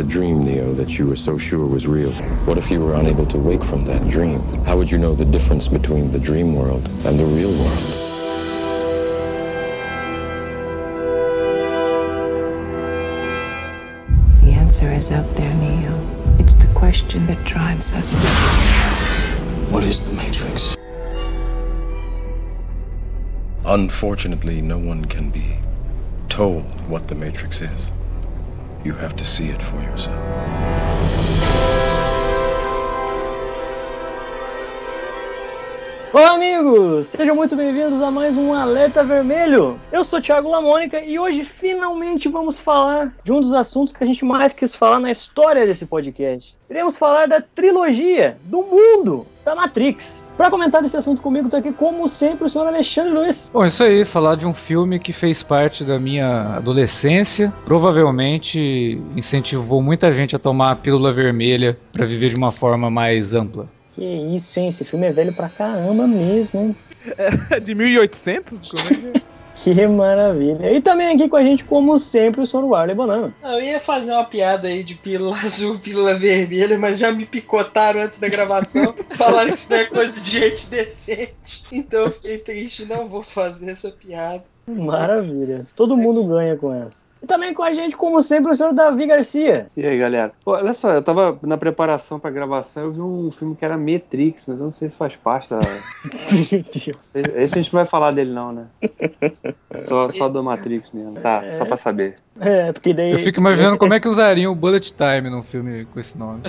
dream, Neo, that you were so sure was real? What if you were unable to wake from that dream? How would you know the difference between the dream world and the real world? The answer is out there, Neo. It's the question that drives us. What is the Matrix? Unfortunately, no one can be told what the Matrix is. You have to see it for yourself. Olá, amigos! Sejam muito bem-vindos a mais um Alerta Vermelho. Eu sou Thiago Lamônica e hoje finalmente vamos falar de um dos assuntos que a gente mais quis falar na história desse podcast. Iremos falar da trilogia, do mundo, da Matrix. Para comentar desse assunto comigo, tô aqui como sempre o senhor Alexandre Luiz. Bom, isso aí, falar de um filme que fez parte da minha adolescência, provavelmente incentivou muita gente a tomar a pílula vermelha para viver de uma forma mais ampla. Que isso, hein? Esse filme é velho pra caramba mesmo, hein? É de 1800? Como é que é? Que maravilha. E também aqui com a gente, como sempre, o senhor Warley Bonano. Eu ia fazer uma piada aí de pílula azul, pílula vermelha, mas já me picotaram antes da gravação. Falaram que isso não é coisa de gente decente. Então eu fiquei triste, não vou fazer essa piada. Maravilha. Todo mundo ganha com essa. E também com a gente, como sempre, o senhor Davi Garcia. E aí, galera? Pô, olha só, eu tava na preparação pra gravação, eu vi um filme que era Matrix, mas eu não sei se faz parte da... Meu Deus. Esse a gente não vai falar dele não, né? Só do Matrix mesmo, tá? Só pra saber. É, porque daí... Eu fico imaginando como é que usariam o Bullet Time num filme com esse nome.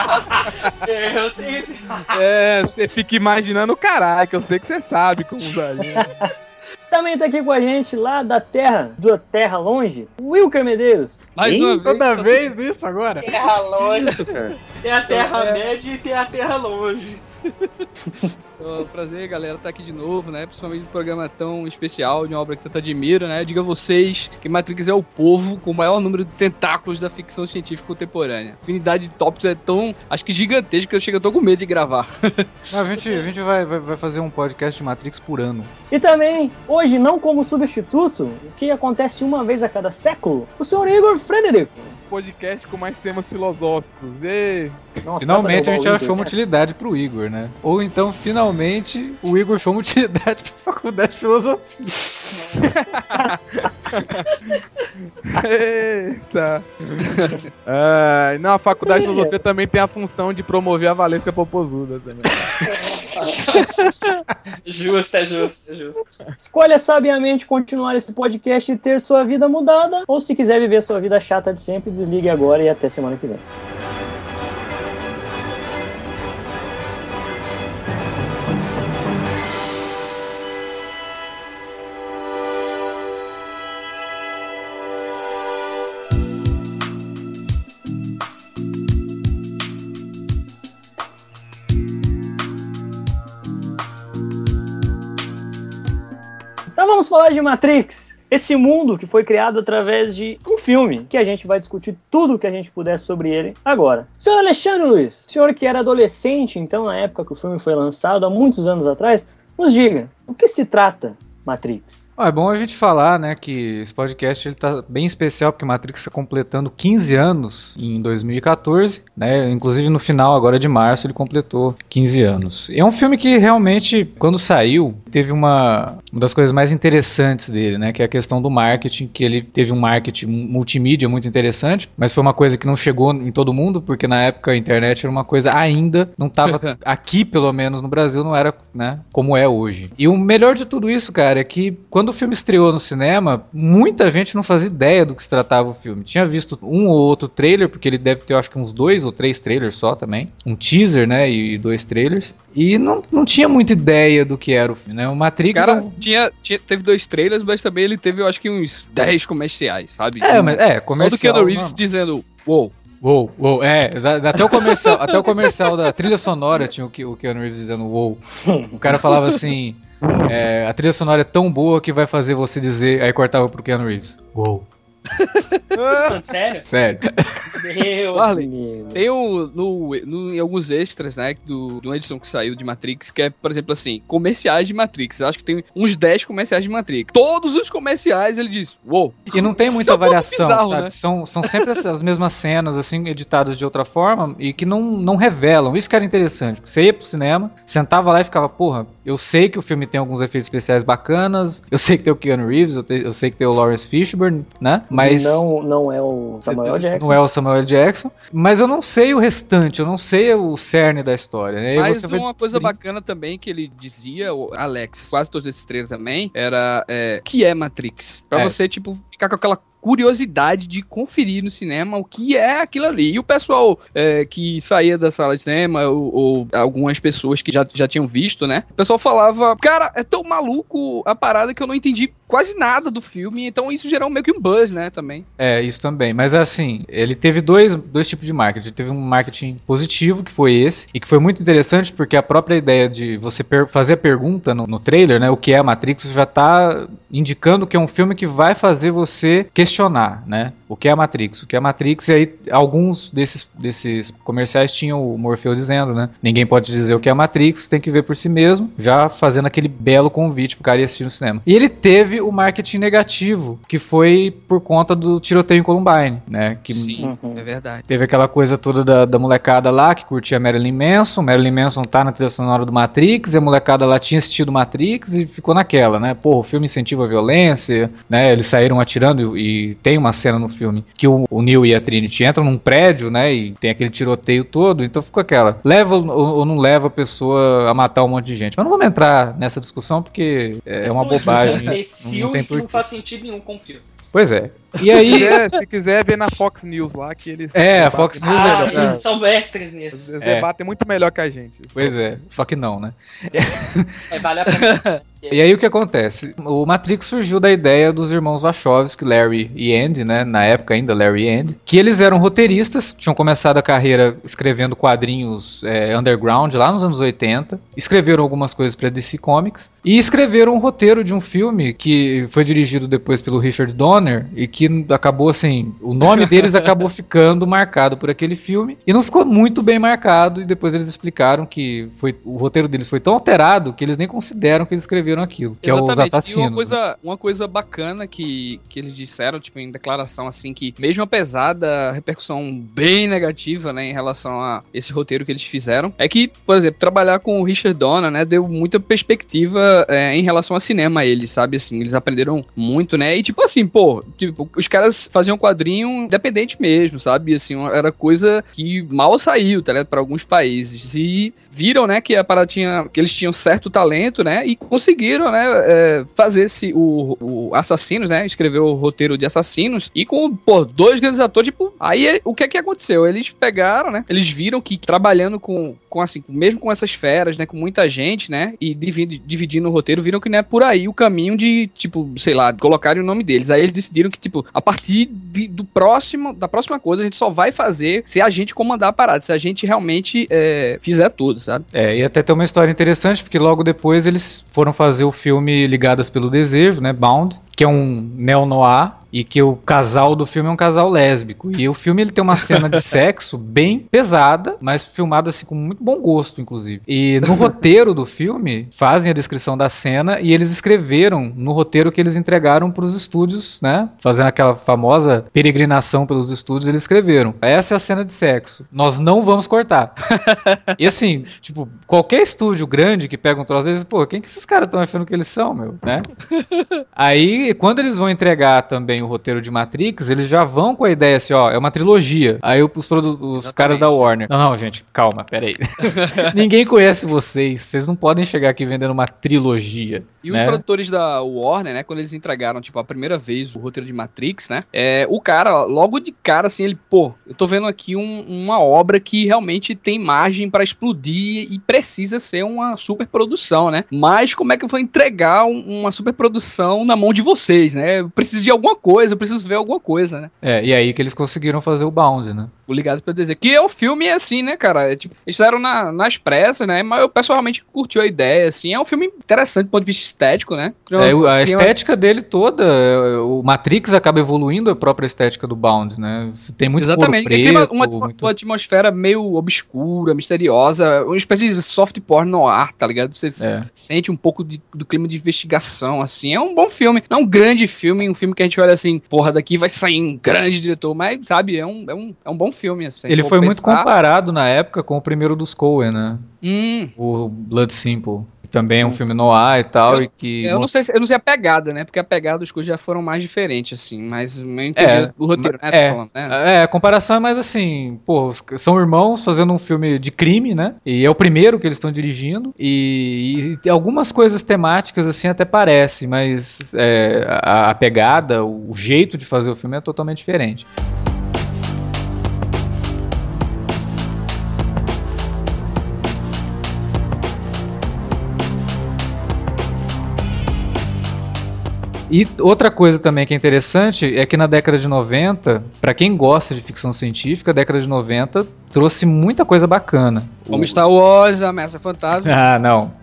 Eu tenho esse... Você fica imaginando o caralho, que eu sei que você sabe como usaria. Também tá aqui com a gente, lá da terra longe, Wilker Medeiros. Mais uma vez. Toda vez isso agora? Terra longe. Tem a terra média e tem a terra longe. Prazer, galera, estar aqui de novo, né? Principalmente um programa tão especial, de uma obra que tanto admiro, né? Digo a vocês que Matrix é o povo com o maior número de tentáculos da ficção científica contemporânea. A afinidade de tópicos é tão, acho que gigantesca, que eu tô com medo de gravar. A gente vai fazer um podcast de Matrix por ano. E também, hoje, não como substituto, o que acontece uma vez a cada século, o senhor Igor Frederico. Podcast com mais temas filosóficos. E... Nossa, finalmente a gente Igor, achou uma utilidade pro Igor, né? Ou então, finalmente, o Igor achou uma utilidade pra faculdade de filosofia. Eita. Não, a faculdade de filosofia também tem a função de promover a Valesca Popozuda também. Justo. Escolha sabiamente continuar esse podcast e ter sua vida mudada, ou se quiser viver sua vida chata de sempre, desligue agora e até semana que vem. Então vamos falar de Matrix, esse mundo que foi criado através de um filme, que a gente vai discutir tudo o que a gente puder sobre ele agora. Senhor Alexandre Luiz, senhor que era adolescente então na época que o filme foi lançado, há muitos anos atrás, nos diga, o que se trata Matrix? É bom a gente falar, né, que esse podcast ele tá bem especial, porque Matrix está completando 15 anos em 2014, né, inclusive no final agora de março ele completou 15 anos. É um filme que realmente, quando saiu, teve uma das coisas mais interessantes dele, né, que é a questão do marketing, que ele teve um marketing multimídia muito interessante, mas foi uma coisa que não chegou em todo mundo, porque na época a internet era uma coisa ainda, não estava aqui pelo menos no Brasil, não era, né, como é hoje. E o melhor de tudo isso, cara, é que quando o filme estreou no cinema, muita gente não fazia ideia do que se tratava o filme. Tinha visto um ou outro trailer, porque ele deve ter, eu acho que uns 2 ou 3 trailers só também. Um teaser, né, e 2 trailers. E não tinha muita ideia do que era o filme, né? O Matrix... Cara, teve 2 trailers, mas também ele teve, eu acho que uns 10 comerciais, sabe? Comercial. Só do Keanu Reeves dizendo, uou. Uou, até o comercial da trilha sonora tinha o Keanu Reeves dizendo uou. O cara falava assim, a trilha sonora é tão boa que vai fazer você dizer, aí cortava pro Keanu Reeves, uou. Sério? Sério. Meu Marley, Deus. tem em alguns extras, né, de uma edição que saiu de Matrix, que é, por exemplo, assim, comerciais de Matrix. Eu acho que tem uns 10 comerciais de Matrix. Todos os comerciais, ele diz, uou. E não tem muita variação, bizarro, sabe? né? São sempre as mesmas cenas, assim, editadas de outra forma e que não revelam. Isso que era interessante. Você ia pro cinema, sentava lá e ficava, porra, eu sei que o filme tem alguns efeitos especiais bacanas, eu sei que tem o Keanu Reeves, eu sei que tem o Lawrence Fishburne, né? Mas Não é o Samuel Jackson. não é o Samuel Jackson, mas eu não sei o restante, eu não sei o cerne da história. Né? Mas uma coisa bacana também que ele dizia, o Alex, quase todos esses três também, era que é Matrix. Pra você, tipo, ficar com aquela curiosidade de conferir no cinema o que é aquilo ali. E o pessoal que saía da sala de cinema, ou algumas pessoas que já tinham visto, né? O pessoal falava, cara, é tão maluco a parada que eu não entendi quase nada do filme, então isso gerou meio que um buzz, né, também. Isso também. Mas assim, ele teve dois tipos de marketing. Ele teve um marketing positivo, que foi esse, e que foi muito interessante porque a própria ideia de você fazer a pergunta no trailer, né, o que é a Matrix, já tá indicando que é um filme que vai fazer você questionar, né? O que é a Matrix? O que é a Matrix? E aí, alguns desses comerciais tinham o Morfeu dizendo, né? Ninguém pode dizer o que é a Matrix, tem que ver por si mesmo, já fazendo aquele belo convite pro cara ir assistir no cinema. E ele teve o marketing negativo, que foi por conta do tiroteio em Columbine, né? Que Sim, é verdade. teve aquela coisa toda da molecada lá, que curtia Marilyn Manson. Marilyn Manson tá na trilha sonora do Matrix, e a molecada lá tinha assistido Matrix e ficou naquela, né? Pô, o filme incentiva a violência, né? Eles saíram atirando e tem uma cena no filme que o Neo e a Trinity entram num prédio, né, e tem aquele tiroteio todo, então ficou aquela, leva ou não leva a pessoa a matar um monte de gente. Mas não vamos entrar nessa discussão porque é uma bobagem. Imbecil e que não faz sentido nenhum com o filme. Pois é. E aí... Se quiser ver na Fox News lá, que eles... a Fox News... Eles são mestres nisso. Eles debatem muito melhor que a gente. Pois é, só que não, né? Vale a pena. E aí o que acontece? O Matrix surgiu da ideia dos irmãos Wachowski, Larry e Andy, né? Na época ainda, Larry e Andy, que eles eram roteiristas, tinham começado a carreira escrevendo quadrinhos underground lá nos anos 80, escreveram algumas coisas para DC Comics e escreveram um roteiro de um filme que foi dirigido depois pelo Richard Donner e que acabou assim, o nome deles acabou ficando marcado por aquele filme e não ficou muito bem marcado, e depois eles explicaram que o roteiro deles foi tão alterado que eles nem consideram que eles escreveram aquilo, que exatamente. É os assassinos. E uma coisa bacana que eles disseram, tipo, em declaração, assim, que mesmo apesar da repercussão bem negativa, né, em relação a esse roteiro que eles fizeram, é que, por exemplo, trabalhar com o Richard Donner, né, deu muita perspectiva em relação ao cinema a eles, sabe, assim, eles aprenderam muito, né, e tipo assim, os caras faziam quadrinho independente mesmo, sabe, assim, era coisa que mal saiu, tá ligado, pra alguns países, e viram, né, que a parada que eles tinham certo talento, né, e conseguiram, né, fazer o Assassinos, né, escrever o roteiro de Assassinos, e com, dois grandes atores, tipo, aí o que aconteceu? Eles pegaram, né, eles viram que trabalhando com assim, mesmo com essas feras, né, com muita gente, né, e dividindo o roteiro, viram que não é por aí o caminho de, tipo, sei lá, colocarem o nome deles. Aí eles decidiram que, tipo, a partir da próxima coisa, a gente só vai fazer se a gente comandar a parada, se a gente realmente fizer tudo, sabe? E até tem uma história interessante, porque logo depois eles foram fazer o filme Ligadas pelo Desejo, né, Bound, que é um neo-noir, e que o casal do filme é um casal lésbico. E o filme ele tem uma cena de sexo bem pesada, mas filmada assim com muito bom gosto, inclusive. E no roteiro do filme, fazem a descrição da cena e eles escreveram no roteiro que eles entregaram para os estúdios, né? Fazendo aquela famosa peregrinação pelos estúdios, eles escreveram: essa é a cena de sexo, nós não vamos cortar. E assim, tipo, qualquer estúdio grande que pega um troço deles, quem que esses caras estão achando que eles são, meu, né? Aí, quando eles vão entregar também o roteiro de Matrix, eles já vão com a ideia assim, é uma trilogia. Aí os caras da Warner: não, gente, calma, peraí. Ninguém conhece vocês não podem chegar aqui vendendo uma trilogia. E os produtores da Warner, né, quando eles entregaram, tipo, a primeira vez o roteiro de Matrix, né, o cara, logo de cara, assim, ele, eu tô vendo aqui uma obra que realmente tem margem pra explodir e precisa ser uma super produção, né, mas como é que eu vou entregar uma super produção na mão de vocês, né? Eu preciso de alguma coisa, eu preciso ver alguma coisa, né? E aí que eles conseguiram fazer o Bound, né? O Ligado pra Dizer. Que é um filme assim, né, cara? Tipo, eles fizeram nas pressas, né? Mas eu pessoalmente curti a ideia, assim. É um filme interessante do ponto de vista estético, né? A estética dele toda, o Matrix acaba evoluindo a própria estética do Bound, né? Tem muito exatamente. Preto, tem uma atmosfera meio obscura, misteriosa, uma espécie de soft porn no ar, tá ligado? Você sente um pouco do clima de investigação, assim. É um bom filme. Não é um grande filme, um filme que a gente olha assim, porra, daqui vai sair um grande diretor, mas, sabe, é um bom filme, assim. Ele foi muito comparado na época com o primeiro dos Coen, né? O Blood Simple. Também é um filme noir e tal. Eu não sei a pegada, né? Porque a pegada dos coisas já foram mais diferentes, assim. Mas eu entendi o roteiro, né? Tô falando, né? A comparação é mais assim, pô, são irmãos fazendo um filme de crime, né? E é o primeiro que eles estão dirigindo. E algumas coisas temáticas, assim, até parecem, mas a pegada, o jeito de fazer o filme é totalmente diferente. E outra coisa também que é interessante é que na década de 90, pra quem gosta de ficção científica, a década de 90 trouxe muita coisa bacana. Como Star Wars, Ameaça Fantasma. Ah, não.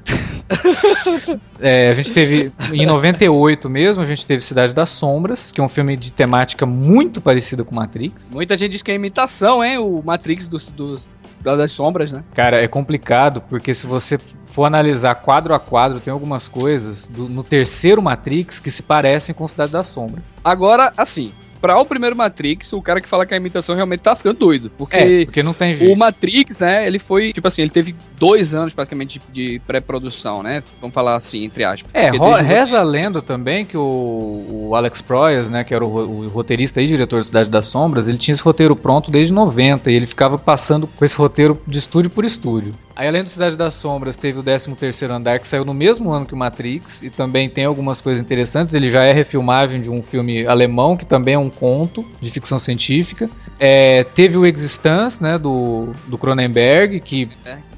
A gente teve, em 98 mesmo, a gente teve Cidade das Sombras, que é um filme de temática muito parecida com Matrix. Muita gente diz que é imitação, hein? O Matrix das sombras, né? Cara, é complicado, porque se você for analisar quadro a quadro, tem algumas coisas no terceiro Matrix que se parecem com Cidade das Sombras. Agora, assim, pra o primeiro Matrix, o cara que fala que a imitação realmente tá ficando doido. Porque não tem jeito. O Matrix, né, ele foi, tipo assim, ele teve 2 anos praticamente de pré-produção, né? Vamos falar assim, entre aspas. Reza a lenda também que o Alex Proyas, né, que era o roteirista e diretor de Cidade das Sombras, ele tinha esse roteiro pronto desde 90 e ele ficava passando com esse roteiro de estúdio por estúdio. Aí, além do Cidade das Sombras, teve o 13º Andar, que saiu no mesmo ano que o Matrix, e também tem algumas coisas interessantes. Ele já é refilmagem de um filme alemão, que também é um conto de ficção científica. Teve o Existence, né, do Cronenberg, que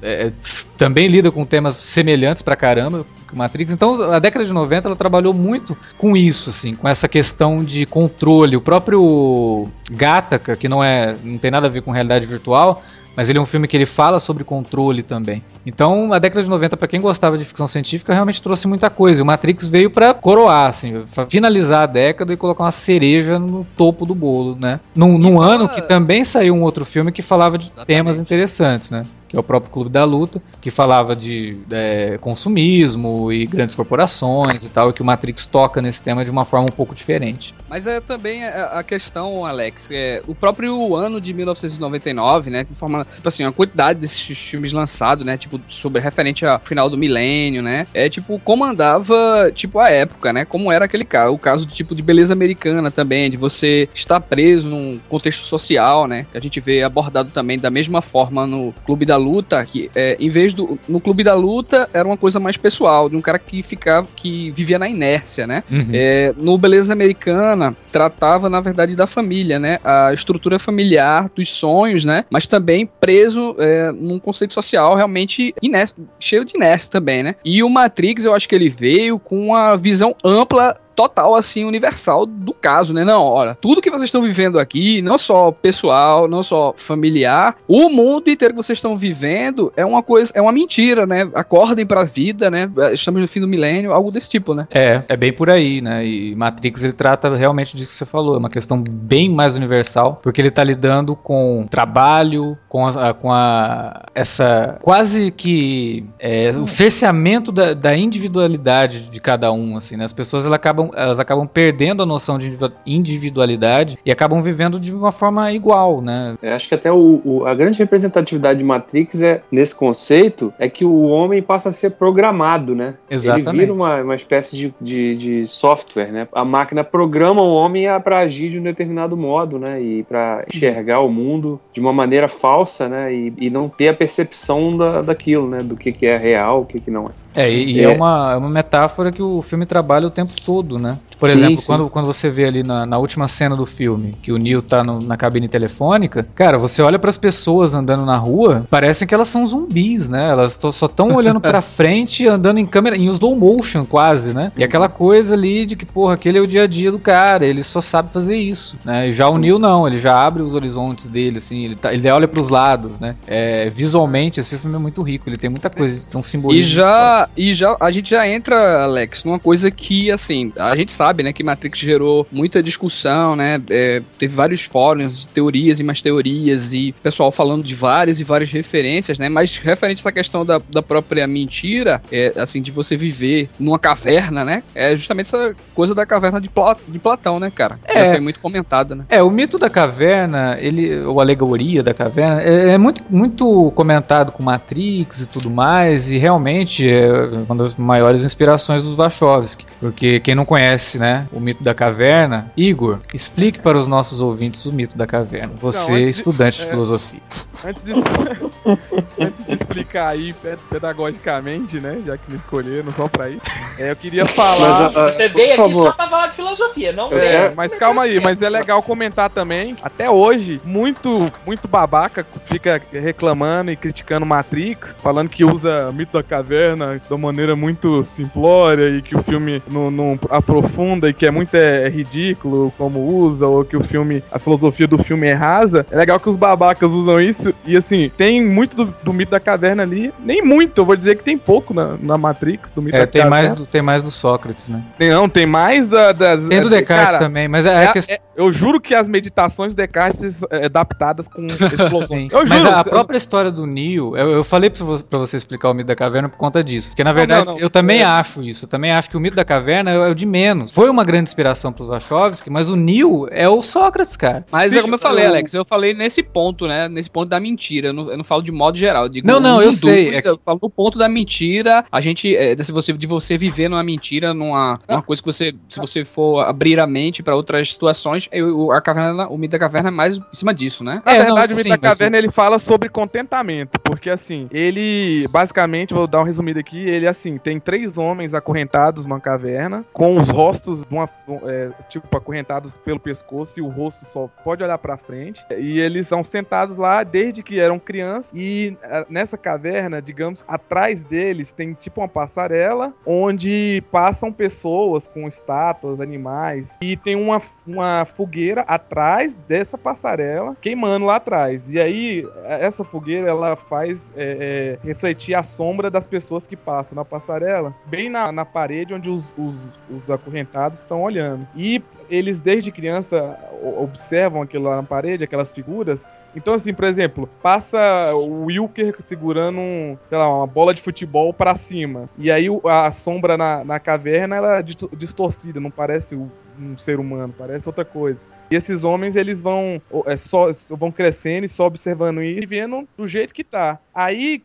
também lida com temas semelhantes pra caramba que o Matrix. Então, a década de 90, ela trabalhou muito com isso, assim, com essa questão de controle. O próprio Gattaca, que não tem nada a ver com realidade virtual, mas ele é um filme que ele fala sobre controle também. Então, a década de 90, pra quem gostava de ficção científica, realmente trouxe muita coisa. E o Matrix veio pra coroar, assim, finalizar a década e colocar uma cereja no topo do bolo, né? Num ano que também saiu um outro filme que falava de temas interessantes, né? Que é o próprio Clube da Luta, que falava de consumismo e grandes corporações e tal, e que o Matrix toca nesse tema de uma forma um pouco diferente. Mas também a questão, Alex, o próprio ano de 1999, né, de forma, tipo assim, a quantidade desses filmes lançados, né, tipo, referente ao final do milênio, né, comandava, tipo, a época, né, como era aquele caso, o caso de, tipo, de beleza americana também, de você estar preso num contexto social, né, que a gente vê abordado também da mesma forma no Clube da Luta, que em vez no Clube da Luta era uma coisa mais pessoal, de um cara que vivia na inércia, né? No Beleza Americana tratava, na verdade, da família, né? A estrutura familiar, dos sonhos, né? Mas também preso num conceito social realmente cheio de inércia também, né? E o Matrix, eu acho que ele veio com uma visão ampla, total, assim, universal do caso, né? Não, olha, tudo que vocês estão vivendo aqui, não só pessoal, não só familiar, o mundo inteiro que vocês estão vivendo é uma coisa, é uma mentira, né? Acordem pra vida, né? Estamos no fim do milênio, algo desse tipo, né? É bem por aí, né? E Matrix, ele trata realmente disso que você falou, é uma questão bem mais universal, porque ele tá lidando com trabalho, com essa quase que o cerceamento da individualidade de cada um, assim, né? As pessoas, elas acabam perdendo a noção de individualidade e acabam vivendo de uma forma igual, né? Acho que até a grande representatividade de Matrix nesse conceito é que o homem passa a ser programado, né? Exatamente. Ele vira uma espécie de software, né? A máquina programa o homem para agir de um determinado modo, né? E para enxergar o mundo de uma maneira falsa, né? E não ter a percepção daquilo, né? Do que é real, o que não é. É uma metáfora que o filme trabalha o tempo todo, né? Por exemplo, quando você vê ali na última cena do filme, que o Neo tá na cabine telefônica, cara, você olha pras pessoas andando na rua, parecem que elas são zumbis, né? Elas só estão olhando pra frente, andando em câmera, em slow motion quase, né? E aquela coisa ali de que, porra, aquele é o dia a dia do cara, ele só sabe fazer isso, né? E já o Neo não, ele já abre os horizontes dele, assim, ele olha pros lados, né? Visualmente, esse filme é muito rico, ele tem muita coisa, são simbolismos. E já a gente já entra, Alex, numa coisa que, assim, a gente sabe, né, que Matrix gerou muita discussão, né? Teve vários fóruns, teorias e mais teorias, e pessoal falando de várias e várias referências, né? Mas referente a essa questão da própria mentira, assim, de você viver numa caverna, né? É justamente essa coisa da caverna de Platão, né, cara? Já foi muito comentado, né? O mito da caverna, ou a alegoria da caverna, é muito, muito comentado com Matrix e tudo mais, e realmente é uma das maiores inspirações dos Wachowski, porque quem não conhece, né, o mito da caverna, Igor, explique para os nossos ouvintes o mito da caverna. Você, estudante de filosofia. Antes de explicar aí pedagogicamente, né, já que me escolheram só pra isso, eu queria falar... Você veio aqui só pra falar de filosofia, não mas calma aí, mas é legal comentar também, até hoje, muito babaca fica reclamando e criticando Matrix, falando que usa mito da caverna de uma maneira muito simplória e que o filme não aprofunda e que é muito ridículo como usa, ou que a filosofia do filme é rasa. É legal que os babacas usam isso e, assim, tem muito do mito da caverna ali, nem muito, eu vou dizer que tem pouco na Matrix do mito da caverna. Tem mais do Sócrates, né? Tem mais tem do Descartes, cara, também, mas eu juro que as meditações do Descartes adaptadas com explosão. Mas a própria história do Neo, eu falei pra você explicar o mito da caverna por conta disso, porque na verdade eu também acho isso, eu também acho que o mito da caverna é o de menos. Foi uma grande inspiração pros Wachowski, mas o Neo é o Sócrates, cara. Mas como eu falei, Alex, eu falei nesse ponto, né, nesse ponto da mentira, eu não falo de modo geral, eu digo... eu sei. Eu falo do ponto da mentira, a gente, de você viver numa mentira, numa coisa que você, se você for abrir a mente pra outras situações, o mito da caverna é mais em cima disso, né? Na verdade, o mito da caverna, ele fala sobre contentamento, porque assim, ele, basicamente, vou dar um resumido aqui, ele, assim, tem 3 homens acorrentados numa caverna, com os rostos, acorrentados pelo pescoço, e o rosto só pode olhar pra frente, e eles são sentados lá desde que eram crianças, e nessa caverna, digamos, atrás deles tem tipo uma passarela, onde passam pessoas com estátuas, animais, e tem uma fogueira atrás dessa passarela, queimando lá atrás, e aí essa fogueira, ela faz refletir a sombra das pessoas que passam na passarela, bem na parede onde os acorrentados estão olhando. E eles, desde criança, observam aquilo lá na parede, aquelas figuras. Então, assim, por exemplo, passa o Wilker segurando uma bola de futebol pra cima. E aí a sombra na caverna, ela é distorcida, não parece um ser humano, parece outra coisa. E esses homens, eles vão crescendo e só observando isso e vendo do jeito que tá. Aí,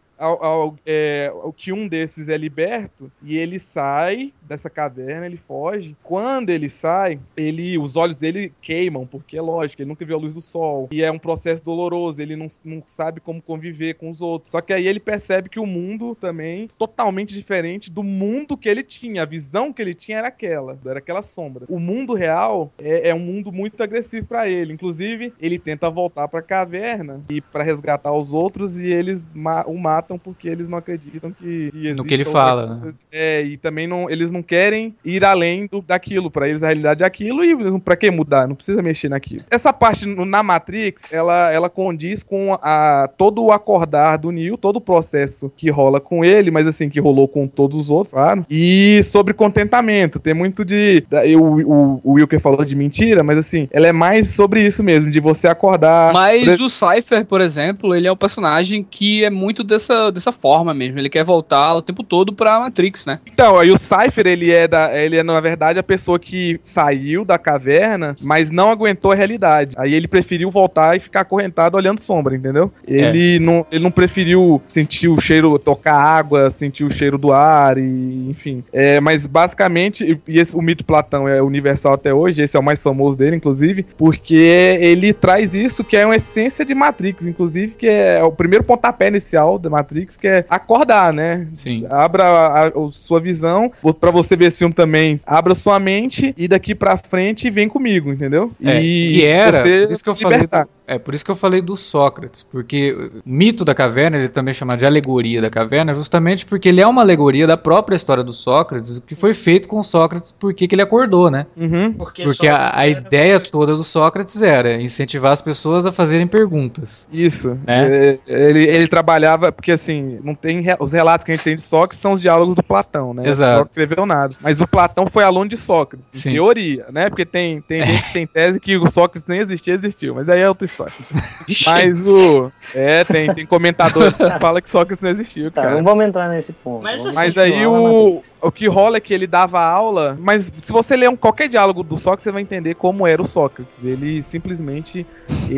que um desses é liberto e ele sai dessa caverna, ele foge. Quando ele sai, os olhos dele queimam, porque é lógico, ele nunca viu a luz do sol. E é um processo doloroso, ele não sabe como conviver com os outros. Só que aí ele percebe que o mundo também totalmente diferente do mundo que ele tinha. A visão que ele tinha era aquela sombra. O mundo real é um mundo muito agressivo pra ele. Inclusive, ele tenta voltar pra caverna e pra resgatar os outros, e eles o matam porque eles não acreditam que existe no que ele fala, né? E também eles não querem ir além daquilo. Pra eles a realidade é aquilo, e eles pra que mudar? Não precisa mexer naquilo. Essa parte na Matrix, ela condiz com todo o acordar do Neo, todo o processo que rola com ele, mas assim, que rolou com todos os outros, claro. E sobre contentamento, tem muito o Wilker falou de mentira, mas assim, ela é mais sobre isso mesmo, de você acordar. Mas o Cypher, por exemplo, ele é um personagem que é muito dessa forma mesmo, ele quer voltar o tempo todo pra Matrix, né? Então, aí o Cypher, ele é na verdade a pessoa que saiu da caverna, mas não aguentou a realidade. Aí ele preferiu voltar e ficar acorrentado olhando sombra, entendeu? Ele não preferiu sentir o cheiro, tocar água, sentir o cheiro do ar, e enfim. Mas basicamente, o mito Platão é universal até hoje, esse é o mais famoso dele, inclusive, porque ele traz isso que é uma essência de Matrix, inclusive, que é o primeiro pontapé inicial da Matrix, que é acordar, né? Sim. Abra a sua visão, pra você ver esse filme também, abra sua mente e daqui pra frente vem comigo, entendeu? Que era, por isso que eu falei... por isso que eu falei do Sócrates, porque o mito da caverna, ele também chama de alegoria da caverna, justamente porque ele é uma alegoria da própria história do Sócrates, o que foi feito com o Sócrates, porque ele acordou, né? Uhum. Porque a ideia toda do Sócrates era incentivar as pessoas a fazerem perguntas. Isso. Né? Ele trabalhava, porque assim, não tem os relatos que a gente tem de Sócrates são os diálogos do Platão, né? Exato. Sócrates escreveu nada. Mas o Platão foi aluno de Sócrates, Sim. em teoria, né? Porque tem gente que tem tese que o Sócrates nem existiu, mas aí é outra história. Mas tem comentadores que falam que Sócrates não existiu, Tá, cara. não vamos entrar nesse ponto. Mas aí o que rola é que ele dava aula, mas se você ler qualquer diálogo do Sócrates, você vai entender como era o Sócrates. Ele simplesmente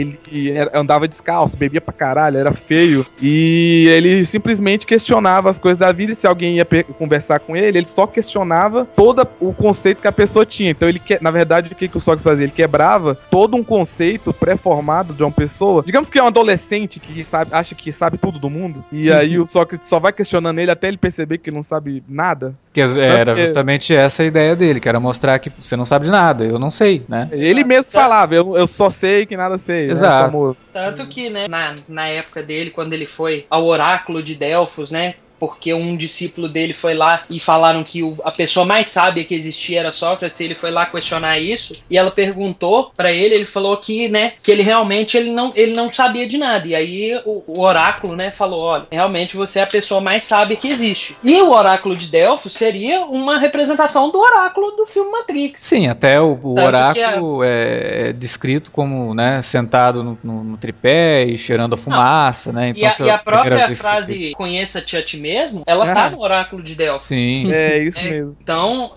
andava descalço, bebia pra caralho, era feio, e ele simplesmente questionava as coisas da vida, e se alguém ia conversar com ele só questionava todo o conceito que a pessoa tinha. Então na verdade, o que o Sócrates fazia? Ele quebrava todo um conceito pré-formado de uma pessoa. Digamos que é um adolescente que acha que sabe tudo do mundo, e aí o Sócrates só vai questionando ele até ele perceber que ele não sabe nada. Que era justamente essa a ideia dele, que era mostrar que você não sabe de nada, eu não sei, né? Ele mesmo falava, eu só sei que nada sei. Exato. Né? Tanto que, né, na época dele, quando ele foi ao oráculo de Delfos, né, porque um discípulo dele foi lá e falaram que a pessoa mais sábia que existia era Sócrates, e ele foi lá questionar isso, e ela perguntou pra ele, ele falou que, né, que ele realmente ele não sabia de nada, e aí o oráculo, né, falou, olha, realmente você é a pessoa mais sábia que existe. E o oráculo de Delfos seria uma representação do oráculo do filme Matrix. Sim, até o oráculo é descrito como, né, sentado no tripé e cheirando a fumaça, né? Então, e a própria frase, conheça-te a ti mesmo, ela tá no oráculo de Delfos. Sim. É isso mesmo. Então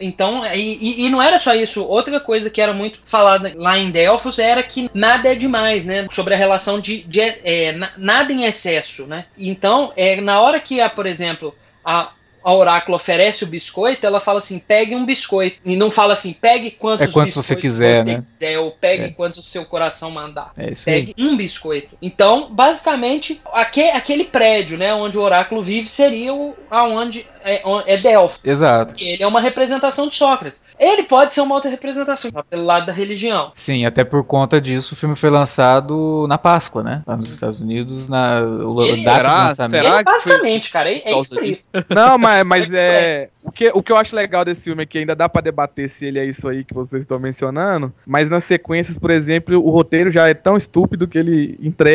e não era só isso. Outra coisa que era muito falada lá em Delfos era que nada é demais, né? Sobre a relação de nada em excesso, né? Então, na hora que, por exemplo, a oráculo oferece o biscoito, ela fala assim, pegue um biscoito. E não fala assim, pegue quantos biscoitos você quiser, né? Ou pegue quantos o seu coração mandar. É isso pegue aí. um biscoito. Então, basicamente, aquele prédio, né, onde o oráculo vive, seria aonde é Delfos. Exato. Porque ele é uma representação de Sócrates. Ele pode ser uma outra representação, pelo lado da religião. Sim, até por conta disso, o filme foi lançado na Páscoa, né? Lá nos Estados Unidos, o data do lançamento. Ele basicamente, cara, é isso por isso. Não, mas o que eu acho legal desse filme é que ainda dá pra debater se ele é isso aí que vocês estão mencionando, mas nas sequências, por exemplo, o roteiro já é tão estúpido que ele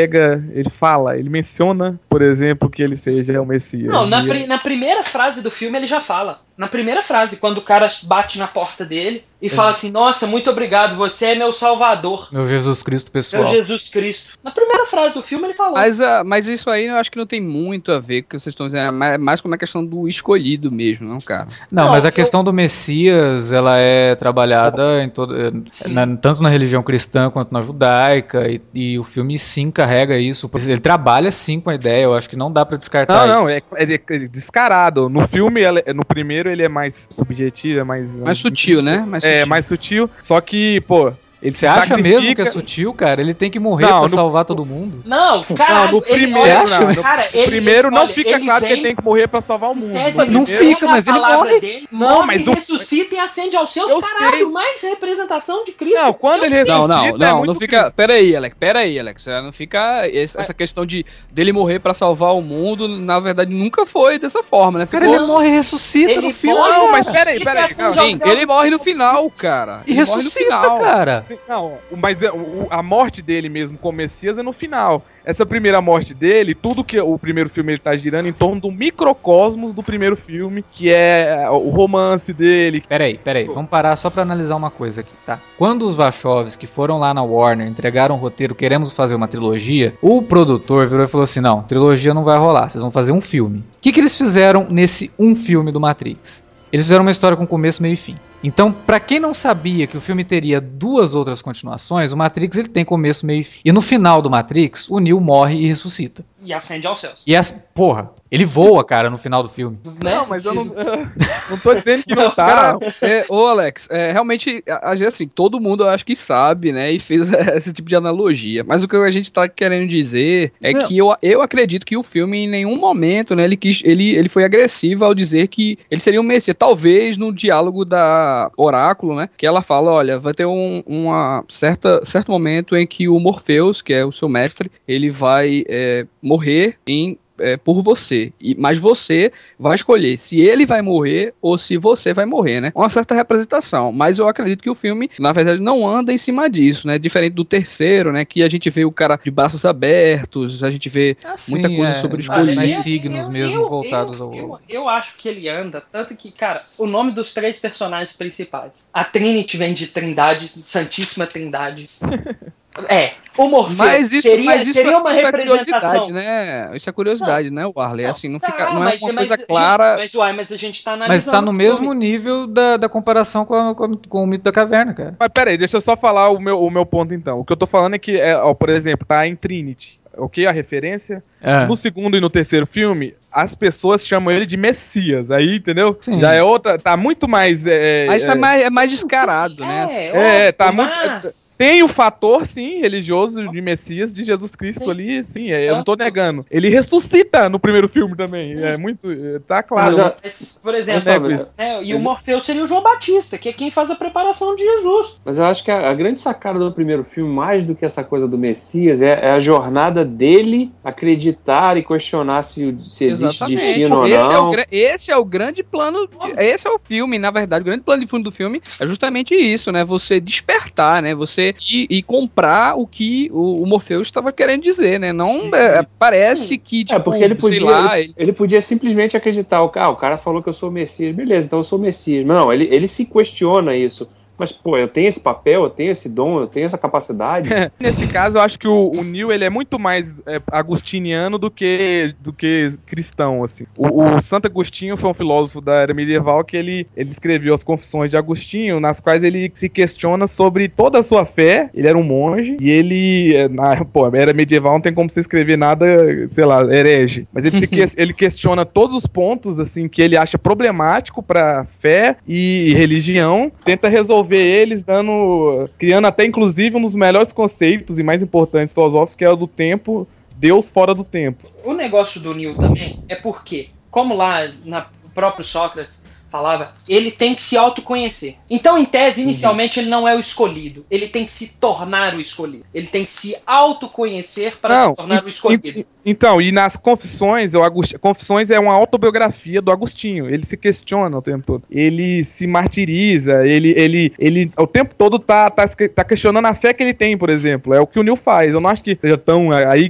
ele menciona, por exemplo, que ele seja o Messias. Não, na primeira frase do filme ele já fala. Na primeira frase, quando o cara bate na porta dele e fala assim, nossa, muito obrigado, você é meu salvador. Meu Jesus Cristo pessoal. Meu Jesus Cristo. Na primeira frase do filme ele falou. Mas isso aí eu acho que não tem muito a ver com o que vocês estão dizendo, é mais como a questão do escolhido mesmo, não, cara? Não, mas a questão do Messias, ela é trabalhada em tanto na religião cristã quanto na judaica, e o filme sim carrega isso. Ele trabalha sim com a ideia, eu acho que não dá pra descartar Não, isso. é descarado. No filme, no primeiro, ele é mais subjetivo, é mais sutil, né? Mais sutil. Só que, pô, Você acha mesmo que é sutil, cara? Ele tem que morrer pra salvar todo mundo? Não, cara, no primeiro não fica claro que ele tem que morrer pra salvar o mundo. Não fica, mas ele morre. Mas ressuscita e acende aos céus, caralho, mais representação de Cristo. Não, quando ele ressuscita não fica... Pera aí, Alex. Não fica essa questão dele morrer pra salvar o mundo, na verdade, nunca foi dessa forma, né? Cara, ele morre e ressuscita no filme. Não, mas peraí. Sim, ele morre no final, cara. E ressuscita, cara. Não, mas a morte dele mesmo com o Messias é no final. Essa primeira morte dele, tudo que o primeiro filme ele tá girando em torno do microcosmos do primeiro filme, que é o romance dele. Peraí, vamos parar só pra analisar uma coisa aqui, tá? Quando os Wachowski foram lá na Warner, entregaram o roteiro, queremos fazer uma trilogia, o produtor virou e falou assim, não, trilogia não vai rolar, vocês vão fazer um filme. O que eles fizeram nesse um filme do Matrix? Eles fizeram uma história com começo, meio e fim. Então, pra quem não sabia que o filme teria 2 outras continuações, o Matrix ele tem começo, meio e fim. E no final do Matrix, o Neo morre e ressuscita. E acende aos céus. Porra, ele voa, cara, no final do filme. Não, mas eu não tô dizendo que não tá. Cara, ô Alex, realmente, assim, todo mundo eu acho que sabe, né, e fez esse tipo de analogia. Mas o que a gente tá querendo dizer é que eu acredito que o filme, em nenhum momento, né, ele foi agressivo ao dizer que ele seria um Messias. Talvez no diálogo da Oráculo, né, que ela fala, olha, vai ter certo momento em que o Morpheus, que é o seu mestre, ele vai morrer por você, mas você vai escolher se ele vai morrer ou se você vai morrer, né? Uma certa representação, mas eu acredito que o filme, na verdade, não anda em cima disso, né? Diferente do terceiro, né? Que a gente vê o cara de braços abertos, a gente vê muita coisa sobre escolher. Mais signos mesmo voltados ao... Eu acho que ele anda, tanto que, cara, o nome dos 3 personagens principais, a Trinity vem de Trindade, Santíssima Trindade. O Morpheus seria uma representação. Isso é curiosidade, né, Warley? Assim, não é uma coisa clara. Mas a gente tá analisando. Mas tá no mesmo nível da comparação com o mito da caverna, cara. Mas peraí, deixa eu só falar o meu ponto então. O que eu tô falando é que, por exemplo, tá em Trinity. Ok, a referência. No segundo e no terceiro filme, as pessoas chamam ele de Messias. Aí, entendeu? Sim. Já é outra. Tá muito mais. Aí isso é mais descarado, né? Tá muito. Tem o fator, sim, religioso de Messias, de Jesus Cristo ali, sim. Eu não tô negando. Ele ressuscita no primeiro filme também. É muito. Tá claro. Mas, por exemplo, e o Morfeu seria o João Batista, que é quem faz a preparação de Jesus. Mas eu acho que a grande sacada do primeiro filme, mais do que essa coisa do Messias, é a jornada dele acreditar e questionar se existe destino ou não. Esse é o grande plano. Esse é o filme, na verdade. O grande plano de fundo do filme é justamente isso, né? Você despertar, né? Você ir comprar o que o Morpheus estava querendo dizer, né? Não parece que, tipo, porque ele podia simplesmente acreditar. O cara falou que eu sou o Messias. Beleza, então eu sou o Messias. Não, ele se questiona isso. Mas, pô, eu tenho esse papel, eu tenho esse dom, eu tenho essa capacidade. Nesse caso, eu acho que o Neo, ele é muito mais agustiniano do que cristão, assim. O Santo Agostinho foi um filósofo da era medieval que ele escreveu as Confissões de Agostinho, nas quais ele se questiona sobre toda a sua fé. Ele era um monge e ele, na era medieval, não tem como você escrever nada, sei lá, herege. Mas ele questiona todos os pontos, assim, que ele acha problemático pra fé e religião, tenta resolver eles, criando até inclusive um dos melhores conceitos e mais importantes filosóficos, que é o do tempo, Deus fora do tempo. O negócio do Neo também é porque, como lá no próprio Sócrates falava, ele tem que se autoconhecer. Então, em tese, inicialmente, ele não é o escolhido. Ele tem que se tornar o escolhido. Ele tem que se autoconhecer para se tornar o escolhido. Então, e nas Confissões, Confissões é uma autobiografia do Agostinho. Ele se questiona o tempo todo. Ele se martiriza, ele o tempo todo tá questionando a fé que ele tem, por exemplo. É o que o Neo faz. Eu não acho que seja tão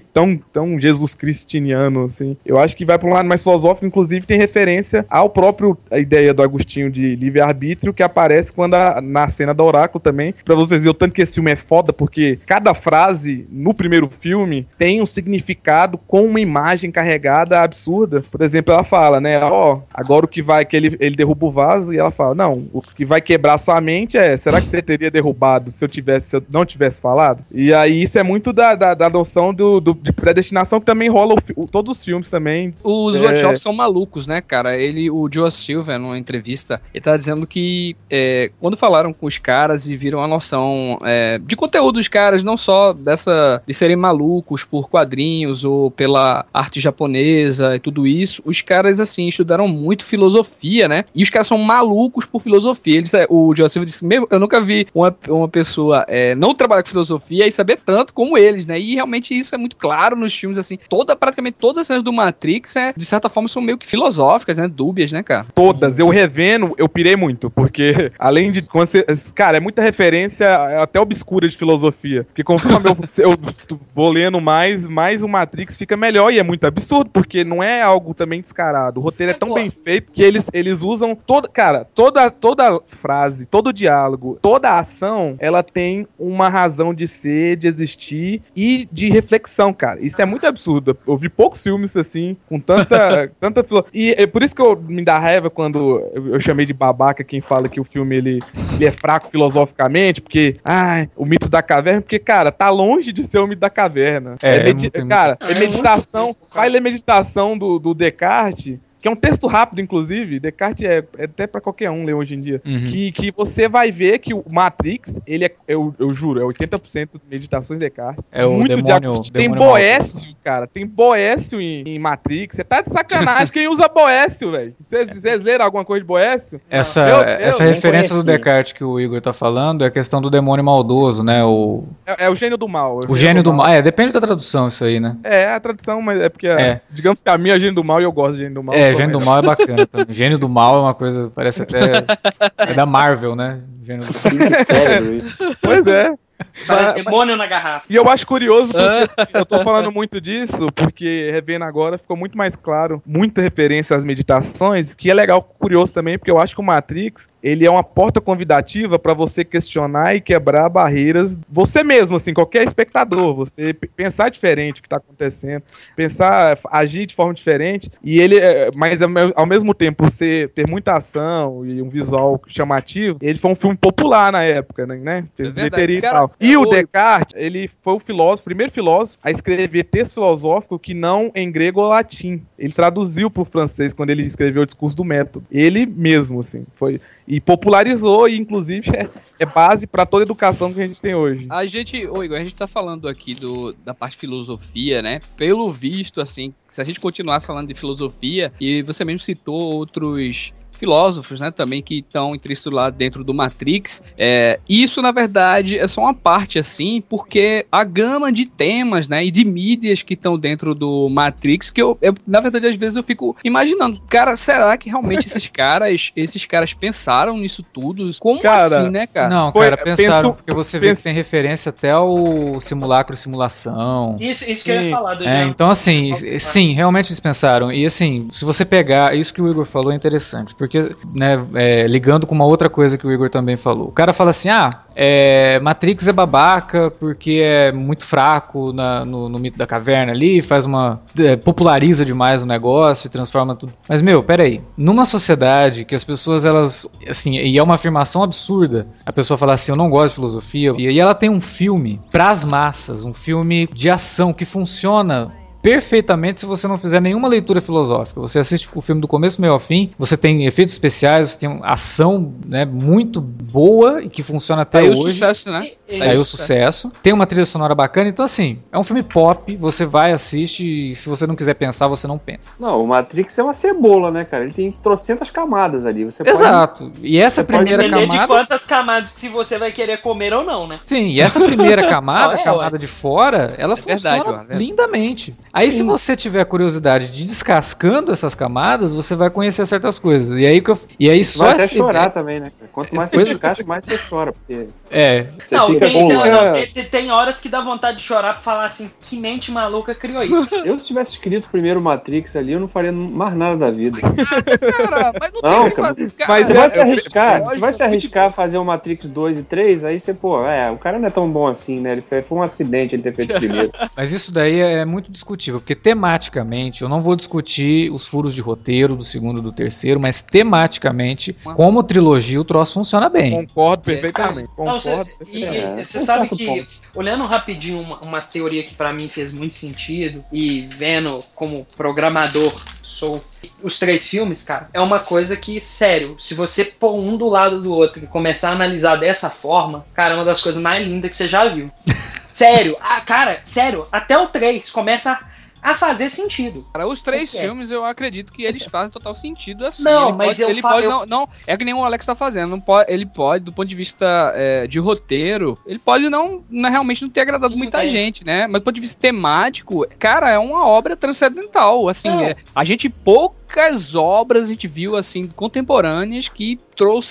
Jesus Cristiniano, assim. Eu acho que vai para um lado mais filosófico, inclusive tem referência ao próprio ideia do Agostinho de livre-arbítrio, que aparece na cena da Oráculo também, pra vocês verem o tanto que esse filme é foda, porque cada frase no primeiro filme tem um significado com uma imagem carregada absurda. Por exemplo, ela fala, né, agora o que vai, que ele derruba o vaso, e ela fala, não, o que vai quebrar sua mente será que você teria derrubado se eu não tivesse falado? E aí isso é muito da noção de predestinação que também rola todos os filmes também. Os workshops são malucos, né, cara? O Joe Silver, numa entrevista, ele tá dizendo que quando falaram com os caras e viram a noção de conteúdo dos caras, não só de serem malucos por quadrinhos ou pela arte japonesa e tudo isso, os caras, assim, estudaram muito filosofia, né? E os caras são malucos por filosofia. O Joe Silver disse, eu nunca vi uma pessoa não trabalhar com filosofia e saber tanto como eles, né? E realmente isso é muito claro nos filmes, assim, praticamente todas as cenas do Matrix, de certa forma, são meio que filosóficas, né? Dúbias, né, cara? Todas. Eu revendo, eu pirei muito, porque além de... Cara, é muita referência até obscura de filosofia. Porque conforme eu vou lendo mais o Matrix fica melhor e é muito absurdo, porque não é algo também descarado. O roteiro é tão bem feito que eles usam toda frase, todo diálogo, toda ação, ela tem uma razão de ser, de existir e de reflexão, cara. Isso é muito absurdo. Eu vi poucos filmes assim, com tanta e é por isso que me dá raiva quando eu chamei de babaca quem fala que o filme ele é fraco filosoficamente, porque o mito da caverna, porque, cara, tá longe de ser o mito da caverna. Meditação, vai ler Meditação do Descartes, que é um texto rápido, inclusive. Descartes é até pra qualquer um ler hoje em dia. Que você vai ver que o Matrix, ele é, eu juro, é 80% de meditações de Descartes. É o muito demônio. Tem Boécio, cara. Tem Boécio em Matrix. Você tá de sacanagem. Quem usa Boécio, velho? Vocês leram alguma coisa de Boécio? Essa referência do Descartes que o Igor tá falando é a questão do demônio maldoso, né? É o gênio do mal. O gênio do mal. Depende da tradução isso aí, né? É a tradução, mas é porque, digamos que a minha é gênio do mal e eu gosto de gênio do mal. Gênio do mal é bacana também. Gênio do mal é uma coisa, parece até é da Marvel, né? Gênio do mal. Pois é. Parece demônio na garrafa. E eu acho curioso, porque assim, eu tô falando muito disso, porque revendo agora ficou muito mais claro, muita referência às meditações, que é legal, curioso também, porque eu acho que o Matrix, ele é uma porta convidativa pra você questionar e quebrar barreiras, você mesmo, assim, qualquer espectador, você pensar diferente o que tá acontecendo, agir de forma diferente, e ele, mas ao mesmo tempo, você ter muita ação e um visual chamativo, ele foi um filme popular na época, né? Fez bilheteria e tal. E o Descartes, ele foi o primeiro filósofo a escrever texto filosófico que não em grego ou latim. Ele traduziu pro francês quando ele escreveu o Discurso do Método. Ele mesmo, assim, foi... E popularizou, e inclusive é base para toda a educação que a gente tem hoje. Igor, a gente tá falando aqui da parte filosofia, né? Pelo visto, assim, se a gente continuasse falando de filosofia, e você mesmo citou outros filósofos, né, também que estão intrínsecos lá dentro do Matrix, isso na verdade é só uma parte assim, porque a gama de temas, né, e de mídias que estão dentro do Matrix, que eu na verdade às vezes eu fico imaginando, cara, será que realmente esses caras pensaram nisso tudo? Como assim, né, cara? Não, cara, pensaram, porque você vê que tem referência até ao simulacro e simulação. Isso que eu ia falar. Então assim, sim, realmente eles pensaram, e assim, se você pegar, isso que o Igor falou é interessante, porque, né, ligando com uma outra coisa que o Igor também falou. O cara fala assim, Matrix é babaca porque é muito fraco no mito da caverna ali, populariza demais o negócio e transforma tudo. Mas, peraí, numa sociedade que as pessoas, elas, assim, e é uma afirmação absurda, a pessoa falar assim, eu não gosto de filosofia, e ela tem um filme pras massas, um filme de ação que funciona perfeitamente se você não fizer nenhuma leitura filosófica. Você assiste o filme do começo, meio ao fim, você tem efeitos especiais, você tem uma ação, né, muito boa e que funciona até hoje. O sucesso, né? Aí o sucesso. Tem uma trilha sonora bacana, então assim, é um filme pop, você vai, assiste, e se você não quiser pensar, você não pensa. Não, o Matrix é uma cebola, né, cara? Ele tem trocentas camadas ali. Exato. E essa primeira camada... de quantas camadas que você vai querer comer ou não, né? Sim, e essa primeira camada, a camada de fora, ela funciona lindamente. Aí se você tiver curiosidade de ir descascando essas camadas, você vai conhecer certas coisas. E aí só vai até chorar também, né? Quanto mais você descasca, mais você chora. Porque tem horas que dá vontade de chorar pra falar assim, que mente maluca criou isso. Eu, se tivesse escrito primeiro Matrix ali, eu não faria mais nada da vida. Cara, mas não tem o que fazer. Mas se vai se arriscar a fazer o Matrix 2 e 3, aí você, o cara não é tão bom assim, né? Foi um acidente ele ter feito primeiro. Mas isso daí é muito discutível, porque tematicamente, eu não vou discutir os furos de roteiro do segundo e do terceiro, mas tematicamente, como trilogia, o troço funciona bem. Concordo perfeitamente. Você sabe que, olhando rapidinho uma teoria que pra mim fez muito sentido, e vendo como programador sou os 3 filmes, cara, é uma coisa que, sério, se você pôr um do lado do outro e começar a analisar dessa forma, cara, é uma das coisas mais lindas que você já viu. Sério, até o 3 começa a fazer sentido. Cara, os 3 filmes eu acredito que eles fazem total sentido assim. Não, não é que nem o Alex tá fazendo. Ele pode, do ponto de vista de roteiro, ele pode realmente não ter agradado muita gente, né? Mas do ponto de vista temático, cara, é uma obra transcendental. Assim, poucas obras a gente viu assim contemporâneas que trouxe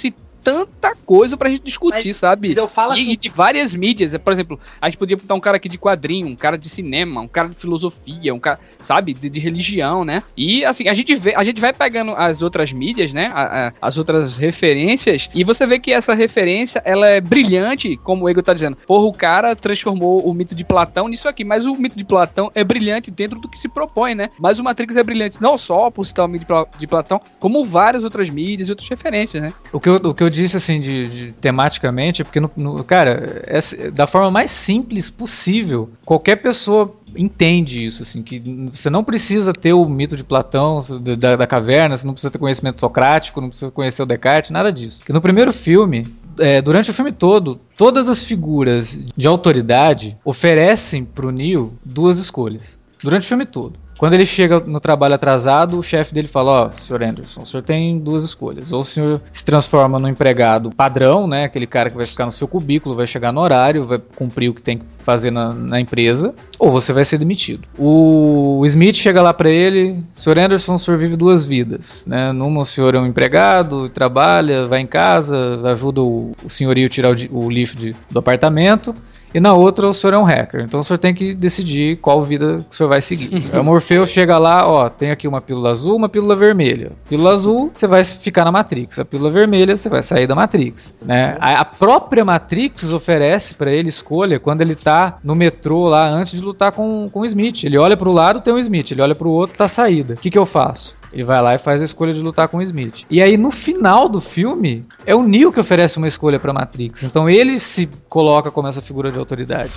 tanta coisa pra gente discutir, sabe? Mas eu falo assim, e de várias mídias. Por exemplo, a gente podia botar um cara aqui de quadrinho, um cara de cinema, um cara de filosofia, um cara, sabe, de religião, né? E assim, a gente vai pegando as outras mídias, né? As outras referências, e você vê que essa referência, ela é brilhante, como o Ego tá dizendo. Porra, o cara transformou o mito de Platão nisso aqui, mas o mito de Platão é brilhante dentro do que se propõe, né? Mas o Matrix é brilhante não só por citar o mito de Platão, como várias outras mídias e outras referências, né? O que eu disse, assim, de tematicamente, é porque, cara, da forma mais simples possível, qualquer pessoa entende isso, assim, que você não precisa ter o mito de Platão, da caverna, você não precisa ter conhecimento socrático, não precisa conhecer o Descartes, nada disso. Porque no primeiro filme, durante o filme todo, todas as figuras de autoridade oferecem pro Neo duas escolhas. Durante o filme todo. Quando ele chega no trabalho atrasado, o chefe dele fala, Sr. Anderson, o senhor tem duas escolhas. Ou o senhor se transforma num empregado padrão, né, aquele cara que vai ficar no seu cubículo, vai chegar no horário, vai cumprir o que tem que fazer na empresa, ou você vai ser demitido. O Smith chega lá pra ele, Sr. Anderson, o senhor vive duas vidas, né? Numa o senhor é um empregado, trabalha, vai em casa, ajuda o senhorio a tirar o lixo do apartamento, e na outra o senhor é um hacker. Então o senhor tem que decidir qual vida que o senhor vai seguir. Aí o Morpheus chega lá, tem aqui uma pílula azul, uma pílula vermelha. Pílula azul, você vai ficar na Matrix. A pílula vermelha, você vai sair da Matrix, né? A própria Matrix oferece pra ele escolha quando ele tá no metrô lá antes de lutar com o Smith. Ele olha pro lado, tem o Smith. Ele olha pro outro, tá a saída. O que eu faço? Ele vai lá e faz a escolha de lutar com o Smith. E aí, no final do filme, é o Neo que oferece uma escolha pra Matrix. Então ele se coloca como essa figura de autoridade.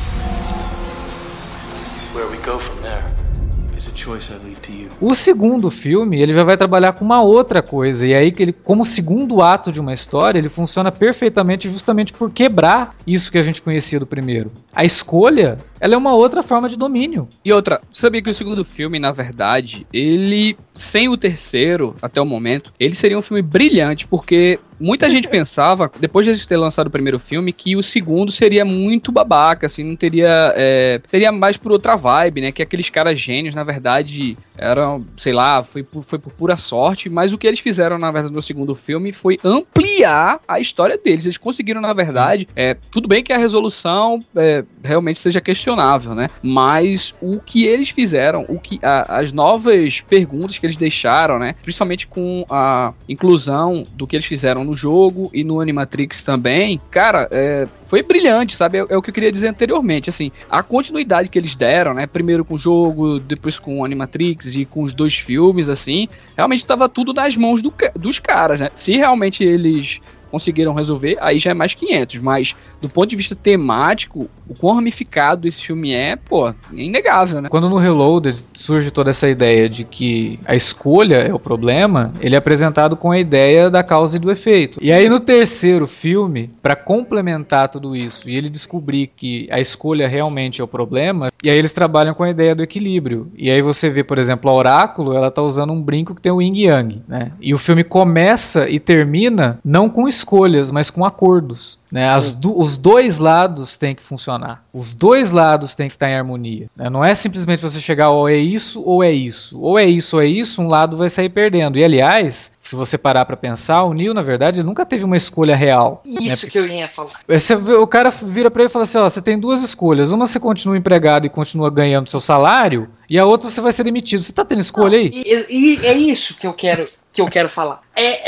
Where we go from there is a choice I leave to you. O segundo filme, ele já vai trabalhar com uma outra coisa. E aí, que ele, como segundo ato de uma história, ele funciona perfeitamente justamente por quebrar isso que a gente conhecia do primeiro. A escolha, ela é uma outra forma de domínio. E outra, sabia que o segundo filme, na verdade, ele, sem o terceiro, até o momento, ele seria um filme brilhante, porque muita gente pensava, depois de ter lançado o primeiro filme, que o segundo seria muito babaca, assim, não teria... seria mais por outra vibe, né? Que aqueles caras gênios, na verdade, eram, sei lá, foi por pura sorte, mas o que eles fizeram, na verdade, no segundo filme foi ampliar a história deles. Eles conseguiram, na verdade, tudo bem que a resolução realmente seja questionável, né? Mas o que eles fizeram, as novas perguntas que eles deixaram, né? Principalmente com a inclusão do que eles fizeram no jogo e no Animatrix também, cara, foi brilhante, sabe? É o que eu queria dizer anteriormente, assim, a continuidade que eles deram, né? Primeiro com o jogo, depois com o Animatrix e com os dois filmes, assim, realmente estava tudo nas mãos dos caras, né? Se realmente eles conseguiram resolver, aí já é mais 500, mas do ponto de vista temático, o quão ramificado esse filme é inegável, né? Quando no Reloaded surge toda essa ideia de que a escolha é o problema, ele é apresentado com a ideia da causa e do efeito. E aí no terceiro filme, para complementar tudo isso e ele descobrir que a escolha realmente é o problema, e aí eles trabalham com a ideia do equilíbrio. E aí você vê, por exemplo, a Oráculo, ela tá usando um brinco que tem o Yin e Yang, né? E o filme começa e termina não com escolhas, mas com acordos, né? Os dois lados têm que funcionar. Os dois lados têm que estar em harmonia, né? Não é simplesmente você chegar, é isso ou é isso. Ou é isso ou é isso, um lado vai sair perdendo. E aliás, se você parar pra pensar, o Neo, na verdade, ele nunca teve uma escolha real. Isso, né? Que eu ia falar. O cara vira pra ele e fala assim, você tem duas escolhas. Uma você continua empregado e continua ganhando seu salário, e a outra você vai ser demitido. Você tá tendo escolha aí? E é isso que eu quero falar.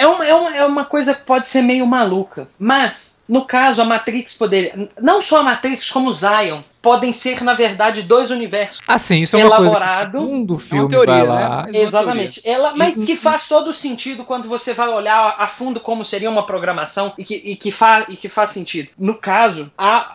É uma coisa que pode ser meio maluca, mas no caso a Matrix poderia, não só a Matrix como o Zion, podem ser na verdade dois universos. Sim, isso é uma coisa que o segundo filme teoria, vai lá. Né? Exatamente. Mas que faz todo sentido quando você vai olhar a fundo como seria uma programação e que faz sentido. No caso,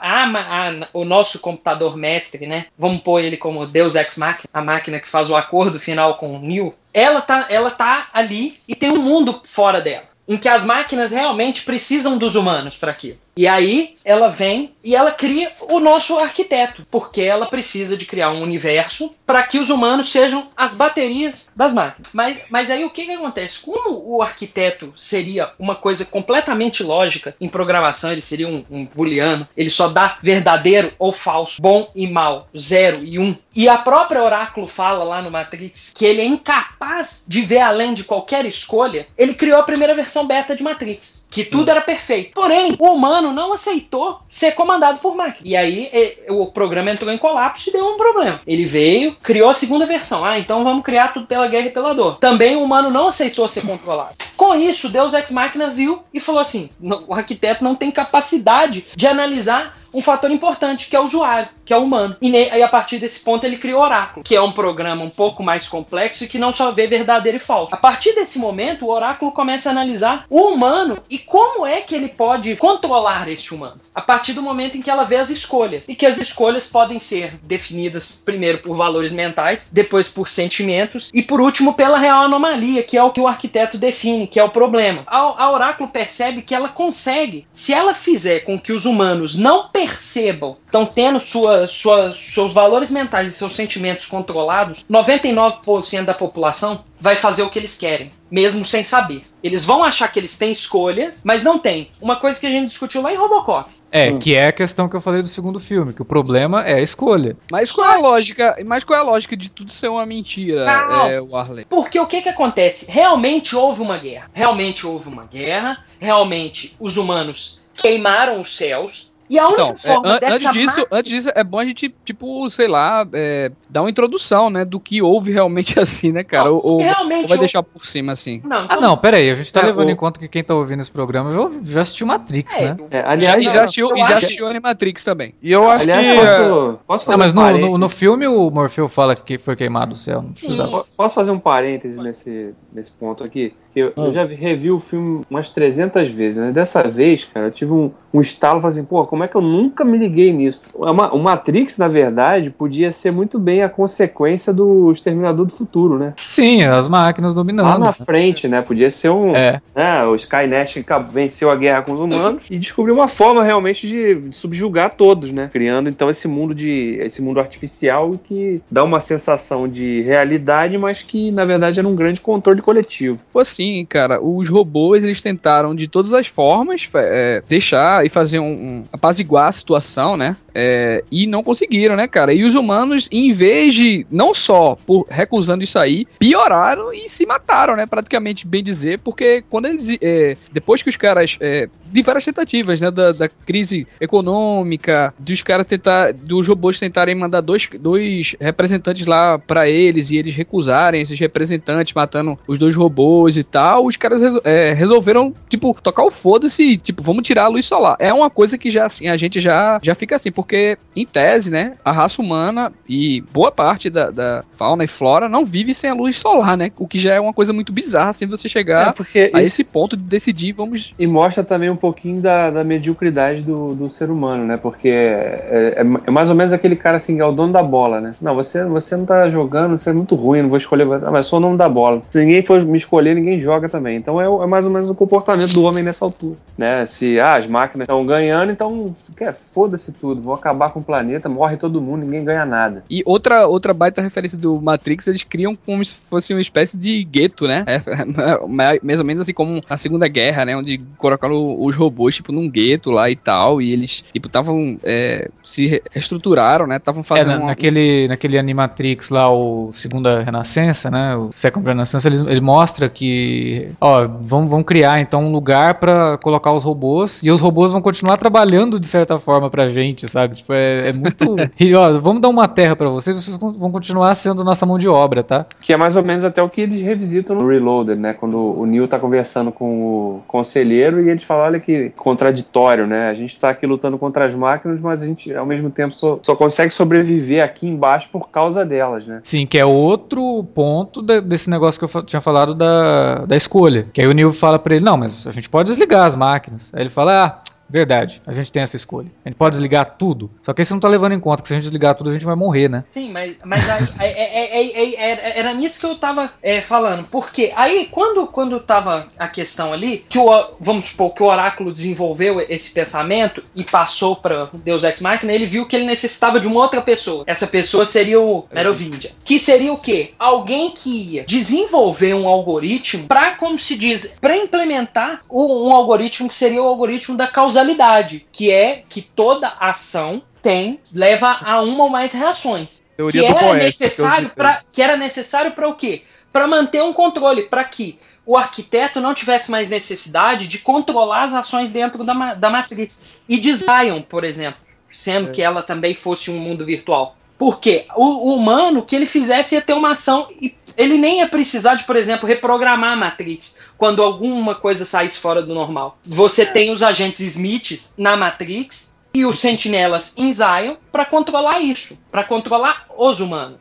o nosso computador mestre, né? Vamos pôr ele como Deus Ex Machina, a máquina que faz o acordo final com o Neo. Ela tá ali e tem um mundo fora dela, em que as máquinas realmente precisam dos humanos para aquilo. E aí ela vem e ela cria o nosso arquiteto, porque ela precisa de criar um universo para que os humanos sejam as baterias das máquinas. Mas aí o que acontece? Como o arquiteto seria uma coisa completamente lógica em programação, ele seria um booleano, ele só dá verdadeiro ou falso, bom e mal, 0 e 1. E a própria Oráculo fala lá no Matrix que ele é incapaz de ver além de qualquer escolha. Ele criou a primeira versão versão beta de Matrix, que tudo era perfeito. Porém, o humano não aceitou ser comandado por máquina. E aí o programa entrou em colapso e deu um problema. Ele veio, criou a segunda versão. Então vamos criar tudo pela guerra e pela dor. Também o humano não aceitou ser controlado. Com isso, Deus Ex Machina viu e falou assim, o arquiteto não tem capacidade de analisar um fator importante, que é o usuário, que é o humano. E a partir desse ponto ele criou o Oráculo, que é um programa um pouco mais complexo e que não só vê verdadeiro e falso. A partir desse momento, o Oráculo começa a analisar o humano e como é que ele pode controlar este humano. A partir do momento em que ela vê as escolhas. E que as escolhas podem ser definidas primeiro por valores mentais, depois por sentimentos e por último pela real anomalia, que é o que o arquiteto define, que é o problema. A Oráculo percebe que ela consegue, se ela fizer com que os humanos não percebam, estão tendo seus valores mentais e seus sentimentos controlados, 99% da população vai fazer o que eles querem, mesmo sem saber. Eles vão achar que eles têm escolhas, mas não tem. Uma coisa que a gente discutiu lá em Robocop. Que é a questão que eu falei do segundo filme, que o problema é a escolha. Mas qual é a lógica de tudo ser uma mentira, Warley? Porque o que acontece? Realmente houve uma guerra. Realmente os humanos queimaram os céus. E a única forma antes disso, é bom a gente, tipo, sei lá, dar uma introdução, né, do que houve realmente assim, né, cara? Ou vai deixar por cima, assim? Não, peraí, a gente tá levando em conta que quem tá ouvindo esse programa já assistiu Matrix, né? Aliás, já assistiu Animatrix também. E eu acho posso fazer mas no filme o Morfeu fala que foi queimado o céu, não precisa. Posso fazer um parêntese nesse ponto aqui? Eu já revi o filme umas 300 vezes, né? Dessa vez, cara, eu tive um estalo, falei assim, pô, como é que eu nunca me liguei nisso? O Matrix, na verdade, podia ser muito bem a consequência do Exterminador do Futuro, né? Sim, as máquinas dominando. Lá na frente, né? Podia ser o Skynet venceu a guerra com os humanos e descobriu uma forma realmente de subjugar todos, né? Criando, então, esse mundo artificial que dá uma sensação de realidade, mas que, na verdade, era um grande controle coletivo. Pô, assim, cara, os robôs, eles tentaram de todas as formas deixar e fazer apaziguar a situação, né? E não conseguiram, né, cara? E os humanos, em vez de, não só por recusando isso aí, pioraram e se mataram, né? Praticamente, bem dizer, porque quando eles, depois que os caras, de várias tentativas, né, da crise econômica, dos robôs tentarem mandar dois representantes lá pra eles e eles recusarem esses representantes, matando os dois robôs e tal, os caras resolveram, tipo, tocar o foda-se e, tipo, vamos tirar a luz solar. É uma coisa que já, assim, a gente já fica assim, porque, em tese, né, a raça humana e boa parte da fauna e flora não vive sem a luz solar, né, o que já é uma coisa muito bizarra, assim, você chegar a esse ponto de decidir, vamos... E mostra também um pouquinho da mediocridade do ser humano, né, porque é mais ou menos aquele cara, assim, que é o dono da bola, né, não, você não tá jogando, você é muito ruim, não vou escolher você, mas eu sou o dono da bola, se ninguém for me escolher, ninguém joga também, então é mais ou menos o comportamento do homem nessa altura, né, se as máquinas estão ganhando, então foda-se tudo, vou acabar com o planeta, morre todo mundo, ninguém ganha nada. E outra baita referência do Matrix, eles criam como se fosse uma espécie de gueto, né, mais ou menos assim como a Segunda Guerra, né, onde colocaram os robôs, tipo, num gueto lá e tal, e eles, tipo, estavam se reestruturaram, né, estavam fazendo naquele Animatrix lá, o Segunda Renascença, né, o Second Renascença, ele mostra que, vamos criar então um lugar pra colocar os robôs, e os robôs vão continuar trabalhando de certa forma pra gente, sabe, tipo, é muito... E, vamos dar uma terra pra vocês vão continuar sendo nossa mão de obra, tá? Que é mais ou menos até o que eles revisitam no Reloaded, né, quando o Neo tá conversando com o conselheiro e eles falam, olha que contraditório, né, a gente tá aqui lutando contra as máquinas, mas a gente, ao mesmo tempo, só consegue sobreviver aqui embaixo por causa delas, né? Sim, que é outro ponto desse negócio que eu tinha falado da escolha, que aí o Neo fala pra ele, não, mas a gente pode desligar as máquinas, aí ele fala, verdade, a gente tem essa escolha. A gente pode desligar tudo. Só que aí você não tá levando em conta que se a gente desligar tudo, a gente vai morrer, né? Sim, mas era nisso que eu tava falando. Porque aí, quando tava a questão ali, vamos supor que o Oráculo desenvolveu esse pensamento e passou pra Deus Ex Machina, ele viu que ele necessitava de uma outra pessoa. Essa pessoa seria o Merovingia. Que seria o quê? Alguém que ia desenvolver um algoritmo pra, como se diz, pra implementar um algoritmo que seria o algoritmo da causalidade, que é que toda ação leva a uma ou mais reações. Teoria do poeta, que era necessário para o quê? Para manter um controle, para que o arquiteto não tivesse mais necessidade de controlar as ações dentro da Matrix. E de Zion, por exemplo, sendo que ela também fosse um mundo virtual. Porque o humano, o que ele fizesse ia ter uma ação, e ele nem ia precisar de, por exemplo, reprogramar a Matrix quando alguma coisa saísse fora do normal. Você tem os agentes Smiths na Matrix e os sentinelas em Zion para controlar isso, para controlar os humanos.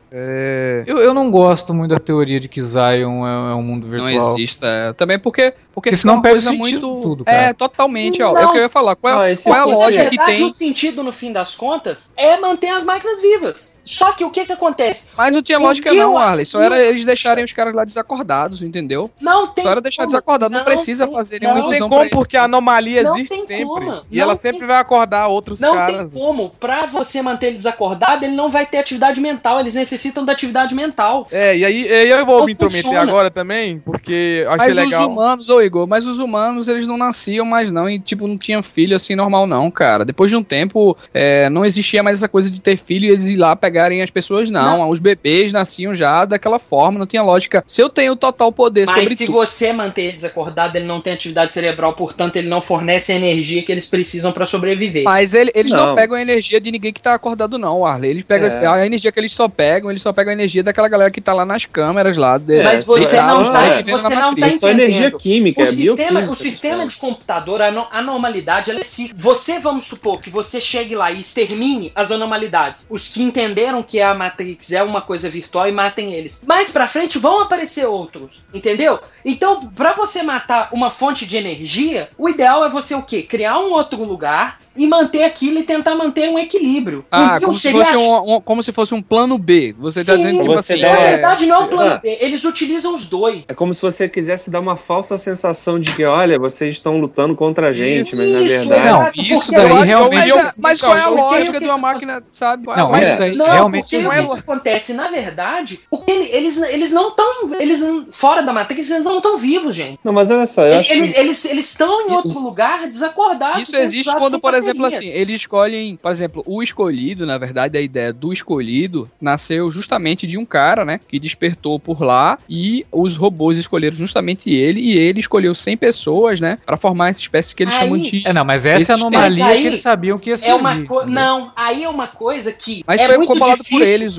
Eu não gosto muito da teoria de que Zion é um mundo virtual. Não existe. Também porque senão uma perde coisa sentido muito... tudo, cara. É, totalmente. Ó, é o que eu ia falar. Qual é a lógica que tem? O sentido, no fim das contas, é manter as máquinas vivas. Só que o que acontece? Mas não tinha lógica não, Arley. Só era eles deixarem os caras lá desacordados, entendeu? Não tem. Só era deixar desacordado. Não precisa fazer nenhuma Não tem ilusão como, porque a anomalia Não existe tem sempre. como. E ela sempre vai acordar outros Não caras. tem como. Pra você manter ele desacordado, ele não vai ter atividade mental. Eles necessitam da atividade mental. E aí eu vou Não me intrometer funciona. agora também, porque eu achei Mas legal. os humanos, Igor, mas os humanos, eles não nasciam mais não, e tipo, não tinham filho assim normal não, cara. Depois de um tempo, não existia mais essa coisa de ter filho e eles ir lá pegarem as pessoas, não. Os bebês nasciam já daquela forma, não tinha lógica. Se eu tenho total poder sobre Mas se você manter ele desacordado, ele não tem atividade cerebral, portanto ele não fornece a energia que eles precisam pra sobreviver. Mas eles não pegam a energia de ninguém que tá acordado não, Arley. Eles pegam a energia que eles só pegam a energia daquela galera que tá lá nas câmeras lá. Mas você não tá É só energia química, O sistema de computador, a anormalidade, ela é cíclica. Vamos supor que você chegue lá e extermine as anormalidades. Os que entenderam que a Matrix é uma coisa virtual e matem eles. Mais pra frente vão aparecer outros, entendeu? Então, pra você matar uma fonte de energia, o ideal é você o quê? Criar um outro lugar e manter aquilo e tentar manter um equilíbrio. Como se fosse um plano B. Você tá dizendo que você assim... Na verdade, não é um plano B. Eles utilizam os dois. É como se você quisesse dar uma falsa sensação de que, olha, vocês estão lutando contra a gente, mas na verdade... Não, isso daí realmente... Mas qual é a lógica de uma máquina, sabe? Não, isso daí realmente existe. O que acontece, na verdade, eles não estão... Fora da Matrix, eles não estão vivos, gente. Não, mas olha só, eu acho que... Eles estão em outro lugar, desacordados. Isso existe quando, por exemplo, assim, eles escolhem... Por exemplo, o escolhido, na verdade, a ideia do escolhido nasceu justamente de um cara, né? Que despertou por lá e os robôs escolheram justamente ele, e ele escolheu 100 pessoas, né? Pra formar essa espécie que eles chamam de... Não, mas essa é a anomalia que eles sabiam que ia surgir. Não, aí é uma coisa que... Mas foi bolado por eles,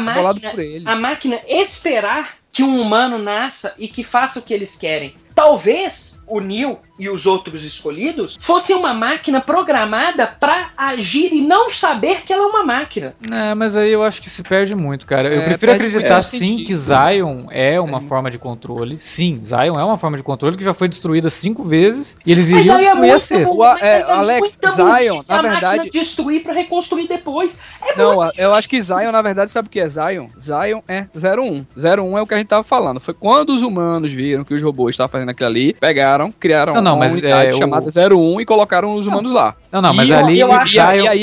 A máquina esperar que um humano nasça e que faça o que eles querem. Talvez o Neo e os outros escolhidos fossem uma máquina programada pra agir e não saber que ela é uma máquina. Mas aí eu acho que se perde muito, cara. Eu prefiro acreditar sim que Zion é uma forma de controle. Sim, Zion é uma forma de controle que já foi destruída 5 vezes e eles iriam destruir a sexta. Alex, Zion, na verdade... destruir pra reconstruir depois. Eu acho que Zion, na verdade, sabe o que é Zion? Zion é 01. 01 é o que a gente tava falando. Foi quando os humanos viram que os robôs estavam fazendo aquilo ali, criaram uma unidade chamada 01 e colocaram os humanos lá. Mas ali... Eu acho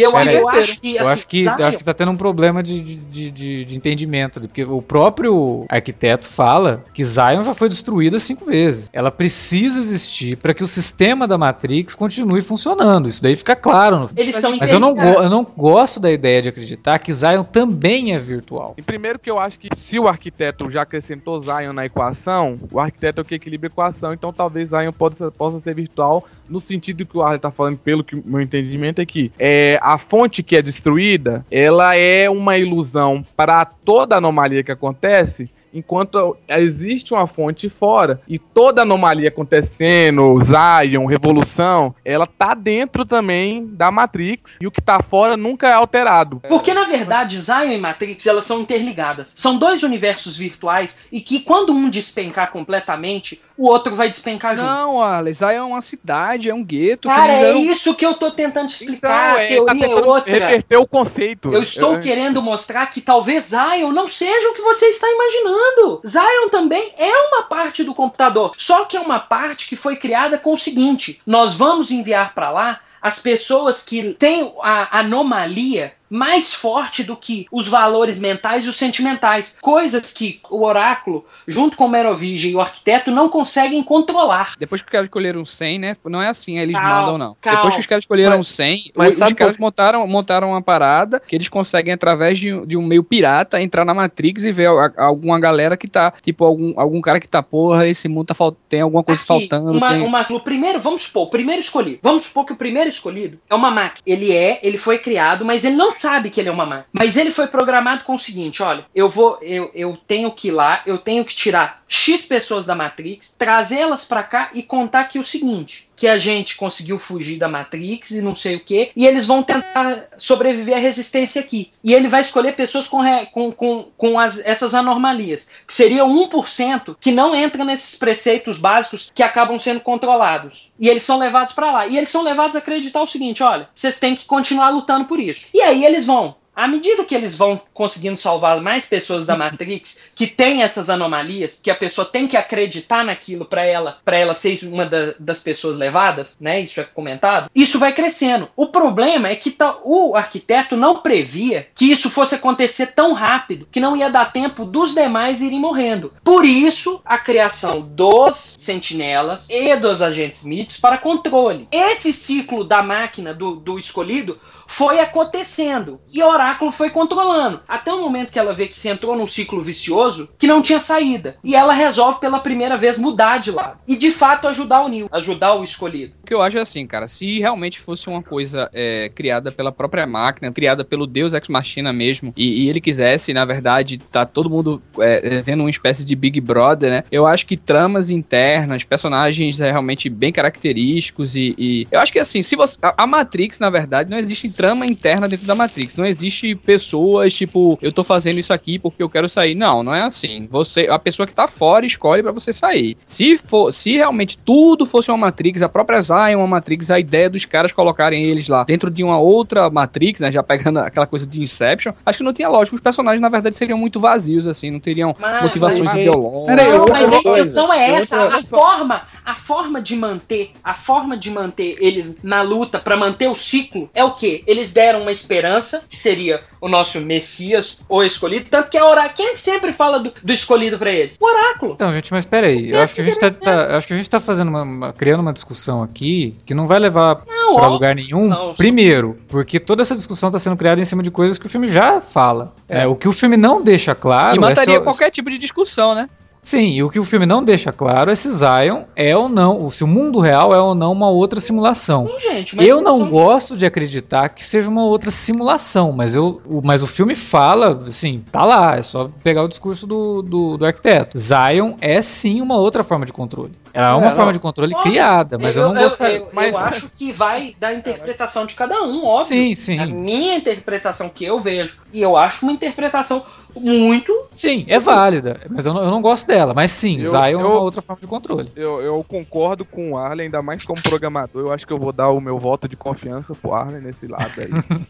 que tá tendo um problema de entendimento, porque o próprio arquiteto fala que Zion já foi destruída 5 vezes. Ela precisa existir para que o sistema da Matrix continue funcionando. Isso daí fica claro. Mas eu não gosto da ideia de acreditar que Zion também é virtual. E primeiro que eu acho que se o arquiteto já acrescentou Zion na equação, o arquiteto é o que equilibra a equação, então talvez Zion possa ser virtual, no sentido que o Arley tá falando, pelo que o meu entendimento é que a fonte que é destruída, ela é uma ilusão para toda anomalia que acontece, enquanto existe uma fonte fora, e toda anomalia acontecendo, Zion, revolução, ela tá dentro também da Matrix, e o que tá fora nunca é alterado. Porque, na verdade, Zion e Matrix, elas são interligadas. São dois universos virtuais, e que quando um despencar completamente, o outro vai despencar junto. Não, Arley, Zion é uma cidade, é um gueto. Cara, é isso que eu tô tentando explicar. A teoria é outra. Reverter o conceito. Eu estou querendo mostrar que talvez Zion não seja o que você está imaginando. Zion também é uma parte do computador, só que é uma parte que foi criada com o seguinte: nós vamos enviar para lá as pessoas que têm a anomalia mais forte do que os valores mentais e os sentimentais. Coisas que o oráculo, junto com o Merovingio e o arquiteto, não conseguem controlar. Depois que os caras escolheram 100, né? Não é assim, eles Calma, mandam, não. calma. Depois que os caras escolheram 100, mas os sabe caras montaram uma parada que eles conseguem, através de um meio pirata, entrar na Matrix e ver alguma galera que tá, tipo, algum cara que tá, porra, esse mundo tem alguma coisa faltando. O primeiro, vamos supor, o primeiro escolhido. Vamos supor que o primeiro escolhido é uma máquina. Ele foi criado, mas ele não sabe que ele é uma máquina. Mas ele foi programado com o seguinte, olha, eu tenho que ir lá, eu tenho que tirar X pessoas da Matrix, trazê-las pra cá e contar aqui o seguinte, que a gente conseguiu fugir da Matrix e não sei o que, e eles vão tentar sobreviver à resistência aqui. E ele vai escolher pessoas com essas anomalias, que seria 1% que não entra nesses preceitos básicos que acabam sendo controlados. E eles são levados pra lá. E eles são levados a acreditar o seguinte, olha, vocês têm que continuar lutando por isso. E aí eles vão, à medida que eles vão conseguindo salvar mais pessoas da Matrix que tem essas anomalias, que a pessoa tem que acreditar naquilo para ela ser uma das pessoas levadas, né? Isso é comentado. Isso vai crescendo. O problema é que o arquiteto não previa que isso fosse acontecer tão rápido, que não ia dar tempo dos demais irem morrendo. Por isso, a criação dos sentinelas e dos agentes Smiths para controle. Esse ciclo da máquina do escolhido foi acontecendo e o oráculo foi controlando, até o momento que ela vê que se entrou num ciclo vicioso que não tinha saída, e ela resolve pela primeira vez mudar de lado e de fato ajudar o Neo, ajudar o escolhido. O que eu acho é assim, cara, se realmente fosse uma coisa criada pela própria máquina, criada pelo Deus Ex Machina mesmo, e ele quisesse, na verdade, tá todo mundo vendo uma espécie de Big Brother, né, eu acho que tramas internas, personagens realmente bem característicos e eu acho que assim, se você, a Matrix, na verdade, não existe trama interna dentro da Matrix. Não existe pessoas, tipo, eu tô fazendo isso aqui porque eu quero sair. Não é assim. A pessoa que tá fora escolhe pra você sair. Se realmente tudo fosse uma Matrix, a própria Zion é uma Matrix, a ideia dos caras colocarem eles lá dentro de uma outra Matrix, né, já pegando aquela coisa de Inception, acho que não tinha lógica. Os personagens, na verdade, seriam muito vazios, assim, não teriam motivações ideológicas. Não, mas a intenção é essa. A forma de manter eles na luta pra manter o ciclo é o quê? Eles deram uma esperança, que seria o nosso Messias, o escolhido, tanto que quem sempre fala do escolhido pra eles? O oráculo. Então, gente, mas peraí, eu acho que a gente tá fazendo criando uma discussão aqui que não vai levar pra lugar nenhum. Primeiro, porque toda essa discussão tá sendo criada em cima de coisas que o filme já fala. O que o filme não deixa claro... E mataria qualquer tipo de discussão, né? Sim, e o que o filme não deixa claro é se Zion é ou não, se o mundo real é ou não uma outra simulação. Sim, gente, mas eu não gosto de acreditar que seja uma outra simulação, mas o filme fala, assim, tá lá, é só pegar o discurso do arquiteto. Zion é sim uma outra forma de controle. Ela é uma forma de controle criada, mas eu não gostaria. Eu acho que vai da interpretação de cada um, óbvio. Sim, sim. A minha interpretação que eu vejo, e eu acho uma interpretação muito... Sim, é válida, mas eu não gosto dela. Mas sim, Zion é uma outra forma de controle. Eu concordo com o Arlen, ainda mais como programador. Eu acho que eu vou dar o meu voto de confiança pro Arlen nesse lado aí.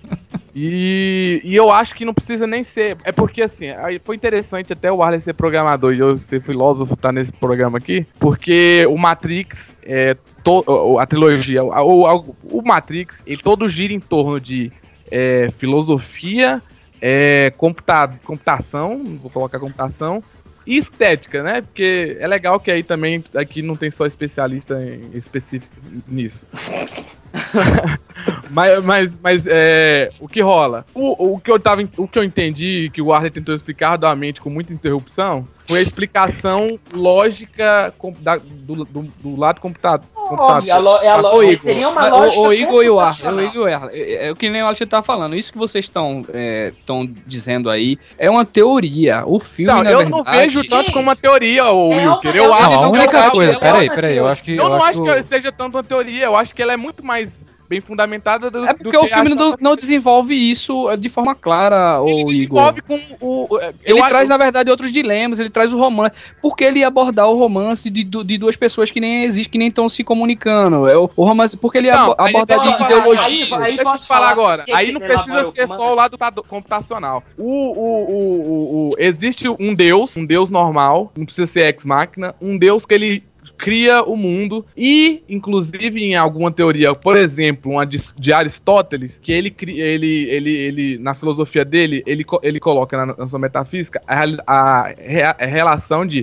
E eu acho que não precisa nem ser... É porque, assim, foi interessante até o Arlen ser programador e eu ser filósofo tá nesse programa aqui, porque o Matrix, a trilogia, o Matrix, ele todo gira em torno de filosofia, computação, vou colocar computação, e estética, né? Porque é legal que aí também, aqui não tem só especialista específico nisso. mas o que rola? O que eu entendi, que o Arlen tentou explicar arduamente com muita interrupção, foi a explicação lógica do lado computador. Seria uma lógica. O Igor e o Arlen, é o que nem o Alex tá falando. Isso que vocês estão dizendo aí é uma teoria. O filme, na verdade... Eu não vejo tanto como uma teoria, Wilker. Eu acho a única coisa... Peraí, eu acho que... Eu não acho que seja tanto uma teoria. Eu acho que ela é muito mais bem fundamentada do porque o filme não desenvolve isso de forma clara, o Igor. Ele desenvolve com ele traz, na verdade, outros dilemas, ele traz o romance. Por que ele ia abordar o romance de duas pessoas que nem existem, que nem estão se comunicando? O romance, porque ele ia abordar de ideologia. Deixa eu te falar agora. Aí não precisa ser só o lado computacional. Existe um deus normal, não precisa ser ex-máquina, um deus que ele cria o mundo e, inclusive, em alguma teoria, por exemplo, uma de Aristóteles, que ele na filosofia dele, ele coloca na sua metafísica a relação de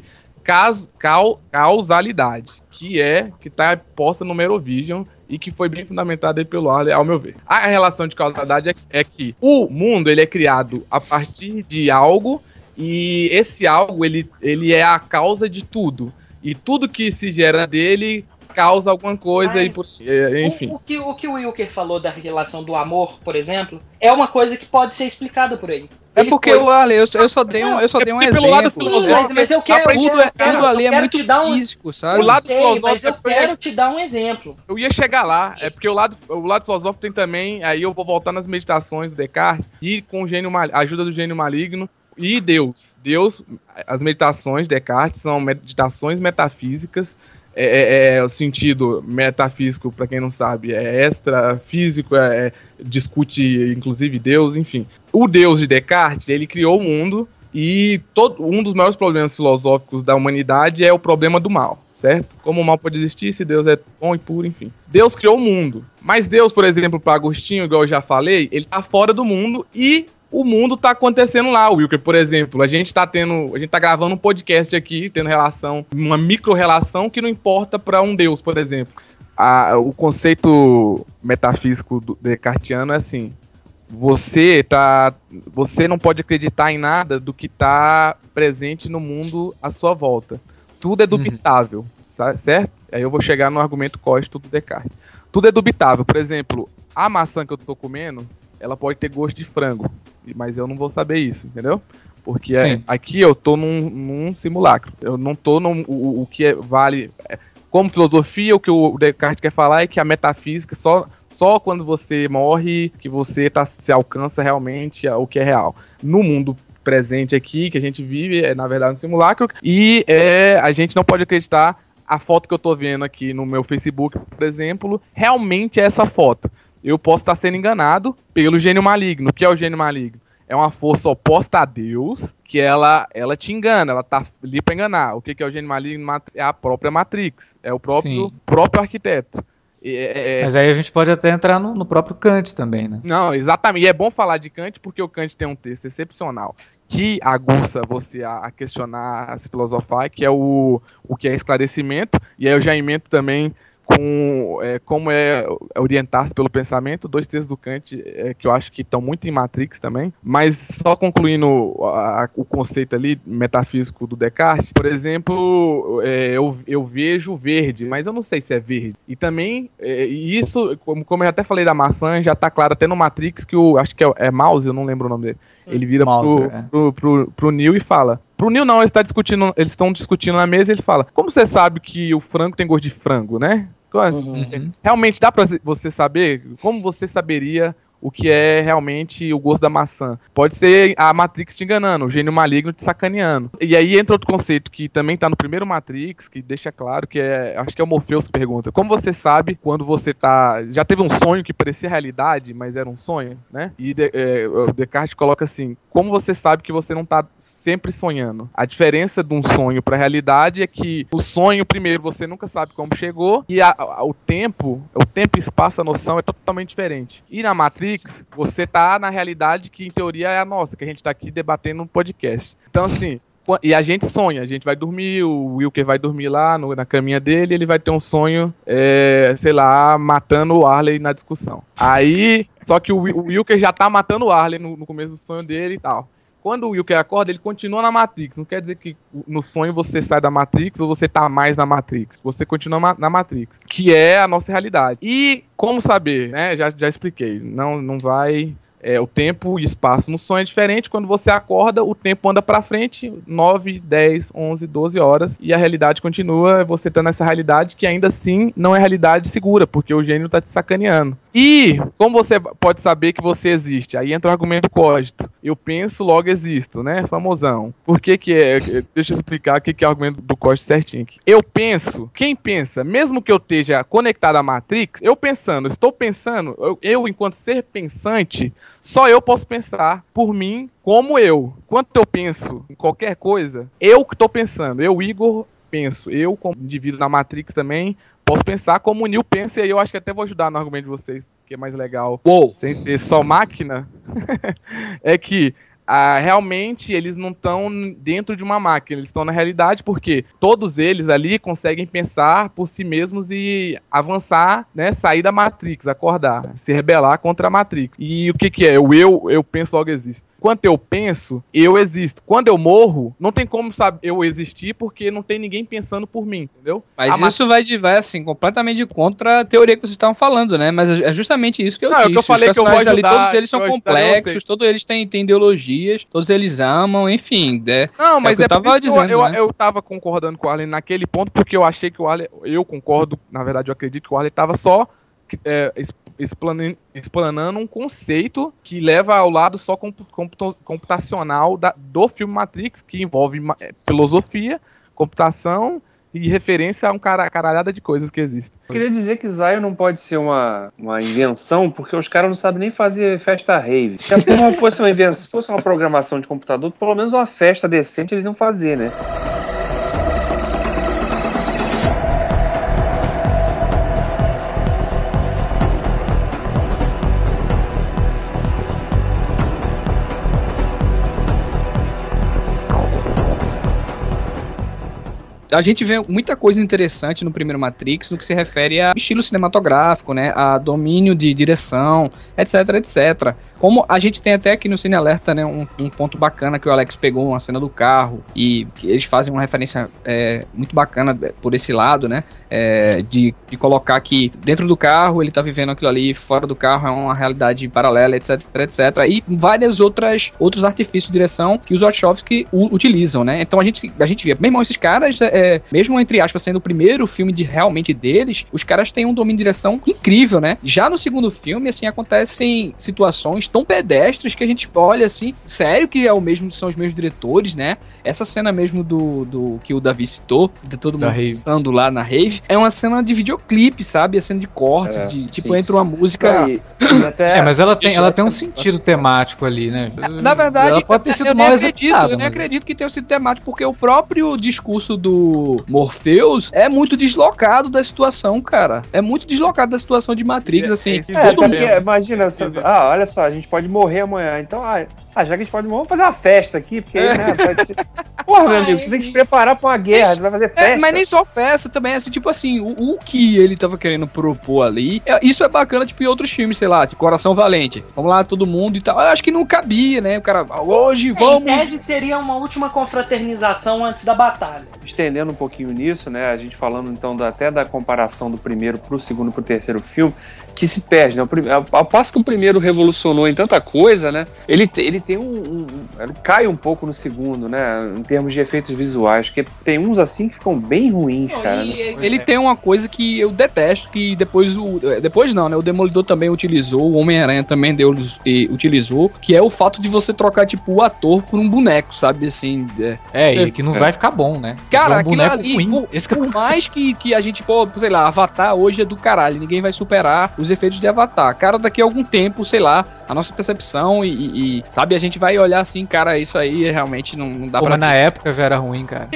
causalidade, que está posta no Merovingian e que foi bem fundamentada aí pelo Harley, ao meu ver. A relação de causalidade é que o mundo ele é criado a partir de algo e esse algo ele é a causa de tudo. E tudo que se gera dele causa alguma coisa. Enfim. O que o Wilker falou da relação do amor, por exemplo, é uma coisa que pode ser explicada por aí. É porque o Harley, eu só dei um exemplo. Mas eu quero... Tudo ali é muito físico, sabe? Eu quero te dar um exemplo. Eu ia chegar lá, é porque o lado filosófico tem também, aí eu vou voltar nas meditações do Descartes e com a ajuda do gênio maligno e Deus. As meditações de Descartes são meditações metafísicas. O sentido metafísico, para quem não sabe, é extrafísico, discute inclusive Deus, enfim. O Deus de Descartes, ele criou o mundo e um dos maiores problemas filosóficos da humanidade é o problema do mal, certo? Como o mal pode existir se Deus é bom e puro, enfim. Deus criou o mundo, mas Deus, por exemplo, para Agostinho, igual eu já falei, ele tá fora do mundo e o mundo tá acontecendo lá, Wilker, por exemplo. A gente tá gravando um podcast aqui, tendo uma micro-relação que não importa para um Deus, por exemplo. O conceito metafísico descartiano é assim: você não pode acreditar em nada do que tá presente no mundo à sua volta. Tudo é dubitável, certo? Aí eu vou chegar no argumento cóstico do Descartes. Tudo é dubitável. Por exemplo, a maçã que eu tô comendo, ela pode ter gosto de frango, mas eu não vou saber isso, entendeu? Porque aqui eu tô num simulacro. Eu não tô o que vale... Como filosofia, o que o Descartes quer falar é que a metafísica só quando você morre que você se alcança realmente o que é real. No mundo presente aqui, que a gente vive, é na verdade um simulacro, e a gente não pode acreditar. A foto que eu tô vendo aqui no meu Facebook, por exemplo, realmente é essa foto. Eu posso estar sendo enganado pelo gênio maligno. O que é o gênio maligno? É uma força oposta a Deus, que ela te engana, ela tá ali pra enganar. O que é o gênio maligno? É a própria Matrix, é o próprio arquiteto. Mas aí a gente pode até entrar no próprio Kant também, né? Não, exatamente. E é bom falar de Kant porque o Kant tem um texto excepcional que aguça você a questionar, a se filosofar, que é o que é esclarecimento. E aí eu já emendo também com como orientar-se pelo pensamento, 2 textos do Kant que eu acho que estão muito em Matrix também, mas só concluindo o conceito ali metafísico do Descartes, por exemplo, eu vejo verde, mas eu não sei se é verde, e também isso, como eu até falei da maçã, já tá claro até no Matrix, que acho que é Mouse, eu não lembro o nome dele, ele vira pro Neo e fala... Pro Neo não, eles estão discutindo na mesa e ele fala: como você sabe que o frango tem gosto de frango, né? Realmente dá pra você saber? Como você saberia o que é realmente o gosto da maçã? Pode ser a Matrix te enganando, o gênio maligno te sacaneando. E aí entra outro conceito que também tá no primeiro Matrix, que deixa claro que acho que é o Morpheus que pergunta: como você sabe quando você já teve um sonho que parecia realidade, mas era um sonho, né? E o Descartes coloca assim: como você sabe que você não tá sempre sonhando? A diferença de um sonho pra realidade é que o sonho, primeiro, você nunca sabe como chegou, e o tempo e espaço, a noção é totalmente diferente. E na Matrix, você tá na realidade que, em teoria, é a nossa, que a gente tá aqui debatendo no podcast. Então, assim, e a gente sonha, a gente vai dormir, o Wilker vai dormir lá na caminha dele, ele vai ter um sonho, sei lá, matando o Harley na discussão. Aí, só que o Wilker já tá matando o Harley no começo do sonho dele e tal. Quando o Wilker acorda, ele continua na Matrix. Não quer dizer que no sonho você sai da Matrix ou você tá mais na Matrix. Você continua na Matrix, que é a nossa realidade. E como saber, né? Já expliquei. Não vai... o tempo e espaço no sonho é diferente. Quando você acorda, o tempo anda pra frente, 9, 10, 11, 12 horas, e a realidade continua, você tá nessa realidade que ainda assim não é realidade segura, porque o gênio tá te sacaneando. E como você pode saber que você existe? Aí entra o argumento cógito. Eu penso, logo existo, né? Famosão. Por que é? Deixa eu explicar o que é o argumento do cógito certinho. Eu penso, quem pensa, mesmo que eu esteja conectado à Matrix, estou pensando, eu enquanto ser pensante, só eu posso pensar por mim como eu. Quando eu penso em qualquer coisa, eu que estou pensando, eu, Igor, penso. Eu, como indivíduo na Matrix também, posso pensar como o Neo pensa, e aí eu acho que até vou ajudar no argumento de vocês, que é mais legal, sem ser só máquina, é que realmente eles não estão dentro de uma máquina, eles estão na realidade, porque todos eles ali conseguem pensar por si mesmos e avançar, né, sair da Matrix, acordar, se rebelar contra a Matrix. E o que é? Eu penso, logo existo. Quando eu penso, eu existo. Quando eu morro, não tem como eu existir, porque não tem ninguém pensando por mim, entendeu? Mas isso vai assim, completamente contra a teoria que vocês estavam falando, né? Mas é justamente isso que eu disse. É o que eu falei, que eu vou ajudar, ali, todos eles são complexos, todos eles têm ideologias, todos eles amam, enfim. Não, mas eu tava dizendo, eu tava concordando com o Arlen naquele ponto, porque eu achei que o Arlen, eu concordo, na verdade eu acredito que o Arlen tava só explanando um conceito que leva ao lado só computacional do filme Matrix, que envolve filosofia, computação e referência a uma caralhada de coisas que existem. Eu queria dizer que Zion não pode ser uma invenção, porque os caras não sabem nem fazer festa rave. Se fosse uma programação de computador, pelo menos uma festa decente eles iam fazer, né? A gente vê muita coisa interessante no primeiro Matrix no que se refere a estilo cinematográfico, né, a domínio de direção, etc, etc. Como a gente tem até aqui no Cine Alerta, né, um ponto bacana que o Alex pegou uma cena do carro e que eles fazem uma referência muito bacana por esse lado, né, de colocar que dentro do carro ele tá vivendo aquilo ali, fora do carro é uma realidade paralela, etc, etc. E várias outros artifícios de direção que os Wachowski utilizam, né. Então a gente vê, mesmo esses caras, mesmo entre aspas sendo o primeiro filme realmente deles, os caras têm um domínio de direção incrível, né. Já no segundo filme, assim, acontecem situações tão pedestres que a gente olha assim, sério que são os mesmos diretores, né? Essa cena mesmo do que o Davi citou, de todo mundo dançando lá na rave, é uma cena de videoclipe, sabe? A cena de cortes, tipo, entra uma música... mas ela tem um sentido temático ali, né? Na verdade, ela pode ter sido mal executada. Eu nem acredito que tenha sido temático, porque o próprio discurso do Morpheus é muito deslocado da situação, cara. É muito deslocado da situação de Matrix, assim. Imagina, olha só, a gente pode morrer amanhã, então, já que a gente pode morrer, vamos fazer uma festa aqui, porque aí, né, pode ser... Porra, meu amigo, você tem que se preparar pra uma guerra, você vai fazer festa. Mas nem só festa também, assim, tipo assim, o que ele tava querendo propor ali, isso é bacana, tipo, em outros filmes, sei lá, tipo Coração Valente, vamos lá, todo mundo e tal, eu acho que não cabia, né, o cara, hoje vamos... Em tese seria uma última confraternização antes da batalha. Estendendo um pouquinho nisso, né, a gente falando, então, até da comparação do primeiro pro segundo, pro terceiro filme, que se perde, né? Ao passo que o primeiro revolucionou em tanta coisa, né? Ele tem ele cai um pouco no segundo, né? Em termos de efeitos visuais, porque tem uns assim que ficam bem ruins, cara. Ele tem uma coisa que eu detesto, que depois não, né? O Demolidor também utilizou, o Homem-Aranha também utilizou, que é o fato de você trocar, tipo, o ator por um boneco, sabe? Assim, e que não vai ficar bom, né? Cara, aquilo ali, por mais que a gente, sei lá, Avatar hoje é do caralho, ninguém vai superar os efeitos de Avatar. Cara, daqui a algum tempo, sei lá, a nossa percepção sabe, a gente vai olhar assim, cara, isso aí realmente não dá pra... Mas na época já era ruim, cara.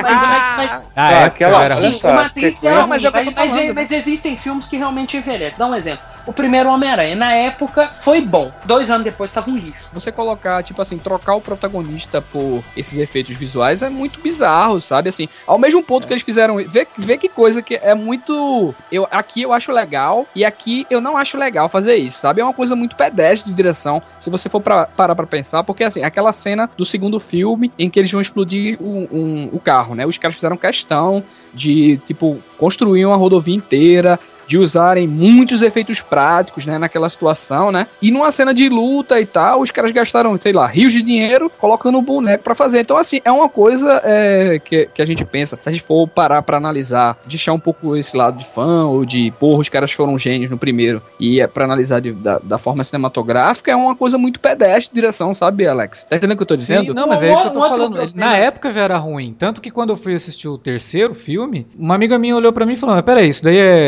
Mas existem filmes que realmente envelhecem. Dá um exemplo. O primeiro Homem-Aranha, na época, foi bom. 2 anos depois tava um lixo. Você colocar, tipo assim, trocar o protagonista por esses efeitos visuais é muito bizarro, sabe? Assim, ao mesmo ponto que eles fizeram... Vê que coisa que é muito... Aqui eu acho legal e aqui eu não acho legal fazer isso, sabe? É uma coisa muito pedestre de direção, se você for parar pra pensar, porque assim, aquela cena do segundo filme em que eles vão explodir o carro, né? Os caras fizeram questão de, tipo, construir uma rodovia inteira, de usarem muitos efeitos práticos, né, naquela situação, né, e numa cena de luta e tal, os caras gastaram, sei lá, rios de dinheiro colocando um boneco pra fazer. Então, assim, é uma coisa que a gente pensa, se a gente for parar pra analisar, deixar um pouco esse lado de fã, ou de, porra, os caras foram gênios no primeiro, e pra analisar da forma cinematográfica, é uma coisa muito pedestre de direção, sabe, Alex? Tá entendendo o que eu tô dizendo? Sim, não, mas é isso que eu tô falando. Na época já era ruim, tanto que quando eu fui assistir o terceiro filme, uma amiga minha olhou pra mim e falou, mas peraí, isso daí é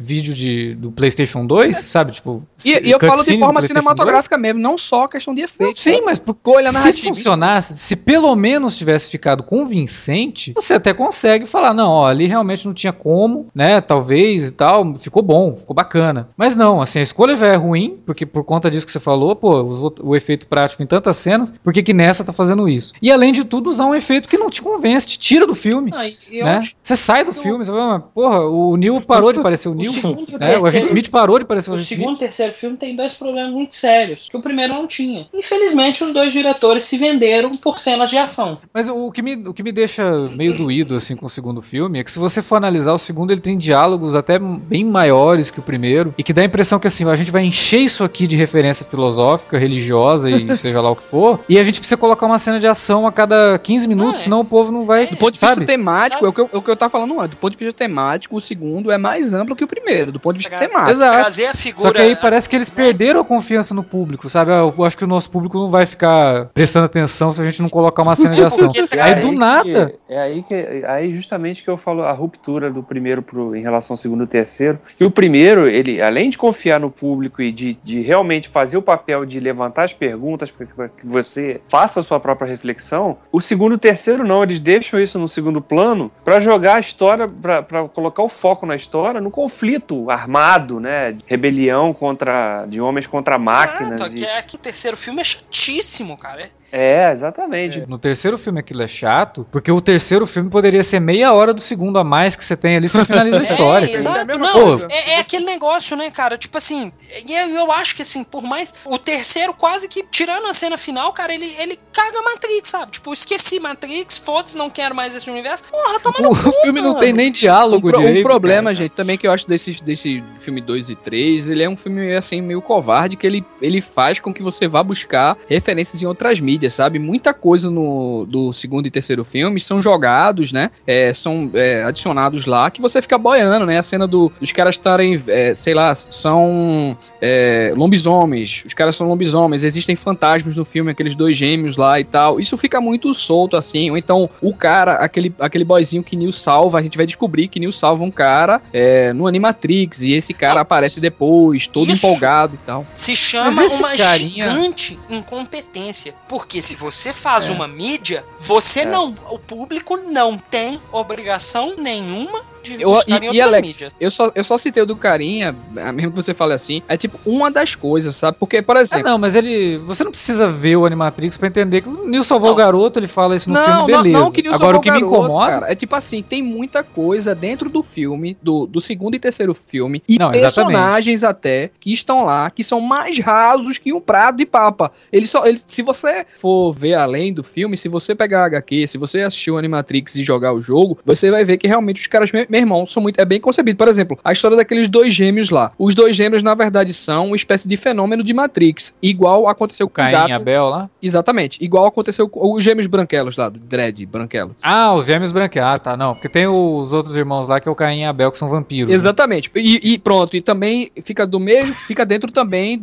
vídeo do PlayStation 2, sabe? Tipo, e eu falo de forma cinematográfica mesmo, não só questão de efeito. Sim, mas se funcionasse, se pelo menos tivesse ficado convincente, você até consegue falar, não, ó, ali realmente não tinha como, né, talvez e tal, ficou bom, ficou bacana. Mas não, assim, a escolha já é ruim, porque por conta disso que você falou, pô, usou o efeito prático em tantas cenas, por que nessa tá fazendo isso? E além de tudo, usar um efeito que não te convence, te tira do filme, né? Você sai do filme, você fala, porra, o Neo parou de parecer o Neo, né? O agente Smith parou de parecer o agente Smith. O segundo e terceiro filme tem dois problemas muito sérios, que o primeiro não tinha. Infelizmente, os dois diretores se venderam por cenas de ação. Mas o que me deixa meio doído, assim, com o segundo filme, é que se você for analisar o segundo, ele tem diálogos até bem maiores que o primeiro, e que dá a impressão que, assim, a gente vai encher isso aqui de referência filosófica, religiosa e seja lá o que for, e a gente precisa colocar uma cena de ação a cada 15 minutos, senão o povo não vai... Do ponto de vista temático, é o que eu tava falando antes, do ponto de vista temático, o segundo é mais amplo que o primeiro, do ponto de vista temático. Exato. Trazer a figura... Só que aí parece que eles perderam a confiança no público, sabe? Eu acho que o nosso público não vai ficar prestando atenção se a gente não colocar uma cena de ação. Aí do nada... Aí justamente que eu falo a ruptura do primeiro em relação ao segundo e terceiro. E o primeiro, ele, além de confiar no público e de realmente fazer o papel de levantar as perguntas para que você faça a sua própria reflexão, o segundo e o terceiro não, eles deixam isso no segundo plano para jogar a história, para colocar o foco na história, no conflito armado, né, rebelião de homens contra máquinas. Que o terceiro filme é chatíssimo, cara. Exatamente. No terceiro filme aquilo é chato, porque o terceiro filme poderia ser meia hora do segundo a mais que você tem ali, você finaliza a história. Exato. Não, é aquele negócio, né, cara? Tipo assim, eu acho que assim, por mais... O terceiro quase que, tirando a cena final, cara, ele caga Matrix, sabe? Tipo, esqueci Matrix, foda-se, não quero mais esse universo. Porra, toma no cu, o filme não tem nem diálogo direito. O problema, cara, gente, também que eu acho desse filme 2 e 3, ele é um filme, assim, meio covarde, que ele faz com que você vá buscar referências em outras mídias, sabe? Muita coisa do segundo e terceiro filme são jogados, né? São adicionados lá, que você fica boiando, né? A cena dos caras estarem, sei lá, são lobisomens. Os caras são lobisomens. Existem fantasmas no filme, aqueles dois gêmeos lá e tal. Isso fica muito solto, assim. Ou então, o cara, aquele boyzinho que Neo salva, a gente vai descobrir que Neo salva um cara no Animatrix, e esse cara aparece depois, todo empolgado e tal. Se chama uma gigante incompetência. Porque se você faz uma mídia, o público não tem obrigação nenhuma de buscar em outras Alex, mídias. Eu só citei o do carinha, mesmo que você fale assim, é tipo uma das coisas, sabe? Porque, por exemplo... não, mas você não precisa ver o Animatrix pra entender que o Neo salvou o garoto, ele fala isso no filme, beleza. Não, que Neo agora salvou o que garoto, me incomoda... Cara, é tipo assim, tem muita coisa dentro do filme, do segundo e terceiro filme, e não, personagens até, que estão lá, que são mais rasos que um prato de papa. Se você for ver além do filme, se você pegar a HQ, se você assistir o Animatrix e jogar o jogo, você vai ver que realmente os caras, meu irmão, são muito... É bem concebido. Por exemplo, a história daqueles dois gêmeos lá. Os dois gêmeos, na verdade, são uma espécie de fenômeno de Matrix. Igual aconteceu com o Caim e Abel lá? Exatamente. Igual aconteceu com os gêmeos branquelos lá, do Dredd branquelos. Os gêmeos branquelos. Tá, não. Porque tem os outros irmãos lá, que é o Caim e Abel, que são vampiros. Exatamente. Né? E pronto. E também fica dentro também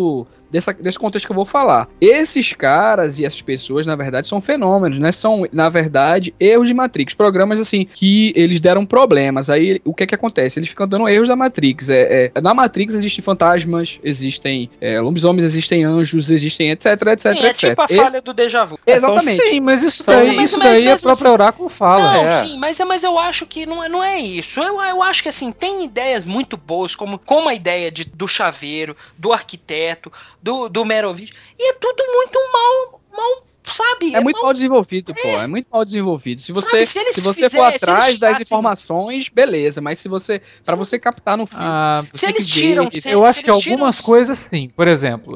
desse contexto que eu vou falar. Esses caras e essas pessoas, na verdade, são fenômenos, né? São, na verdade, erros de Matrix. Programas, assim, que eles deram problemas. Aí, o que acontece? Eles ficam dando erros da Matrix. Na Matrix existem fantasmas, existem lobisomens, existem anjos, existem etc. Tipo a falha do déjà vu. Exatamente. Sim, mas isso daí a própria Oráculo fala. Não, sim, mas eu acho que não é isso. Eu acho que, assim, tem ideias muito boas, como a ideia do chaveiro, do arquiteto, do Merovitch, e é tudo muito mal, sabe? É muito mal desenvolvido, pô. É muito mal desenvolvido. Se você for atrás das informações, beleza. Mas pra você captar no filme... Eu acho que algumas coisas sim. Por exemplo,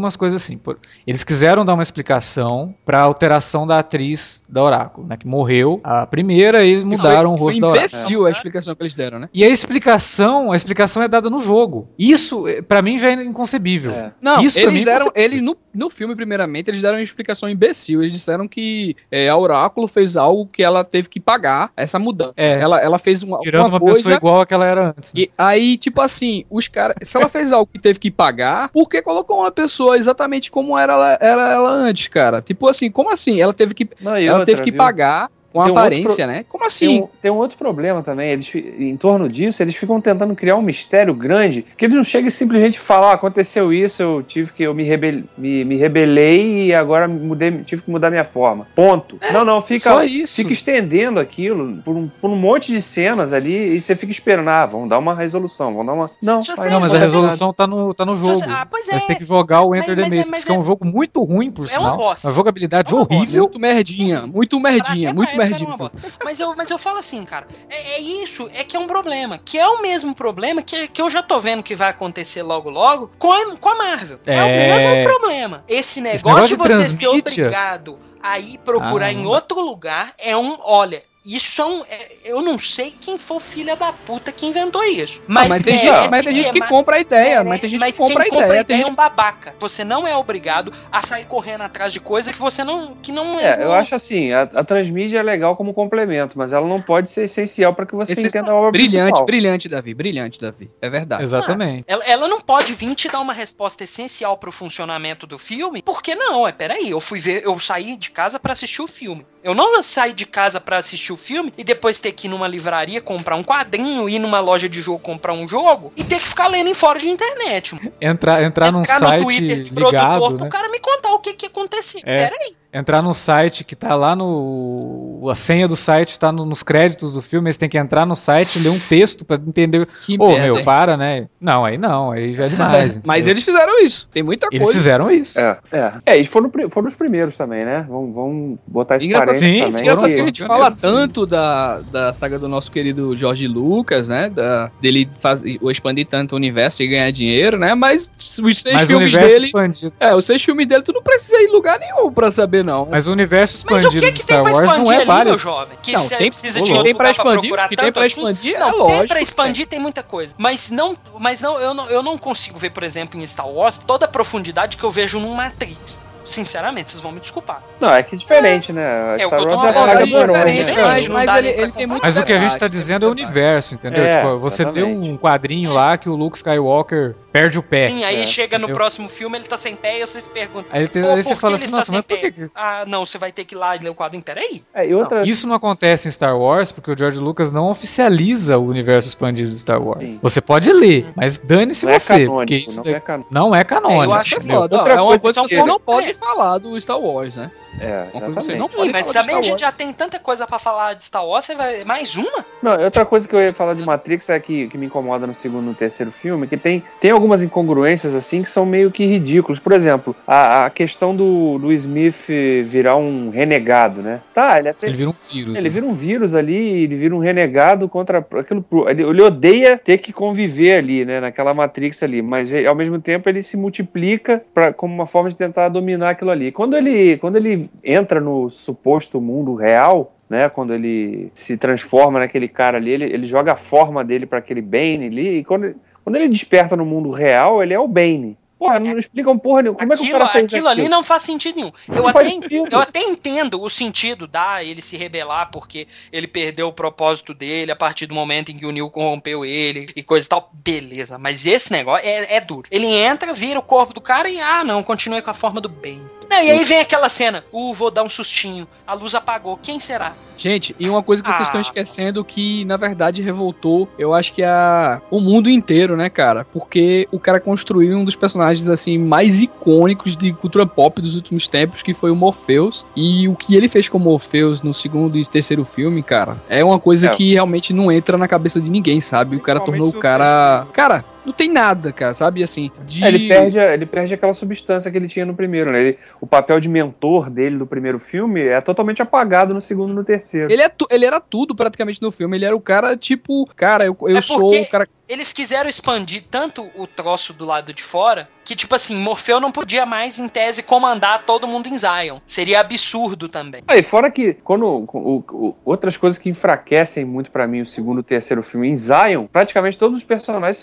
eles quiseram dar uma explicação pra alteração da atriz da Oráculo, né? Que morreu a primeira e eles mudaram o rosto da Oráculo. Foi imbecil a explicação que eles deram, né? E a explicação é dada no jogo. Isso, pra mim, já é inconcebível. Não, isso eles deram... No filme, primeiramente, eles deram uma explicação imbecil. Eles disseram que a Oráculo fez algo que ela teve que pagar essa mudança. Ela fez uma coisa... pessoa igual a que ela era antes. E aí, tipo assim, os caras... Se ela fez algo que teve que pagar, por que colocou uma pessoa exatamente como era ela antes, cara? Tipo assim, como assim? Ela teve que pagar com aparência, né? Como assim? Tem um outro problema também. Em torno disso, eles ficam tentando criar um mistério grande, que eles não chegam e simplesmente falar, aconteceu isso, eu me rebelei e agora tive que mudar minha forma. Ponto. Não, fica estendendo aquilo por um monte de cenas ali e você fica esperando, vamos dar uma resolução, vamos dar uma... Não, mas a resolução tá no jogo. Você tem que jogar o Enter the Matrix, que é um jogo muito ruim, por sinal. Uma jogabilidade horrível. Muito merdinha. Mas eu falo assim, cara, isso que é um problema, que é o mesmo problema que eu já tô vendo que vai acontecer logo com a Marvel. É o mesmo problema. Esse negócio de você ser obrigado a ir procurar em outro lugar olha, isso eu não sei quem foi o filho da puta que inventou isso. Mas tem gente que compra a ideia. Mas tem gente que compra a ideia. É um babaca. Você não é obrigado a sair correndo atrás de coisa que você não é. Eu acho assim, a transmídia é legal como complemento, mas ela não pode ser essencial para que você entenda a obra principal. Brilhante, Davi. É verdade. Exatamente. Ela não pode vir te dar uma resposta essencial pro funcionamento do filme, porque peraí, eu saí de casa para assistir o filme. Eu não saí de casa para assistir o filme e depois ter que ir numa livraria comprar um quadrinho, ir numa loja de jogo comprar um jogo e ter que ficar lendo em fora de internet. Entrar num site Twitter de ligado, produtor, né? Pro cara me contar o que aconteceu. Peraí. Entrar num site que tá lá a senha do site tá nos créditos do filme, eles têm que entrar no site e ler um texto pra entender. Para, né? Não, aí já é demais. Mas eles fizeram isso. Tem muita coisa. Eles fizeram isso. Eles foram os primeiros também, né? Vamos botar isso para também. Engraçado que a gente fala tanto da saga do nosso querido George Lucas, né? Dele expandir tanto o universo e ganhar dinheiro, né? Mas os 6 filmes dele... Expandido. Os 6 filmes dele, tu não precisa ir em lugar nenhum pra saber, não. Mas o universo expandido de Star Wars não é válido. Meu jovem? Que você precisa de outro lugar pra procurar tanto assim? Não, tem pra expandir, tem muita coisa. Mas eu não consigo ver, por exemplo, em Star Wars, toda a profundidade que eu vejo no Matrix. Sinceramente, vocês vão me desculpar. Não, é que é diferente, né? Star Wars é saga do herói, né? Mas ele tem muito. Mas o que a gente tá dizendo é o universo, entendeu? Você deu um quadrinho lá que o Luke Skywalker perde o pé. Sim, aí chega no próximo filme, ele tá sem pé e vocês perguntam. Aí você fala assim, nossa, mas por que? Não, você vai ter que ir lá e ler o quadrinho, peraí. Isso não acontece em Star Wars porque o George Lucas não oficializa o universo expandido de Star Wars. Sim. Você pode ler, mas dane-se você, porque isso não é canônico. Eu acho foda. É uma coisa que você não pode falar do Star Wars, né? Mas também a gente já tem tanta coisa pra falar de Star Wars, você vai mais uma? Não, outra coisa que eu ia falar de Matrix é que me incomoda no segundo e no terceiro filme, que tem algumas incongruências assim que são meio que ridículas. Por exemplo, a questão do Smith virar um renegado, né? Ele vira um vírus. Ele vira um vírus ali, ele vira um renegado contra aquilo. Ele odeia ter que conviver ali, né? Naquela Matrix ali, mas ao mesmo tempo ele se multiplica como uma forma de tentar dominar aquilo ali. Quando ele entra no suposto mundo real, né, quando ele se transforma naquele cara ali, ele joga a forma dele para aquele Bane ali, e quando ele desperta no mundo real, ele é o Bane. Porra, não explicam porra nenhuma. Como é que o cara fez aquilo ali não faz sentido nenhum. Eu até entendo o sentido ele se rebelar porque ele perdeu o propósito dele a partir do momento em que o Neo corrompeu ele e coisa e tal. Beleza, mas esse negócio é duro. Ele entra, vira o corpo do cara e continue com a forma do Bane. E aí vem aquela cena, vou dar um sustinho, a luz apagou, quem será? Gente, e uma coisa que vocês estão esquecendo que, na verdade, revoltou, eu acho que o mundo inteiro, né, cara? Porque o cara construiu um dos personagens, assim, mais icônicos de cultura pop dos últimos tempos, que foi o Morpheus. E o que ele fez com o Morpheus no segundo e terceiro filme, cara, é uma coisa que realmente não entra na cabeça de ninguém, sabe? O cara tornou o cara... Cara, não tem nada, cara, sabe? Assim, ele perde aquela substância que ele tinha no primeiro, né? O papel de mentor dele no primeiro filme é totalmente apagado no segundo e no terceiro. Ele era tudo praticamente no filme. Ele era o cara, tipo... Cara, eu sou o cara... Eles quiseram expandir tanto o troço do lado de fora que, tipo assim, Morfeu não podia mais, em tese, comandar todo mundo em Zion. Seria absurdo também. Fora que, quando outras coisas que enfraquecem muito pra mim o segundo e o terceiro filme em Zion, praticamente todos os personagens são chatinhos.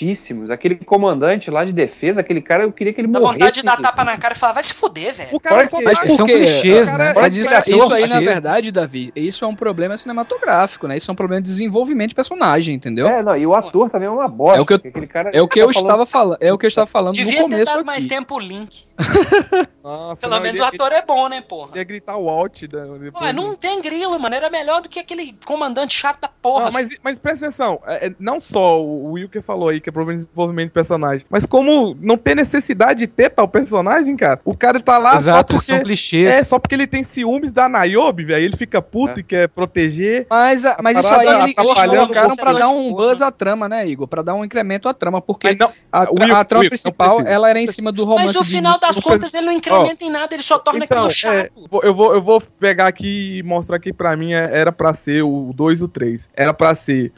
fortíssimos. Aquele comandante lá de defesa, aquele cara, eu queria que ele Dá morresse. vontade de dar tapa na cara e falar, vai se fuder, velho. O cara Mas são clichês, né? Mas isso aí, clichês. na verdade, Davi, isso é um problema cinematográfico, né? Isso é um problema de desenvolvimento de personagem, entendeu? Não, e o ator também é uma bosta. É o que eu estava falando Devia no começo ter dado aqui. mais tempo o Link. Nossa, Pelo menos o ator é bom, né, porra? Ia gritar o alt. Ué, não tem grilo, mano. Era melhor do que aquele comandante chato da porra. Não, mas presta atenção, não só o Wilker falou aí que é problema de desenvolvimento de personagem, mas como não tem necessidade de ter tal personagem, cara. O cara tá lá Exato, só porque, são clichês. só porque ele tem ciúmes da Niobe, velho. Ele fica puto e quer proteger. Mas isso aí eles atrapalhando colocaram pra você dar de um porra. buzz à trama, né, Igor? Pra dar um incremento à trama, porque Mas não, a trama Will, principal, não precisa. ela era em cima do romance Mas no final das não contas ele não incrementa em nada, ele só torna Então, aquilo chato. eu vou pegar aqui e mostrar que pra mim era pra ser o 2 e o 3. Era pra ser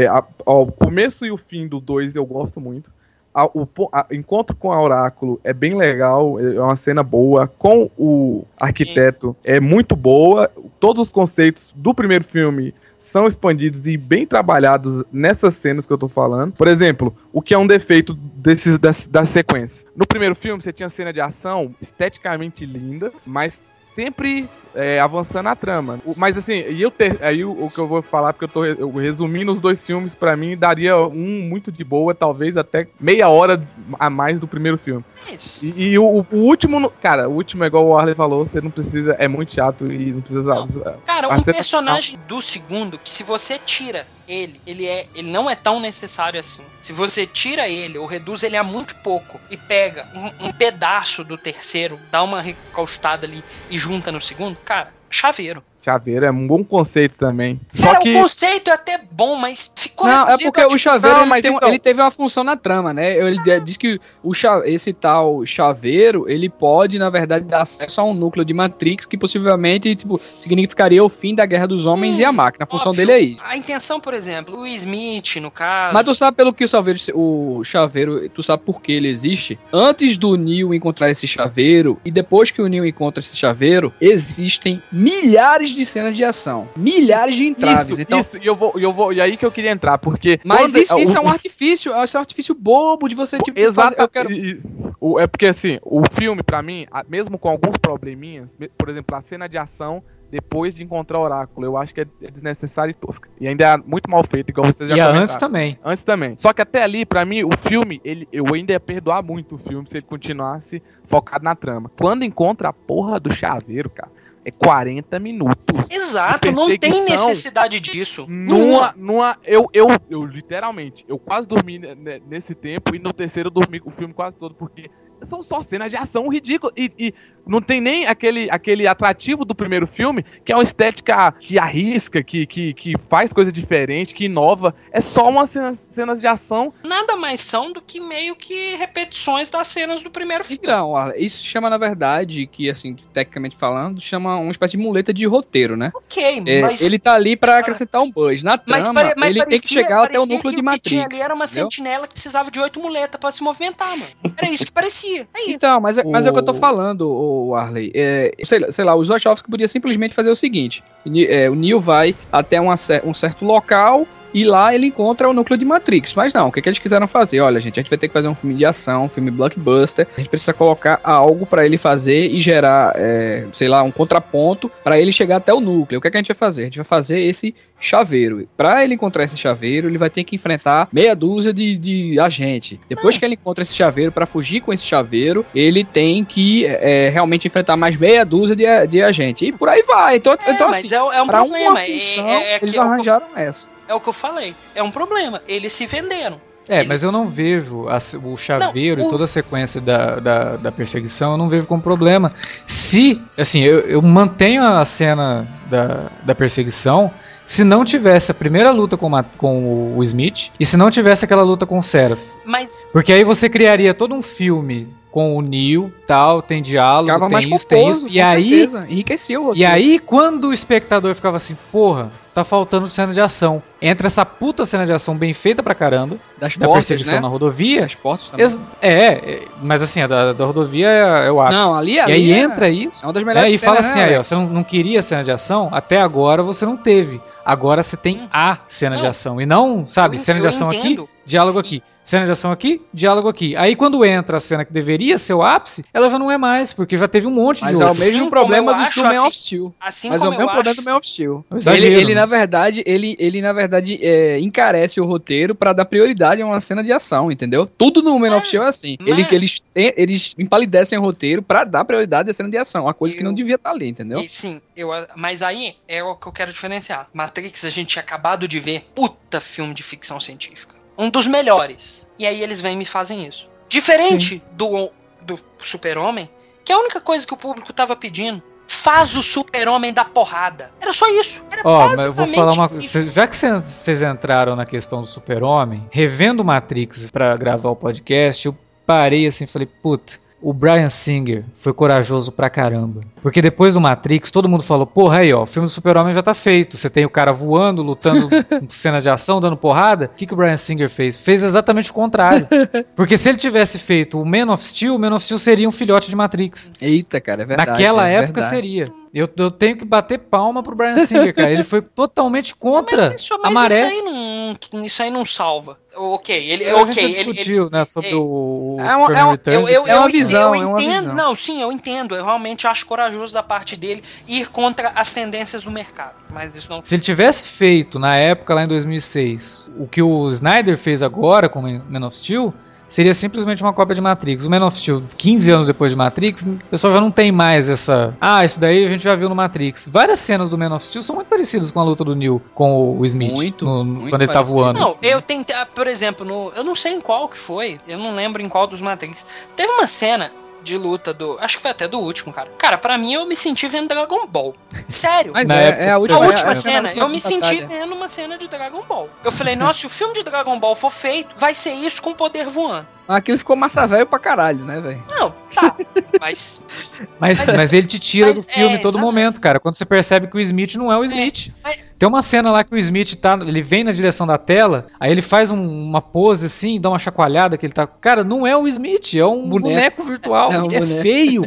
o começo e o fim do 2 eu gosto muito. O encontro com a Oráculo é bem legal, é uma cena boa. Com o arquiteto é muito boa. Todos os conceitos do primeiro filme são expandidos e bem trabalhados nessas cenas que eu tô falando. Por exemplo, o que é um defeito da sequência. No primeiro filme você tinha cena de ação esteticamente lindas, mas sempre avançando a trama. Mas assim, aí o que eu vou falar, porque eu resumindo os dois filmes, pra mim daria um muito de boa, talvez até meia hora a mais do primeiro filme. Isso. E o último, cara, o último é igual o Arley falou, você não precisa, é muito chato e não precisa... Cara, um personagem do segundo, que se você tira ele não é tão necessário assim. Se você tira ele ou reduz ele a muito pouco e pega um pedaço do terceiro, dá uma recaustada ali e junta no segundo, cara, chaveiro. Chaveiro é um bom conceito também. Cara, o conceito é até bom, mas ficou... Não, é porque o chaveiro não, ele teve uma função na trama, né? Ele diz que esse tal chaveiro, ele pode, na verdade, dar acesso a um núcleo de Matrix que possivelmente significaria o fim da Guerra dos Homens e a máquina. A função dele é isso. A intenção, por exemplo, o Smith, no caso... Mas tu sabe pelo que o chaveiro, tu sabe por que ele existe? Antes do Neo encontrar esse chaveiro, e depois que o Neo encontra esse chaveiro, existem milhares de cenas de ação, milhares de entraves. E aí que eu queria entrar, porque... Mas isso é um artifício, é um artifício bobo de você, tipo, exato, fazer, é porque assim, o filme, pra mim, mesmo com alguns probleminhas, por exemplo, a cena de ação, depois de encontrar o Oráculo, eu acho que é desnecessária e tosca. E ainda é muito mal feito, igual vocês já comentaram. Antes também. Antes também. Só que até ali, pra mim, o filme, eu ainda ia perdoar muito o filme se ele continuasse focado na trama. Quando encontra a porra do chaveiro, cara, é 40 minutos. Exato, não tem necessidade disso. Eu literalmente, eu quase dormi nesse tempo e no terceiro eu dormi o filme quase todo, porque são só cenas de ação ridículas. E não tem nem aquele atrativo do primeiro filme, que é uma estética que arrisca, que faz coisa diferente, que inova. É só umas cenas de ação. Nada mais são do que meio que repetições das cenas do primeiro filme. Então, isso chama, na verdade, que assim, tecnicamente falando, chama uma espécie de muleta de roteiro, né? Ok, mas... Ele tá ali pra acrescentar um buzz. Na trama, ele tem que chegar até o núcleo de Matrix. Ali era uma sentinela que precisava de 8 muletas pra se movimentar, mano. Era isso que parecia. É isso. Então, mas é o que eu tô falando, o Arley. Sei lá, os Wachowski podia simplesmente fazer o seguinte. O Neo vai até um certo local e lá ele encontra o núcleo de Matrix. Mas não, o que eles quiseram fazer? Olha, gente, a gente vai ter que fazer um filme de ação, um filme blockbuster. A gente precisa colocar algo pra ele fazer e gerar, sei lá, um contraponto pra ele chegar até o núcleo. O que a gente vai fazer? A gente vai fazer esse chaveiro. Pra ele encontrar esse chaveiro, ele vai ter que enfrentar meia dúzia de agente. Depois que ele encontra esse chaveiro, pra fugir com esse chaveiro, ele tem que realmente enfrentar mais meia dúzia de agente. E por aí vai. Então mas assim, é um pra problema. uma função, eles arranjaram essa. É o que eu falei. É um problema. Eles se venderam. Mas eu não vejo o chaveiro e toda a sequência da perseguição, eu não vejo como problema. Se, assim, eu mantenho a cena da perseguição se não tivesse a primeira luta com o Smith e se não tivesse aquela luta com o Seraph. Porque aí você criaria todo um filme com o Neo, tal, tem diálogo, tem isso, e aí... enriqueceu o roteiro. E aí, quando o espectador ficava assim, porra, tá faltando cena de ação. Entra essa puta cena de ação bem feita pra caramba. Das da portas, perseguição né? na rodovia. Das portas também. Mas assim, a da rodovia é o ápice. Não, ali e aí é entra isso. É uma das melhores e fala cenas, assim, né, aí, ó, Alex? você não queria cena de ação? Até agora você não teve. Agora você tem Sim. a cena de Não. ação. E não, sabe, cena de eu ação entendo. aqui, diálogo aqui. Cena de ação aqui, diálogo aqui. Aí quando entra a cena que deveria ser o ápice, ela já não é mais, porque já teve um monte de Mas é o outros. Assim mesmo como problema eu do acho Man a of Steel. Assim Mas é o como mesmo eu problema acho... do Man of Steel. É um exagero, Ele né? na verdade, encarece o roteiro pra dar prioridade a uma cena de ação, entendeu? Tudo no Man of Steel é assim. Eles empalidecem o roteiro pra dar prioridade à cena de ação. Uma coisa que não devia estar ali, entendeu? E, sim, mas aí é o que eu quero diferenciar. Matrix a gente tinha acabado de ver. Puta filme de ficção científica. Um dos melhores. E aí eles vêm e me fazem isso. Diferente do Super-Homem, que é a única coisa que o público tava pedindo. Faz o Super-Homem dar porrada. Era só isso. Era Mas eu vou falar uma coisa. Já que vocês entraram na questão do Super-Homem, revendo Matrix pra gravar o podcast, eu parei assim e falei, puta, o Bryan Singer foi corajoso pra caramba. Porque depois do Matrix, todo mundo falou, porra, aí ó, o filme do Super-Homem já tá feito. Você tem o cara voando, lutando com cena de ação, dando porrada. O que o Bryan Singer fez? Fez exatamente o contrário. Porque se ele tivesse feito o Man of Steel seria um filhote de Matrix. Eita, cara, é verdade. Naquela é época verdade. seria. Eu tenho que bater palma pro Bryan Singer, cara. Ele foi totalmente contra a maré. Isso aí não salva. Ok, ele A gente discutiu, né, sobre o Superman Returns. É uma visão. Não, sim, eu entendo. Eu realmente acho corajoso da parte dele ir contra as tendências do mercado. Mas isso não... Se ele tivesse feito, na época, lá em 2006, o que o Snyder fez agora com Man of Steel, seria simplesmente uma cópia de Matrix. O Man of Steel, 15 anos depois de Matrix, o pessoal já não tem mais essa... isso daí a gente já viu no Matrix. Várias cenas do Man of Steel são muito parecidas com a luta do Neo com o Smith. Muito quando ele tá voando. Não, eu tentei, por exemplo, eu não sei em qual que foi, eu não lembro em qual dos Matrix. Teve uma cena de luta acho que foi até do último, cara. Cara, pra mim eu me senti vendo Dragon Ball. Sério. Mas a última cena, eu me batalha. senti vendo uma cena de Dragon Ball. Eu falei, nossa, se o filme de Dragon Ball for feito, vai ser isso com poder voando. Aquilo ficou massa velho pra caralho, né, velho? Não, tá. Mas ele te tira do filme todo exatamente. momento, cara. Quando você percebe que o Smith não é o Smith. Tem uma cena lá que o Smith ele vem na direção da tela, aí ele faz uma pose assim, dá uma chacoalhada que ele tá... Cara, não é o Smith, é um boneco virtual. É um é boneco. feio.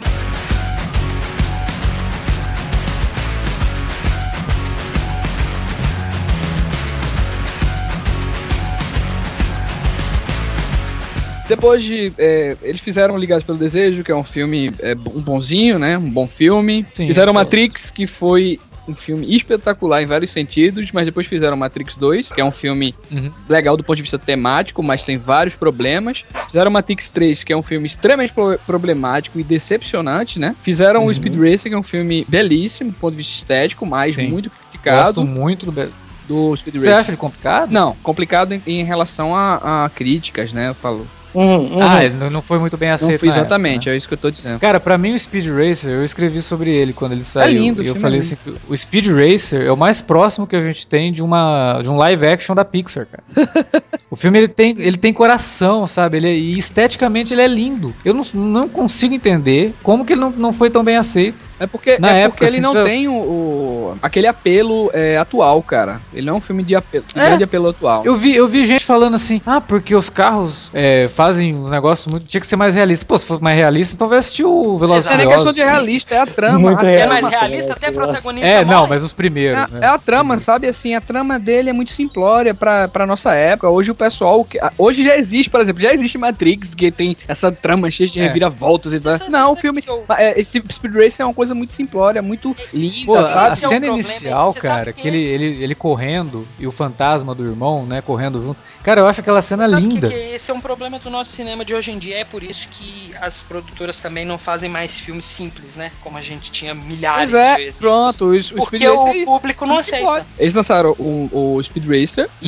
Depois de... eles fizeram Ligados pelo Desejo, que é um filme um bonzinho, né? Um bom filme. Sim, fizeram Matrix, que foi um filme espetacular em vários sentidos, mas depois fizeram Matrix 2, que é um filme legal do ponto de vista temático, mas tem vários problemas. Fizeram Matrix 3, que é um filme extremamente problemático e decepcionante, né? Fizeram o Speed Racer, que é um filme belíssimo do ponto de vista estético, mas muito criticado. Gosto muito do Speed Racer. Você acha ele complicado? Não, complicado em relação a críticas, né? Eu falo. Ele não foi muito bem aceito. Não foi exatamente, época, né? É isso que eu tô dizendo. Cara, pra mim o Speed Racer, eu escrevi sobre ele quando ele saiu. É lindo, e eu falei assim, o Speed Racer é o mais próximo que a gente tem de um live action da Pixar, cara. O filme ele tem coração, sabe? E esteticamente ele é lindo. Eu não consigo entender como que ele não foi tão bem aceito. É porque época, ele assim, não tem aquele apelo atual, cara. Ele não é um filme de grande apelo atual. Eu vi gente falando assim, porque os carros fazem um negócio muito... Tinha que ser mais realista. Pô, se fosse mais realista, então vai assistir o Velozes e Furiosos. Não é questão de realista, é a trama. É mais realista, até protagonista não, mas os primeiros, né? É a trama, sabe? Assim, a trama dele é muito simplória pra nossa época. Hoje o pessoal... Hoje já existe, por exemplo, Matrix, que tem essa trama cheia de reviravoltas e tal. Não, o filme... Esse Speed Racer é uma coisa muito simplória, muito linda, Pô, sabe? a cena inicial, cara, que ele correndo e o fantasma do irmão, né, correndo junto. Cara, eu acho aquela cena linda. Esse é um problema do nosso cinema de hoje em dia. É por isso que as produtoras também não fazem mais filmes simples, né? Como a gente tinha milhares de vezes. Pronto. Porque o público não aceita. Eles lançaram o Speed Racer e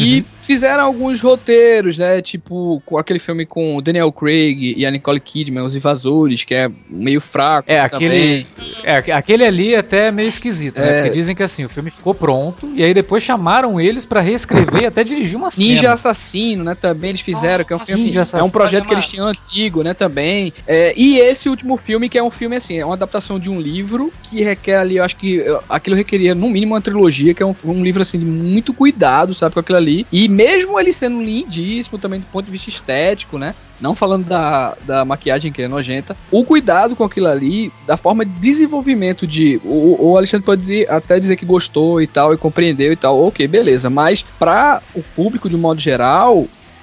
fizeram alguns roteiros, né? Tipo, com aquele filme com o Daniel Craig e a Nicole Kidman, Os Invasores, que é meio fraco também. Aquele ali até é meio esquisito, né? Porque dizem que assim, o filme ficou pronto e aí depois chamaram eles pra reescrever e até dirigir uma cena. Ninja Assassino, né? Também eles fizeram, que é um filme, é um projeto que eles tinham antigo, né? Também. E esse último filme, que é um filme assim, é uma adaptação de um livro que requer ali, eu acho que aquilo requeria no mínimo uma trilogia, que é um livro assim de muito cuidado, sabe, com aquilo ali. E mesmo ele sendo lindíssimo também do ponto de vista estético, né? Não falando da maquiagem que é nojenta, o cuidado com aquilo ali, da forma de desenvolvimento de... O Alexandre pode até dizer que gostou e tal, e compreendeu e tal, ok, beleza. Mas pra o público, de um modo geral...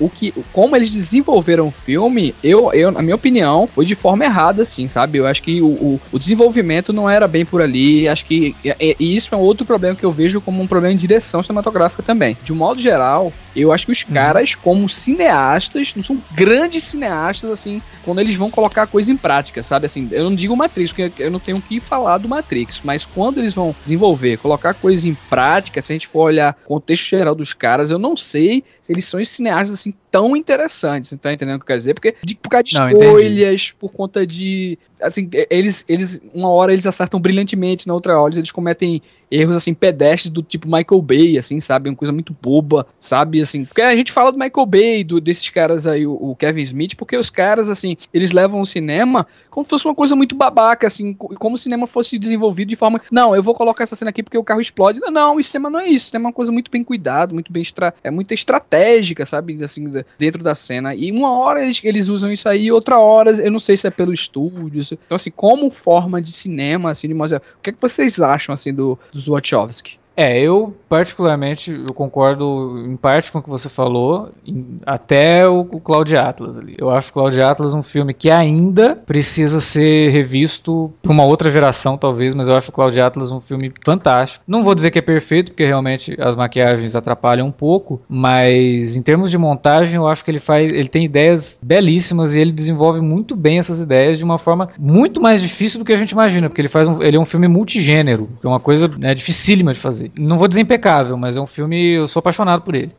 como eles desenvolveram o filme, na minha opinião, foi de forma errada, assim, sabe? Eu acho que o desenvolvimento não era bem por ali, acho que e isso é outro problema que eu vejo como um problema de direção cinematográfica também. De um modo geral, eu acho que os caras, como cineastas, não são grandes cineastas, assim, quando eles vão colocar a coisa em prática, sabe? Assim, eu não digo Matrix, porque eu não tenho o que falar do Matrix, mas quando eles vão desenvolver, colocar a coisa em prática, se a gente for olhar o contexto geral dos caras, eu não sei se eles são cineastas, assim, tão interessantes, você tá entendendo o que eu quero dizer? Porque por causa de escolhas, por conta de... Assim, eles uma hora eles acertam brilhantemente, na outra hora eles cometem erros, assim, pedestres do tipo Michael Bay, assim, sabe? Uma coisa muito boba, sabe? Assim, porque a gente fala do Michael Bay, desses caras aí, o Kevin Smith, porque os caras, assim, eles levam o cinema como se fosse uma coisa muito babaca, assim, como o cinema fosse desenvolvido de forma... Não, eu vou colocar essa cena aqui porque o carro explode. Não, o cinema não é isso. O cinema é uma coisa muito bem cuidada, muito bem muito estratégica, sabe? Assim, dentro da cena. E uma hora eles usam isso aí, outra hora, eu não sei se é pelo estúdio. Então, assim, como forma de cinema, assim, de modo... O que é que vocês acham, assim, dos Wachowski? Eu particularmente, eu concordo em parte com o que você falou, até o Cloud Atlas ali. Eu acho o Cloud Atlas um filme que ainda precisa ser revisto por uma outra geração, talvez, mas eu acho o Cloud Atlas um filme fantástico. Não vou dizer que é perfeito, porque realmente as maquiagens atrapalham um pouco, mas em termos de montagem, eu acho que ele tem ideias belíssimas e ele desenvolve muito bem essas ideias de uma forma muito mais difícil do que a gente imagina, porque ele é um filme multigênero, que é uma coisa, né, dificílima de fazer. Não vou dizer impecável, mas é um filme, eu sou apaixonado por ele.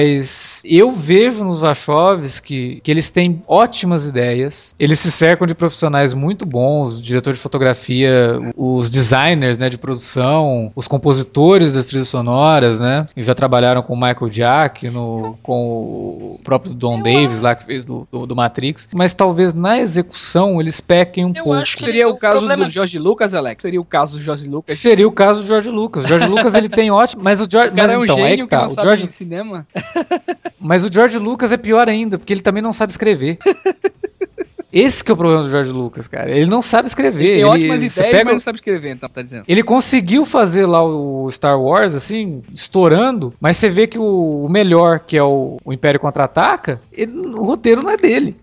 Mas eu vejo nos Wachowski que eles têm ótimas ideias, eles se cercam de profissionais muito bons, o diretor de fotografia, os designers, né, de produção, os compositores das trilhas sonoras, né, e já trabalharam com o Michael Giacchino, com o próprio Don Davis lá, que fez do Matrix, mas talvez na execução eles pequem um pouco. Acho que seria o caso do George Lucas, Alex? Seria o caso do George Lucas? Seria o caso do George Lucas. George Lucas ele tem ótimo, mas o George, mas então, é que tá, o George de cinema. Mas o George Lucas é pior ainda, porque ele também não sabe escrever. Esse que é o problema do George Lucas, cara. Ele não sabe escrever. Ele tem ótimas ideias, mas não sabe escrever, então, tá dizendo. Ele conseguiu fazer lá o Star Wars, assim, estourando, mas você vê que o melhor, que é o Império Contra-Ataca, o roteiro não é dele.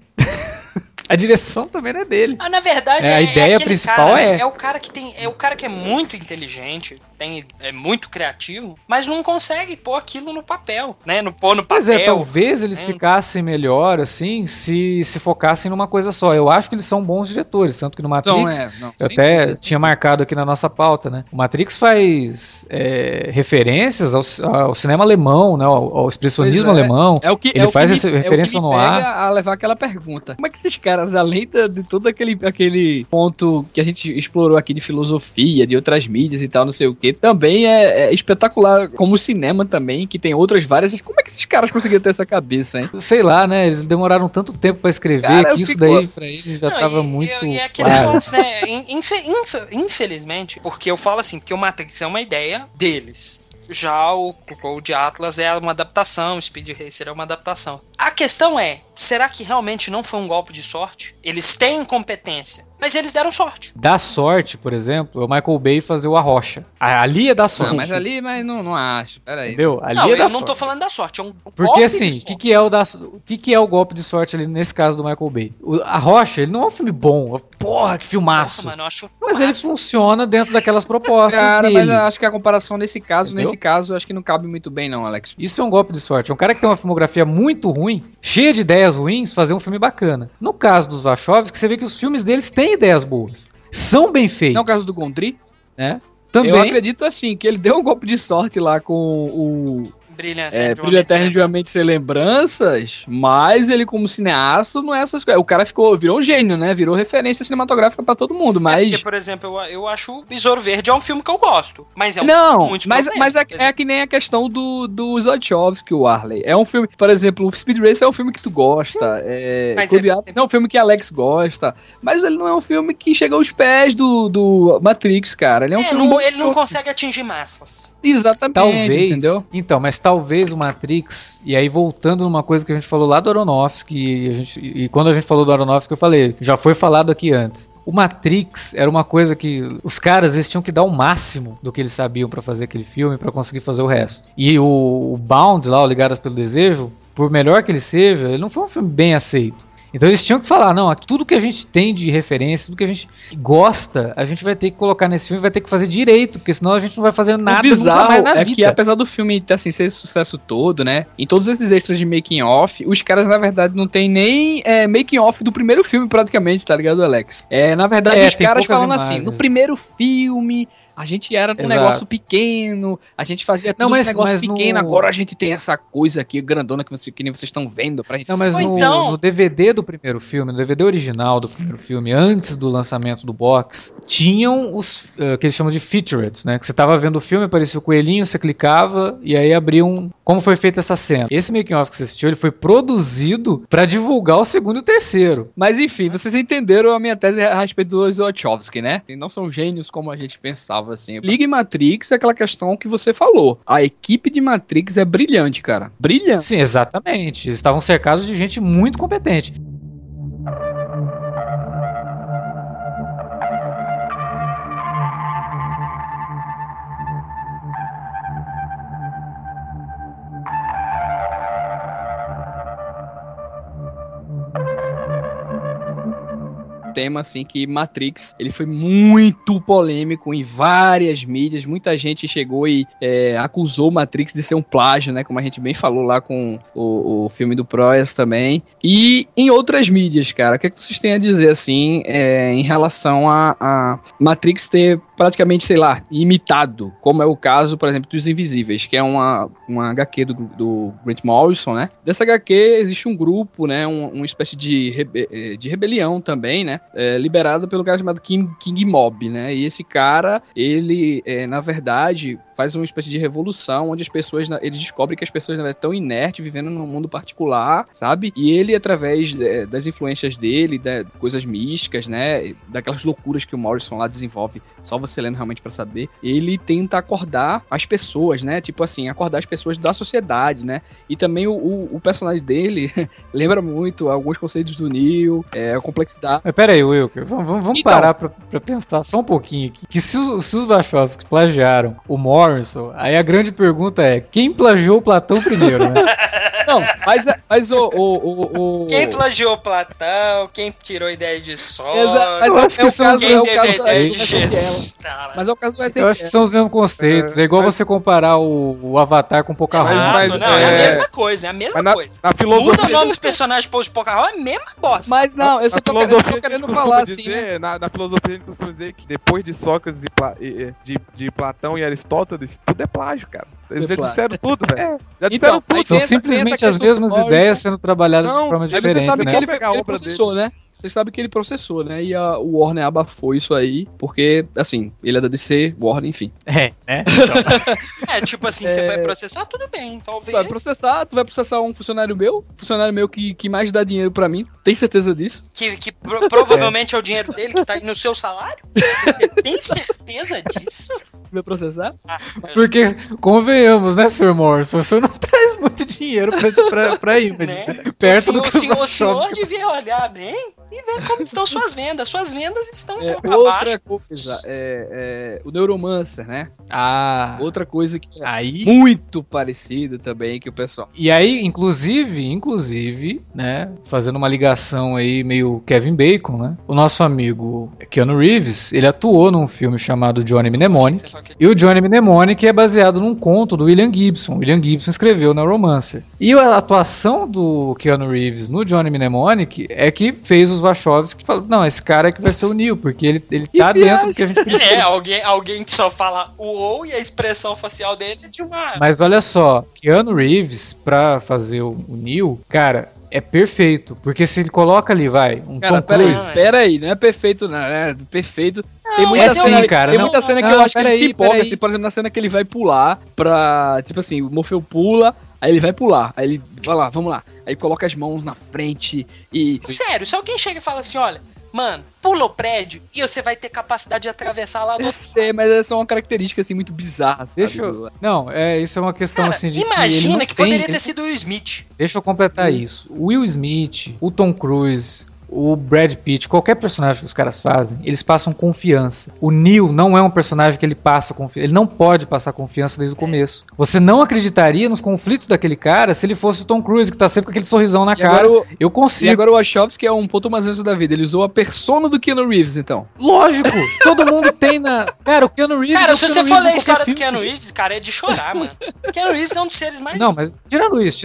A direção também não é dele. Na verdade, a ideia principal cara, é o cara que tem, é o cara que é muito inteligente, é muito criativo, mas não consegue pôr aquilo no papel, né? Pôr no papel. Pois talvez eles ficassem melhor, assim, se focassem numa coisa só. Eu acho que eles são bons diretores, tanto que no Matrix, eu até tinha marcado aqui na nossa pauta, né? O Matrix faz referências ao cinema alemão, né? Ao expressionismo alemão. Ele faz essa referência no ar. A levar aquela pergunta. Como é que esses caras, além de todo aquele ponto que a gente explorou aqui de filosofia, de outras mídias e tal, não sei o que, também é espetacular, como o cinema também, que tem outras várias. Como é que esses caras conseguiram ter essa cabeça, hein? Sei lá, né? Eles demoraram tanto tempo pra escrever, cara, que isso daí pra eles já tava muito... E aqueles pontos, né? Infelizmente, porque eu falo assim, porque o Matrix é uma ideia deles. Já o Cloud Atlas é uma adaptação, o Speed Racer é uma adaptação. A questão é, será que realmente não foi um golpe de sorte? Eles têm competência, mas eles deram sorte. Dá sorte, por exemplo, é o Michael Bay fazer o A Rocha. Ali é dar sorte. Não, mas ali não acho. Peraí. Entendeu? Ali não, é dar eu sorte. não tô falando da sorte, é um golpe. Porque assim, o que é o golpe de sorte ali nesse caso do Michael Bay? A Rocha, ele não é um filme bom. Porra, que filmaço. Nossa, mano, eu acho um mas ele funciona dentro daquelas propostas dele. Mas eu acho que a comparação nesse caso, eu acho que não cabe muito bem não, Alex. Isso é um golpe de sorte. É um cara que tem uma filmografia muito ruim, cheia de ideias ruins, fazer um filme bacana. No caso dos Wachowski, você vê que os filmes deles têm ideias boas. São bem feitos. Não é o caso do Gondry? Né? Também. Eu acredito assim, que ele deu um golpe de sorte lá com Brilho Eterno de Uma Mente Sem Lembranças, mas ele como cineasta não é essas coisas. O cara virou um gênio, né? Virou referência cinematográfica pra todo mundo, mas... Porque, por exemplo, eu acho o Besouro Verde é um filme que eu gosto, mas é um filme muito mas é que nem a questão do Zlotowski, o Warley. É um filme, por exemplo, o Speed Racer é um filme que tu gosta, é um filme que Alex gosta, mas ele não é um filme que chega aos pés do Matrix, cara. Ele é um filme... Ele não consegue atingir massas. Exatamente, talvez, entendeu? Então, mas talvez o Matrix, e aí voltando numa coisa que a gente falou lá do Aronofsky, e quando a gente falou do Aronofsky eu falei, já foi falado aqui antes. O Matrix era uma coisa que os caras eles tinham que dar o máximo do que eles sabiam pra fazer aquele filme pra conseguir fazer o resto. E o Bound lá, o Ligadas pelo Desejo, por melhor que ele seja, ele não foi um filme bem aceito. Então eles tinham que falar, não, tudo que a gente tem de referência, tudo que a gente gosta, a gente vai ter que colocar nesse filme, vai ter que fazer direito, porque senão a gente não vai fazer nada nunca mais na vida. É que apesar do filme assim, ser esse sucesso todo, né, em todos esses extras de making off, os caras na verdade não tem nem making off do primeiro filme praticamente, tá ligado, Alex? Na verdade os caras falando assim, no primeiro filme... A gente era num negócio pequeno, a gente fazia tudo num negócio pequeno, agora a gente tem essa coisa aqui grandona que nem vocês estão vendo pra gente. Não, mas no DVD do primeiro filme, no DVD original do primeiro filme, antes do lançamento do box, tinham os que eles chamam de featurettes, né? Que você tava vendo o filme, aparecia o coelhinho, você clicava e aí abria como foi feita essa cena. Esse making of que você assistiu, ele foi produzido pra divulgar o segundo e o terceiro. Mas enfim, vocês entenderam a minha tese a respeito do Zlotowski, né? E não são gênios como a gente pensava. Assim. Liga em Matrix é aquela questão que você falou. A equipe de Matrix é brilhante, cara. Brilhante. Sim, exatamente. Eles estavam cercados de gente muito competente. Tema assim que Matrix ele foi muito polêmico em várias mídias, muita gente chegou e acusou Matrix de ser um plágio, né, como a gente bem falou lá com o filme do Proyas também, e em outras mídias, cara, o que vocês têm a dizer assim em relação a Matrix ter praticamente, sei lá, imitado, como é o caso, por exemplo, dos Invisíveis, que é uma HQ do Grant Morrison, né? Dessa HQ existe um grupo, né, uma espécie de rebelião também, né, liberada pelo cara chamado King Mob, né? E esse cara, ele, na verdade, faz uma espécie de revolução onde as pessoas, eles descobrem que as pessoas, na verdade, estão inertes, vivendo num mundo particular, sabe? E ele, através das influências dele, coisas místicas, né? Daquelas loucuras que o Morrison lá desenvolve, só você lendo realmente pra saber, ele tenta acordar as pessoas, né? Tipo assim, acordar as pessoas da sociedade, né? E também o personagem dele lembra muito alguns conceitos do Neo, a complexidade. Mas pera aí, Wilker, vamos então, parar pra pensar só um pouquinho aqui. Que se os Wachowski plagiaram o Morrison, aí a grande pergunta é, quem plagiou o Platão primeiro, né? Não, mas Quem plagiou o Platão, quem tirou a ideia de Sol... Mas eu acho que são os mesmos conceitos. Mas é o caso do Eu acho que são os mesmos conceitos. É igual você comparar o Avatar com o Pocahontas. Não, é a mesma coisa, é a mesma coisa. Muda o nome dos personagens de Pocahontas, é a mesma bosta. Mas não, eu só tô querendo falar assim, né? Na filosofia a gente costuma dizer que depois de Sócrates de Platão e Aristóteles, tudo é plágio, cara. Eles já disseram tudo, velho. Já disseram tudo. São simplesmente as mesmas ideias sendo trabalhadas de forma diferente, você sabe né? Que ele processou, né? Vocês sabem que ele processou, né? E o Warner abafou isso aí, porque, assim, ele é da DC, Warner, enfim. Né? Tipo assim, você vai processar, tudo bem, talvez. Tu vai processar um funcionário meu que mais dá dinheiro pra mim, tem certeza disso? Que provavelmente é o dinheiro dele que tá aí no seu salário? Você tem certeza disso? Vai processar? Porque, convenhamos, né, Sr. Morrison, o senhor não traz muito dinheiro pra ir, né? Perto do que o senhor devia olhar bem e ver como estão suas vendas. Suas vendas estão um pouco abaixo. Outra coisa, o Neuromancer, né? Outra coisa que aí muito parecida também que o pessoal... E aí, inclusive, né, fazendo uma ligação aí meio Kevin Bacon, né? O nosso amigo Keanu Reeves, ele atuou num filme chamado Johnny Mnemonic. E o Johnny Mnemonic é baseado num conto do William Gibson. O William Gibson escreveu Neuromancer. E a atuação do Keanu Reeves no Johnny Mnemonic é que fez os Wachowski que falou, não, esse cara é que vai ser o Neo, porque ele tá dentro do que a gente precisa. Alguém que só fala uou e a expressão facial dele é de uma... Mas olha só, Keanu Reeves, pra fazer o Neo, cara, é perfeito. Porque se ele coloca ali, um Tom Cruise... Peraí, não é perfeito não, é perfeito... Tem muita cena, cara. Tem muita cena que eu acho que ele se empolga, assim, por exemplo, na cena que ele vai pular pra... Tipo assim, o Morfeu pula, aí ele vai pular, aí ele... Vai lá, vamos lá. Aí coloca as mãos na frente e... Sério, se alguém chega e fala assim, olha... Mano, pula o prédio e você vai ter capacidade de atravessar lá do outro lado. Mas essa é uma característica, assim, muito bizarra, sabe? Não, isso é uma questão, cara, assim, de imagina que poderia ter sido o Will Smith. Deixa eu completar isso. O Will Smith, o Tom Cruise, o Brad Pitt, qualquer personagem que os caras fazem, eles passam confiança. O Neo não é um personagem que ele passa confiança. Ele não pode passar confiança desde o começo. Você não acreditaria nos conflitos daquele cara se ele fosse o Tom Cruise, que tá sempre com aquele sorrisão na cara. Eu consigo. E agora o Wachowski é um ponto mais antes da vida. Ele usou a persona do Keanu Reeves, então. Lógico! Todo mundo tem na... Cara, o Keanu Reeves... Cara, se você for ler a história do Keanu Reeves, cara, é de chorar, mano. O Keanu Reeves é um dos seres mais... Não, mas tirando isso.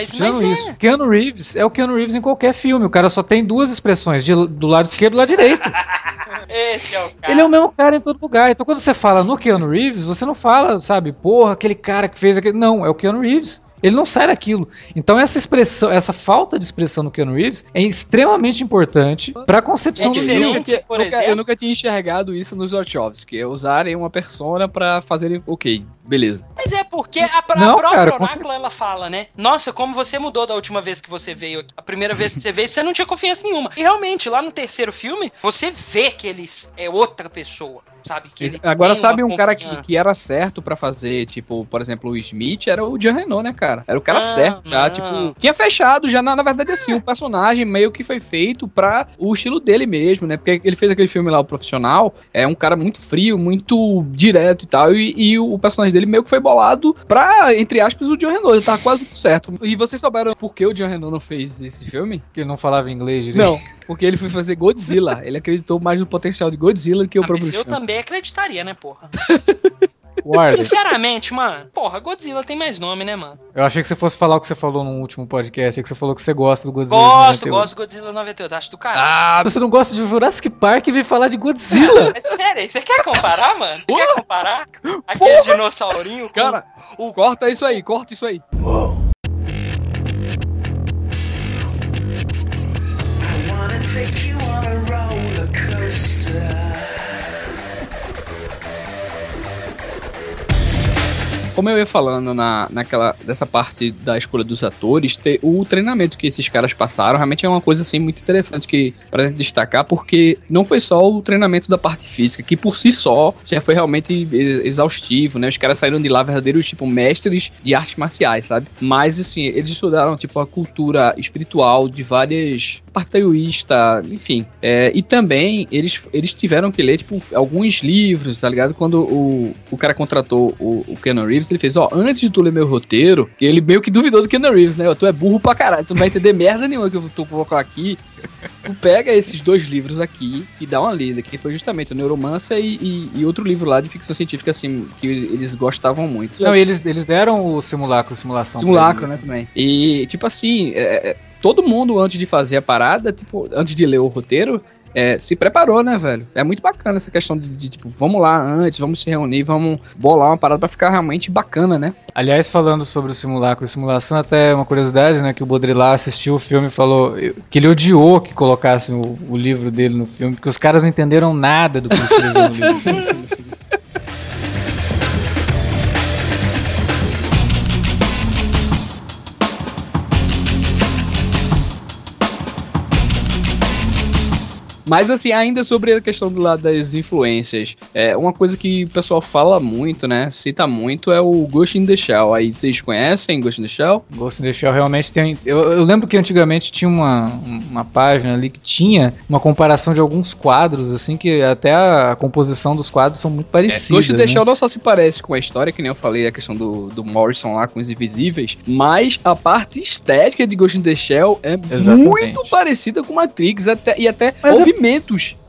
Keanu Reeves é o Keanu Reeves em qualquer filme. O cara só tem duas expressões, do lado esquerdo e do lado direito. Esse é o cara. Ele é o mesmo cara em todo lugar. Então quando você fala no Keanu Reeves, você não fala, sabe, porra, aquele cara que fez aquele... Não, é o Keanu Reeves. Ele não sai daquilo. Então essa expressão, essa falta de expressão no Keanu Reeves é extremamente importante pra concepção do filme. Eu nunca tinha enxergado isso nos Wachowski, é usarem uma persona pra fazerem, ok, beleza. Mas é porque a própria Oráculo, ela fala, né? Nossa, como você mudou da última vez que você veio aqui. A primeira vez que você veio, você não tinha confiança nenhuma. E realmente, lá no terceiro filme, você vê que eles é outra pessoa. Sabe, que ele agora sabe um cara que era certo pra fazer, tipo, por exemplo, o Smith era o Jean Reno, né, cara? Era o cara certo, já, tipo, tinha fechado já, na verdade, assim, o personagem meio que foi feito pra o estilo dele mesmo, né? Porque ele fez aquele filme lá, O Profissional, é um cara muito frio, muito direto e tal, e o personagem dele meio que foi bolado pra, entre aspas, o Jean Reno, ele tava quase tudo certo. E vocês souberam por que o Jean Reno não fez esse filme? Porque ele não falava inglês direito. Não, porque ele foi fazer Godzilla, ele acreditou mais no potencial de Godzilla que o próprio filme. Eu também acreditaria, né, porra? Guarda. Sinceramente, mano, porra, Godzilla tem mais nome, né, mano? Eu achei que você fosse falar o que você falou no último podcast, que você falou que você gosta do Godzilla. Gosto do Godzilla 98, acho do cara. Ah, você não gosta de Jurassic Park e vem falar de Godzilla? É sério, você quer comparar, mano? Você quer comparar? Aquele dinossaurinho com... Cara, corta isso aí. Uou. I wanna take you on a roller coaster. Como eu ia falando dessa parte da escolha dos atores, o treinamento que esses caras passaram realmente é uma coisa assim muito interessante pra gente destacar, porque não foi só o treinamento da parte física, que por si só já foi realmente exaustivo, né? Os caras saíram de lá verdadeiros, tipo, mestres de artes marciais, sabe? Mas, assim, eles estudaram, tipo, a cultura espiritual de várias parte taoísta, enfim. E também eles tiveram que ler, tipo, alguns livros, tá ligado? Quando o cara contratou o Keanu Reeves, ele fez, antes de tu ler meu roteiro, que ele meio que duvidou do Keanu Reeves, né? Tu é burro pra caralho, tu não vai entender merda nenhuma que eu tô colocando aqui. Tu pega esses dois livros aqui e dá uma lida, que foi justamente o Neuromancer e outro livro lá de ficção científica, assim, que eles gostavam muito. Não, eles deram o simulação. Simulacro, né, também. E, tipo assim, todo mundo, antes de fazer a parada, tipo, antes de ler o roteiro, se preparou, né, velho? É muito bacana essa questão de tipo, vamos lá antes, vamos se reunir, vamos bolar uma parada pra ficar realmente bacana, né? Aliás, falando sobre o simulacro e simulação, até uma curiosidade, né, que o Baudrillard assistiu o filme e falou que ele odiou que colocassem o livro dele no filme, porque os caras não entenderam nada do que ele escreveu no livro. Mas assim, ainda sobre a questão do lado das influências, uma coisa que o pessoal fala muito, né, cita muito, é o Ghost in the Shell. Aí vocês conhecem Ghost in the Shell? Ghost in the Shell realmente tem... Eu lembro que antigamente tinha uma página ali que tinha uma comparação de alguns quadros, assim, que até a composição dos quadros são muito parecidas. Ghost in the Shell não só se parece com a história, que nem eu falei, a questão do Morrison lá com os Invisíveis, mas a parte estética de Ghost in the Shell é muito parecida com Matrix, e até movimentos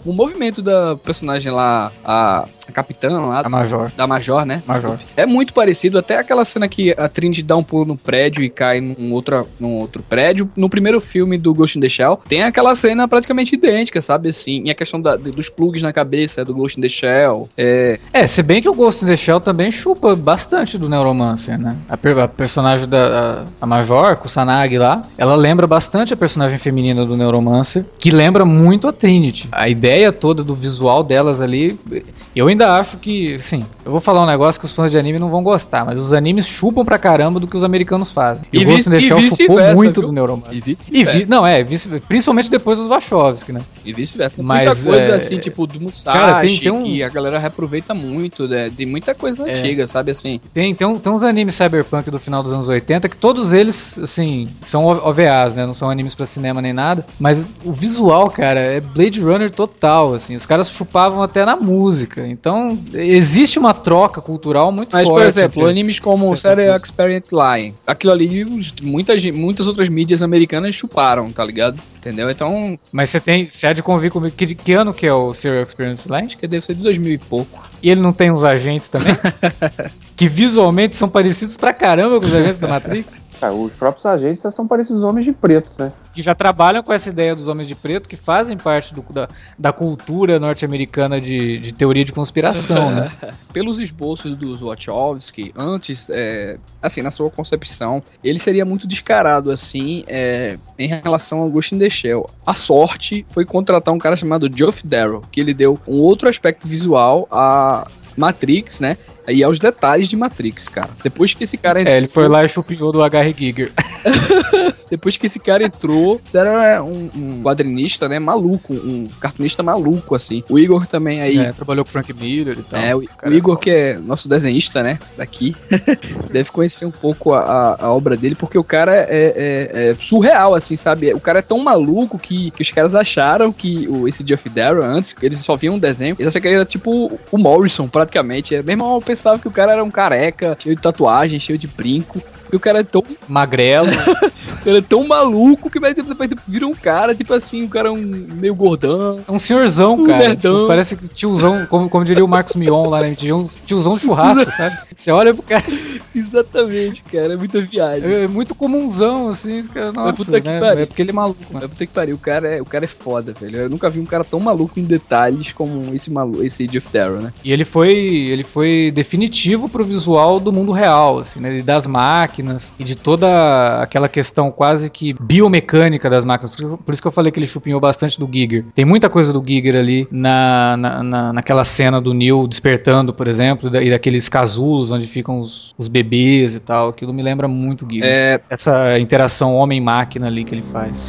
o movimento da personagem lá, a capitã lá. A Major. Da Major, né? Major. É muito parecido, até aquela cena que a Trinity dá um pulo no prédio e cai num outro prédio. No primeiro filme do Ghost in the Shell, tem aquela cena praticamente idêntica, sabe, assim. E a questão dos plugs na cabeça do Ghost in the Shell. Se bem que o Ghost in the Shell também chupa bastante do Neuromancer, né? A personagem a Major, Kusanagi lá, ela lembra bastante a personagem feminina do Neuromancer, que lembra muito a Trinity. A ideia toda do visual delas ali, eu ainda acho que, assim, eu vou falar um negócio que os fãs de anime não vão gostar, mas os animes chupam pra caramba do que os americanos fazem. E o Ghost in the Shell chupou muito do Neuromancer. Principalmente depois dos Wachowski, né? E vice-versa. Muita coisa assim, tipo, do Musashi, que a galera reaproveita muito, né? De muita coisa antiga, sabe, assim. Tem uns animes cyberpunk do final dos anos 80 que todos eles, assim, são OVAs, né? Não são animes pra cinema nem nada, mas o visual, cara, é Blade Runner total, assim. Os caras chupavam até na música. Então, existe uma troca cultural muito forte. Mas, por exemplo, animes como Serial Experiment Line, aquilo ali, muitas outras mídias americanas chuparam, tá ligado? Entendeu? Então... Mas você há de convir comigo, que ano que é o Serial Experience Line? Acho que deve ser de 2000 e pouco. E ele não tem uns agentes também? Que visualmente são parecidos pra caramba com os agentes da Matrix? Os próprios agentes são parecidos homens de preto, né? Que já trabalham com essa ideia dos homens de preto, que fazem parte da cultura norte-americana de teoria de conspiração, né? Pelos esboços dos Wachowski, antes, assim, na sua concepção, ele seria muito descarado, assim, em relação ao Ghost in the Shell. A sorte foi contratar um cara chamado Geoff Darrow, que ele deu um outro aspecto visual a Matrix, né? E aos detalhes de Matrix, cara. Depois que esse cara entrou... ele foi lá e chupinhou do H.R. Giger. Depois que esse cara entrou, era um quadrinista, né, maluco, um cartunista maluco, assim. O Igor também aí... trabalhou com o Frank Miller e tal. O Igor, que é nosso desenhista, né, daqui, deve conhecer um pouco a obra dele, porque o cara é surreal, assim, sabe? O cara é tão maluco que os caras acharam que esse Geoff Darrow, antes, eles só viam um desenho, eles acharam que ele era tipo o Morrison, praticamente. Mesmo eu pensava que o cara era um careca, cheio de tatuagem, cheio de brinco. E o cara é tão... magrelo. Ele é tão maluco que depois vira um cara, tipo assim, um cara meio gordão. É um senhorzão, cara. Tipo, parece que tiozão, como diria o Marcos Mion lá na MTV, um tiozão de churrasco, sabe? Você olha pro cara... Exatamente, cara. É muita viagem. É muito comunzão, assim. Cara, nossa, puta que pariu. É porque ele é maluco, né? Puta que pariu. O cara é foda, velho. Eu nunca vi um cara tão maluco em detalhes como esse Geoff Darrow, né? E ele foi definitivo pro visual do mundo real, assim, né? Das máquinas e de toda aquela questão quase que biomecânica das máquinas. Por isso que eu falei que ele chupinhou bastante do Giger. Tem muita coisa do Giger ali naquela cena do Neo despertando, por exemplo, e daqueles casulos onde ficam os bebês e tal. Aquilo me lembra muito o Giger. Essa interação homem-máquina ali que ele faz.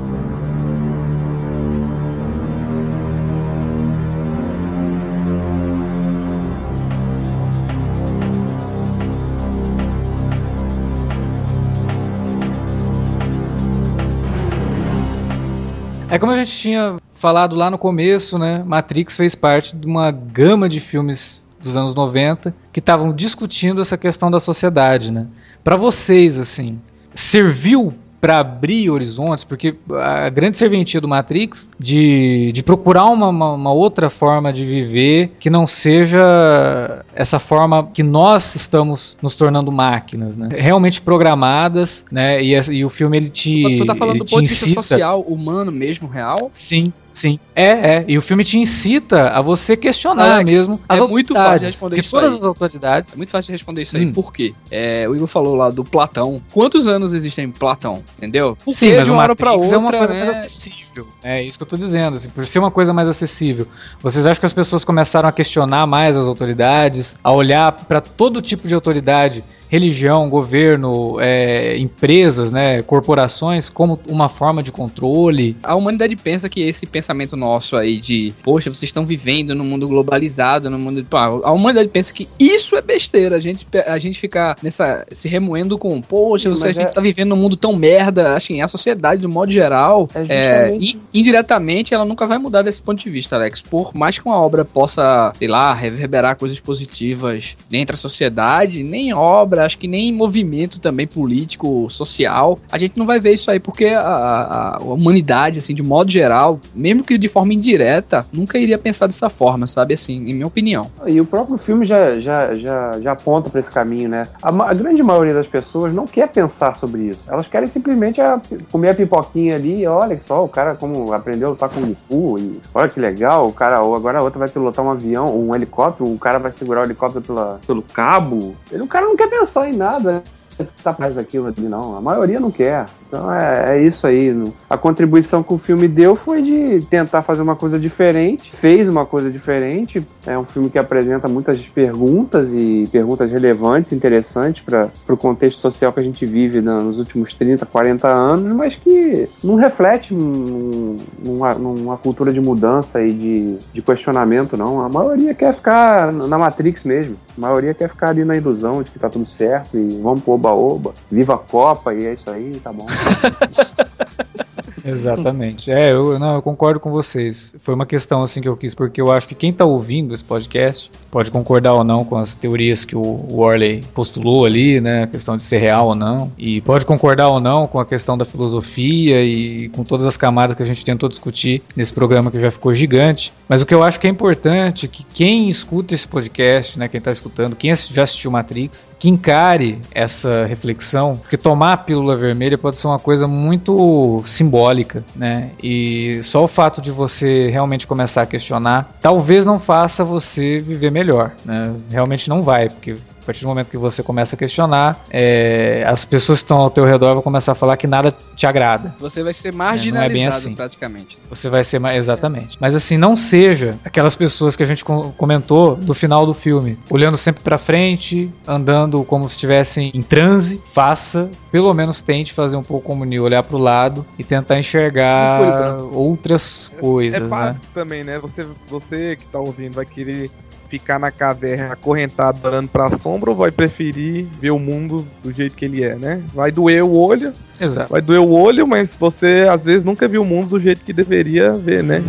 É como a gente tinha falado lá no começo, né? Matrix fez parte de uma gama de filmes dos anos 90 que estavam discutindo essa questão da sociedade, né? Para vocês, assim, serviu para abrir horizontes, porque a grande serventia do Matrix de procurar uma outra forma de viver que não seja essa forma que nós estamos nos tornando máquinas, né? Realmente programadas, né? E o filme ele te Tu tá falando do ponto de vista social, humano mesmo, real? Sim. E o filme te incita a você questionar mesmo as autoridades. Muito fácil de responder isso todas as autoridades. É muito fácil de responder isso aí. Por quê? O Igor falou lá do Platão. Quantos anos existem Platão? Entendeu? Sim, mas de uma hora pra outra é uma coisa mais acessível. É isso que eu tô dizendo. Assim, por ser uma coisa mais acessível. Vocês acham que as pessoas começaram a questionar mais as autoridades, a olhar para todo tipo de autoridade, religião, governo, empresas, né, corporações, como uma forma de controle? A humanidade pensa que esse pensamento nosso aí de, poxa, vocês estão vivendo num mundo globalizado, num mundo... A humanidade pensa que isso é besteira, a gente fica se remoendo com, poxa, a gente tá vivendo num mundo tão merda, assim, a sociedade, do modo geral, indiretamente ela nunca vai mudar desse ponto de vista, Alex. Por mais que uma obra possa, sei lá, reverberar coisas positivas dentro da sociedade, nem obra, acho que nem movimento também político, social, a gente não vai ver isso aí, porque a humanidade, assim, de modo geral, mesmo que de forma indireta, nunca iria pensar dessa forma, sabe, assim, em minha opinião. E o próprio filme já aponta para esse caminho, né? A grande maioria das pessoas não quer pensar sobre isso. Elas querem simplesmente comer a pipoquinha ali e olha só, o cara como aprendeu a lutar com o Fu, e olha que legal, o cara, ou agora a outra vai pilotar um avião, um helicóptero, o cara vai segurar o helicóptero pelo cabo. O cara não quer pensar em nada que tá atrás daquilo ali, não. A maioria não quer. Então é isso aí. A contribuição que o filme deu foi de tentar fazer uma coisa diferente. Fez uma coisa diferente. É um filme que apresenta muitas perguntas e perguntas relevantes, interessantes para o contexto social que a gente vive nos últimos 30, 40 anos, mas que não reflete numa cultura de mudança e de questionamento, não. A maioria quer ficar na Matrix mesmo. A maioria quer ficar ali na ilusão de que tá tudo certo e vamos pro oba-oba, viva a Copa e é isso aí, tá bom. Exatamente. Eu concordo com vocês. Foi uma questão assim que eu quis, porque eu acho que quem tá ouvindo esse podcast pode concordar ou não com as teorias que o Worley postulou ali, né, a questão de ser real ou não, e pode concordar ou não com a questão da filosofia e com todas as camadas que a gente tentou discutir nesse programa que já ficou gigante. Mas o que eu acho que é importante é que quem escuta esse podcast, né, quem tá escutando, quem já assistiu Matrix, que encare essa reflexão, porque tomar a pílula vermelha pode ser uma coisa muito simbólica, né? E só o fato de você realmente começar a questionar talvez não faça você viver melhor, né? Realmente não vai, porque a partir do momento que você começa a questionar, as pessoas que estão ao teu redor vão começar a falar que nada te agrada. Você vai ser marginalizado, não é bem assim. Praticamente. Você vai ser exatamente. Mas assim, não seja aquelas pessoas que a gente comentou do final do filme, olhando sempre pra frente, andando como se estivessem em transe. Faça, pelo menos tente fazer um pouco como Neo, olhar pro lado e tentar enxergar outras coisas. É básico, né? Também, né? Você que tá ouvindo vai querer ficar na caverna acorrentado olhando pra sombra ou vai preferir ver o mundo do jeito que ele é, né? Vai doer o olho. Exato. Vai doer o olho, mas você às vezes nunca viu o mundo do jeito que deveria ver, né?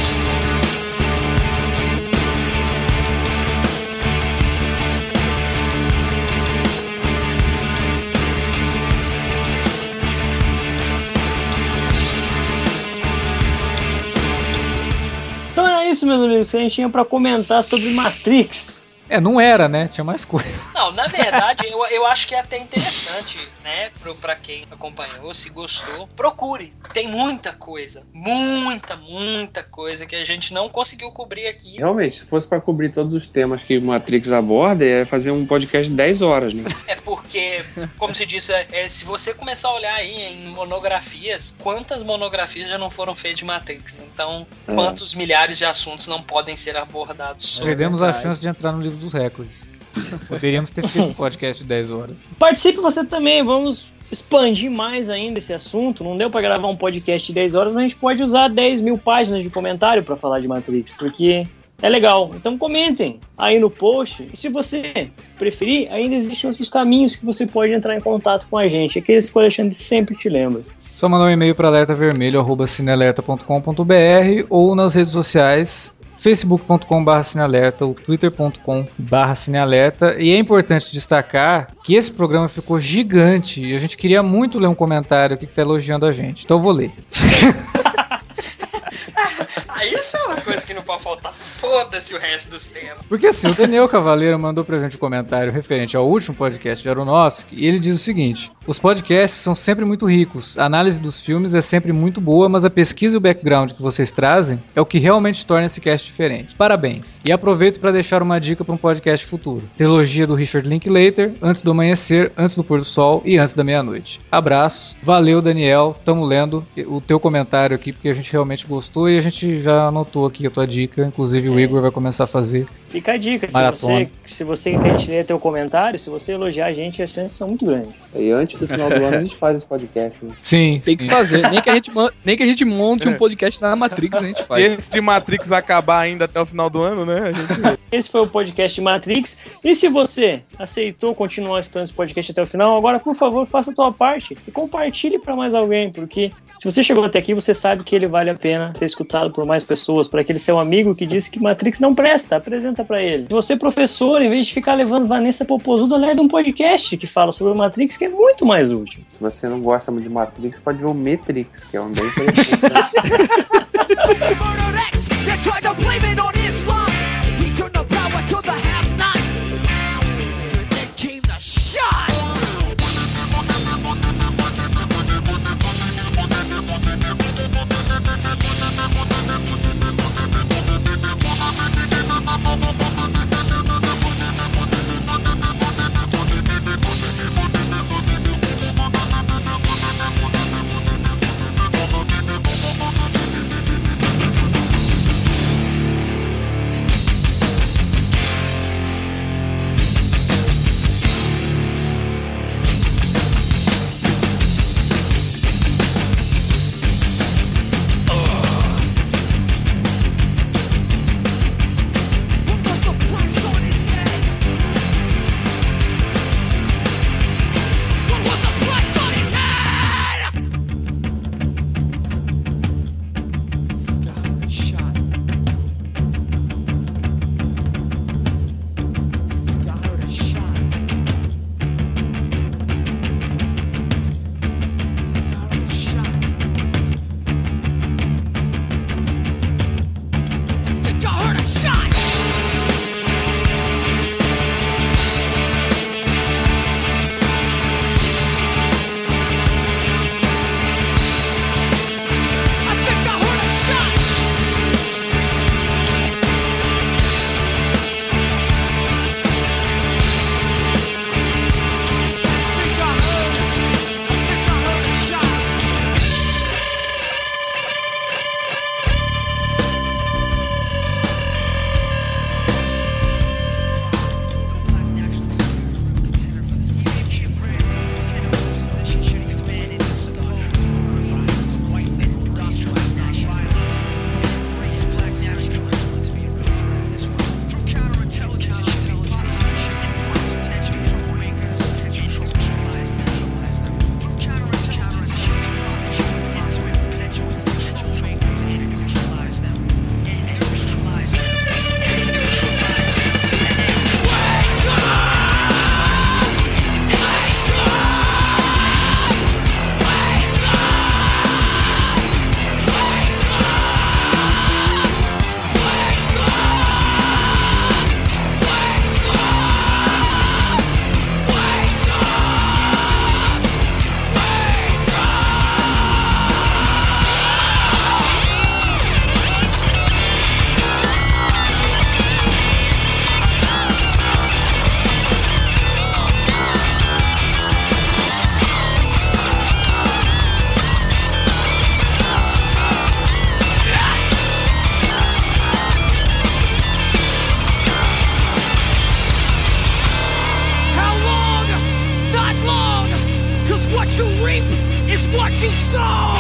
Isso, meus amigos, que a gente tinha pra comentar sobre Matrix. Não era, né? Tinha mais coisa. Não, na verdade, eu acho que é até interessante, né? Pra quem acompanhou, se gostou, procure. Tem muita coisa. Muita coisa que a gente não conseguiu cobrir aqui. Realmente, se fosse pra cobrir todos os temas que Matrix aborda, é fazer um podcast de 10 horas, né? É porque, como se diz, se você começar a olhar aí em monografias, quantas monografias já não foram feitas de Matrix? Então, quantos milhares de assuntos não podem ser abordados? Perdemos a chance de entrar no livro dos recordes. Poderíamos ter feito um podcast de 10 horas. Participe você também, vamos expandir mais ainda esse assunto. Não deu pra gravar um podcast de 10 horas, mas a gente pode usar 10 mil páginas de comentário pra falar de Matrix, porque é legal. Então comentem aí no post. E se você preferir, ainda existem outros caminhos que você pode entrar em contato com a gente. Aqueles que o Alexandre sempre te lembra. Só mandar um e-mail para alertavermelho@cinealerta.com.br ou nas redes sociais facebook.com/cinealerta ou twitter.com/cinealerta. E é importante destacar que esse programa ficou gigante e a gente queria muito ler um comentário aqui que tá elogiando a gente, então eu vou ler. Isso é uma coisa que não pode faltar. Foda-se o resto dos temas. Porque assim, o Daniel Cavaleiro mandou pra gente um comentário referente ao último podcast de Aronofsky e ele diz o seguinte: os podcasts são sempre muito ricos, a análise dos filmes é sempre muito boa, mas a pesquisa e o background que vocês trazem é o que realmente torna esse cast diferente. Parabéns. E aproveito para deixar uma dica para um podcast futuro. Trilogia do Richard Linklater, Antes do Amanhecer, Antes do Pôr do Sol e Antes da Meia-Noite. Abraços. Valeu, Daniel. Tamo lendo o teu comentário aqui porque a gente realmente gostou e a gente já anotou aqui a tua dica, inclusive o Igor vai começar a fazer. Fica a dica, se você quer que a gente ler teu comentário, se você elogiar a gente, as chances são muito grandes. E antes do final do ano a gente faz esse podcast. Né? Sim. Tem que fazer. Nem que a gente monte um podcast na Matrix, a gente faz. Se esse de Matrix acabar ainda até o final do ano, né? Esse foi o podcast de Matrix. E se você aceitou continuar escutando esse podcast até o final, agora, por favor, faça a tua parte e compartilhe para mais alguém, porque se você chegou até aqui, você sabe que ele vale a pena ter escutado por mais pessoas, para aquele seu amigo que disse que Matrix não presta, apresenta para ele. Se você, professor, em vez de ficar levando Vanessa Popozuda, leva um podcast que fala sobre Matrix, que é muito mais útil. Se você não gosta muito de Matrix, pode ver o Matrix, que é um bem interessante. What you reap is what you sow.